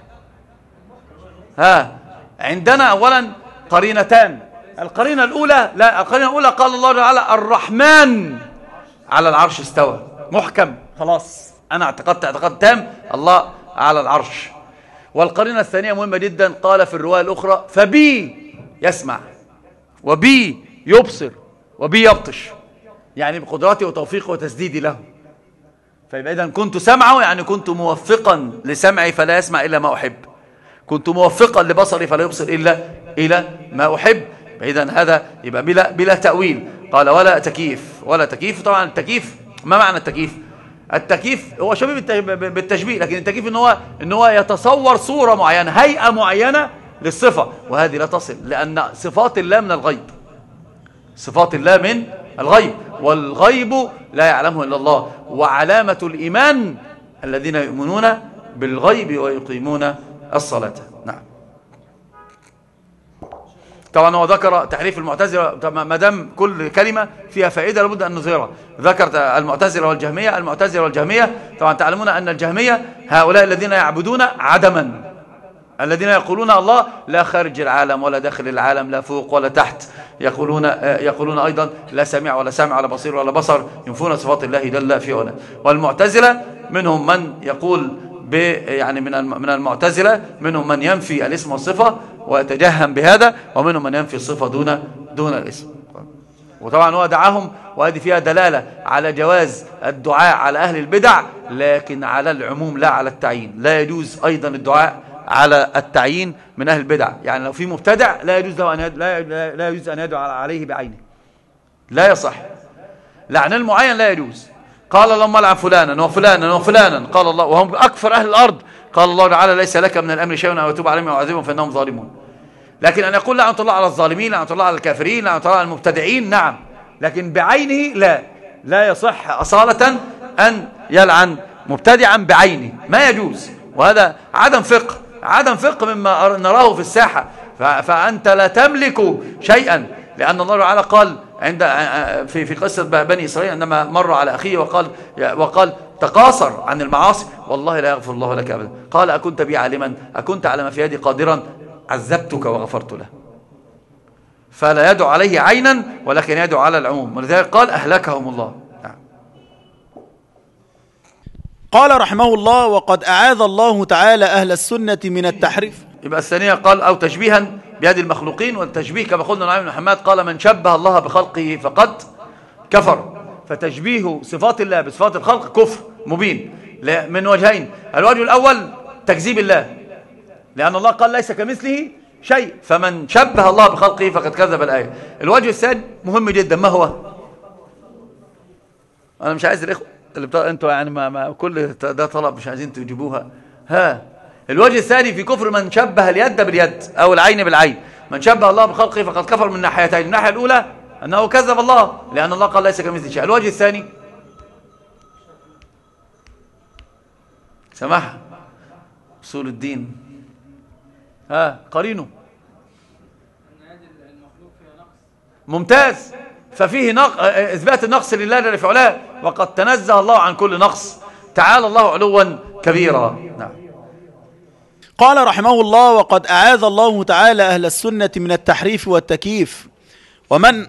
ها عندنا أولا قرينتان. القرينة الأولى، لا القرينة الأولى قال الله تعالى الرحمن على العرش استوى، محكم، خلاص أنا اعتقدت اعتقاد تام الله على العرش. والقرينة الثانية مهمة جدا، قال في الرواية الأخرى فبي يسمع وبي يبصر وبي يبطش، يعني بقدرتي وتوفيقي وتسديدي له. فيبقى إذن كنت سمعه يعني كنت موفقا لسمعي فلا يسمع إلا ما أحب، كنت موفقا لبصري فلا يبصر إلا إلى ما أحب. إذن هذا يبقى بلا, بلا تأويل. قال ولا تكييف، ولا تكييف. طبعا التكييف، ما معنى التكييف؟ التكييف هو شبيه بالتشبيه، لكن التكييف إن هو, إن هو يتصور صورة معينة، هيئة معينة للصفة، وهذه لا تصل، لأن صفات الله من الغيب، صفات الله من الغيب، والغيب لا يعلمه إلا الله. وعلامة الإيمان الذين يؤمنون بالغيب ويقيمون الصلاة. نعم. طبعا هو ذكر تحريف المعتزلة، ما دام كل كلمة فيها فائدة لابد أن نظهرها. ذكر المعتزلة والجهمية. المعتزلة والجهمية طبعا تعلمون أن الجهمية هؤلاء الذين يعبدون عدما، الذين يقولون الله لا خارج العالم ولا داخل العالم، لا فوق ولا تحت. يقولون يقولون أيضا لا سميع ولا سامع ولا بصير ولا بصر، ينفون صفات الله جل في علاه. والمعتزلة منهم من يقول يعني من من المعتزلة منهم من ينفي الاسم والصفة ويتجهم بهذا، ومنهم من ينفي الصفة دون دون الاسم. وطبعا هو دعاهم، وهذه فيها دلالة على جواز الدعاء على أهل البدع، لكن على العموم لا على التعيين. لا يجوز أيضا الدعاء على التعيين من أهل البدع، يعني لو في مبتدع لا يجوز له أن لا لا يجوز أن يدعو عليه بعينه، لا يصح. لعن المعين لا يجوز. قال اللهم لعن فلانا وفلانا وفلانا، قال الله وهم أكثر أهل الأرض، قال الله تعالى ليس لك من الأمر شيء أو يتوب عليهم ويعذبهم فإنهم ظالمون. لكن أن يقول لعنة الله على الظالمين، لعنة الله على الكافرين، لعنة الله على المبتدعين، نعم، لكن بعينه لا، لا يصح أصالة أن يلعن مبتدعا بعينه، ما يجوز. وهذا عدم فقه، عدم فقه مما نراه في الساحة. فأنت لا تملك شيئا، لأن الله تعالى قال عند في في قصة بني إسرائيل عندما مر على أخيه وقال وقال تقاصر عن المعاصي والله لا يغفر الله لك أبدا. قال أكنت بي عالما، أكنت على ما في يدي قادرا، عذبتك وغفرت له. فلا يدعو عليه عينا ولكن يدعو على العموم، ولذلك قال أهلكهم الله. قال رحمه الله وقد أعاذ الله تعالى أهل السنة من التحريف. يبقى الثانية قال أو تشبيها بيد المخلوقين، والتشبيه كما قلنا نعيم بن حماد قال من شبه الله بخلقه فقد كفر. فتشبيه صفات الله بصفات الخلق كفر مبين من وجهين. الوجه الأول تكذيب الله، لأن الله قال ليس كمثله شيء، فمن شبه الله بخلقه فقد كذب الآية. الوجه الثاني مهم جدا، ما هو؟ أنا مش عايز الإخوة اللي بتا... انتوا يعني ما... ما كل ده طلب مش عايزين تجيبوها. ها الوجه الثاني في كفر من شبه اليد باليد أو العين بالعين. من شبه الله بخلقه فقد كفر من ناحيتين. الناحية الأولى أنه كذب الله لأن الله قال ليس كمثله شيء. الوجه الثاني سماحة أصول الدين، ها قرينه ممتاز، ففيه نق... إثبات النقص لله جل في علاه، وقد تنزه الله عن كل نقص، تعالى الله علوا كبيرا. نعم. قال رحمه الله وقد أعاذ الله تعالى أهل السنة من التحريف والتكييف. ومن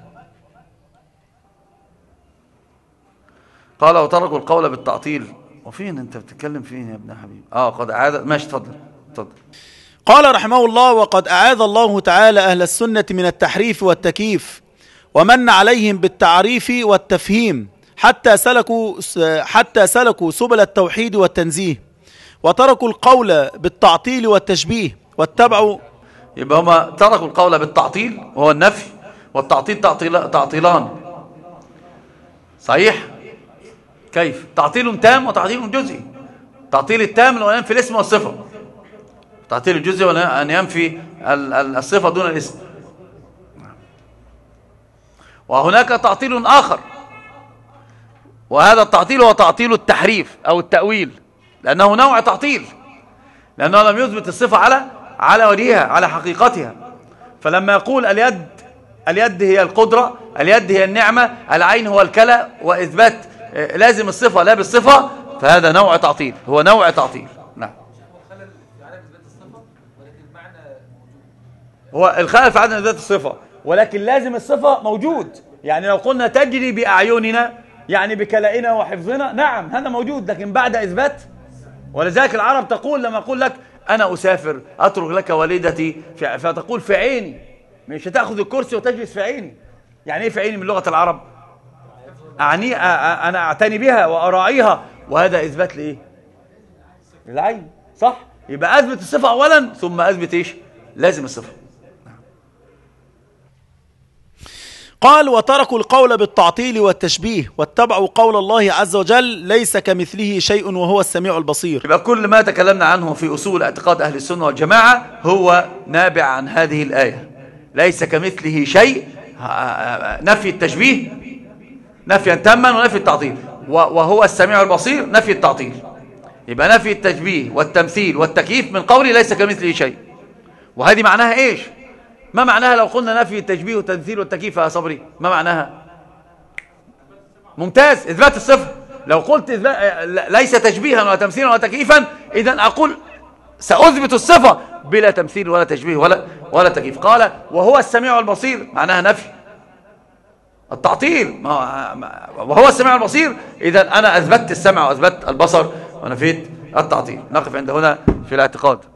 قال وتركوا القول بالتعطيل. وفين انت بتتكلم فين يا ابن حبيب؟ اه قد أعاذ، ماشي اتفضل اتفضل. قال رحمه الله وقد أعاذ الله تعالى أهل السنة من التحريف والتكييف. ومن عليهم بالتعريف والتفهيم حتى سلكوا حتى سلكوا سبل التوحيد والتنزيه، وتركوا القول بالتعطيل والتشبيه واتبعوا. يبقى هم تركوا القول بالتعطيل وهو النفي، والتعطيل تعطيل تعطيلان صحيح. كيف؟ تعطيل تام وتعطيل جزئي. تعطيل التام لو ينفي الاسم والصفة، تعطيل الجزئي هو أن ينفي الصفة دون الاسم. وهناك تعطيل آخر، وهذا التعطيل هو تعطيل التحريف أو التأويل، لأنه نوع تعطيل، لأنه لم يثبت الصفة على على وجهها على حقيقتها. فلما يقول اليد اليد هي القدرة، اليد هي النعمة، العين هو الكلى، وإثبات لازم الصفة لا بالصفة، فهذا نوع تعطيل، هو نوع تعطيل. نعم. هو الخلل في عدم إثبات الصفة، ولكن لازم الصفة موجود. يعني لو قلنا تجري بأعيننا يعني بكلائنا وحفظنا، نعم هذا موجود، لكن بعد إثبات. ولذلك العرب تقول لما أقول لك أنا أسافر أترك لك والدتي، فتقول في عيني، مش هتأخذ الكرسي وتجلس في عيني. يعني إيه في عيني من لغة العرب؟ أعني أنا أعتني بها وأراعيها، وهذا إثبات لإيه؟ للعين، صح؟ يبقى أثبت الصفة أولا ثم أثبت إيش؟ لازم الصفة. قال وتركوا القول بالتعطيل والتشبيه واتبعوا قول الله عز وجل ليس كمثله شيء وهو السميع البصير. يبقى كل ما تكلمنا عنه في أصول اعتقاد أهل السنة والجماعة هو نابع عن هذه الآية، ليس كمثله شيء، نفي التشبيه نفيا تاما ونفي التعطيل، وهو السميع البصير نفي التعطيل. يبقى نفي التشبيه والتمثيل والتكييف من قولي ليس كمثله شيء. وهذه معناها إيش؟ ما معناها لو قلنا نفي التشبيه والتمثيل والتكييف يا صبري؟ ما معناها؟ ممتاز، إثبات الصفة. لو قلت ليس تشبيها ولا تمثيلا ولا تكييفا، إذن أقول سأثبت الصفة بلا تمثيل ولا تشبيه ولا ولا تكييف. قال وهو السميع البصير معناها نفي التعطيل، وهو السميع البصير، إذن أنا أثبت السمع وأثبت البصر ونفيت التعطيل. نقف عند هنا في الاعتقاد.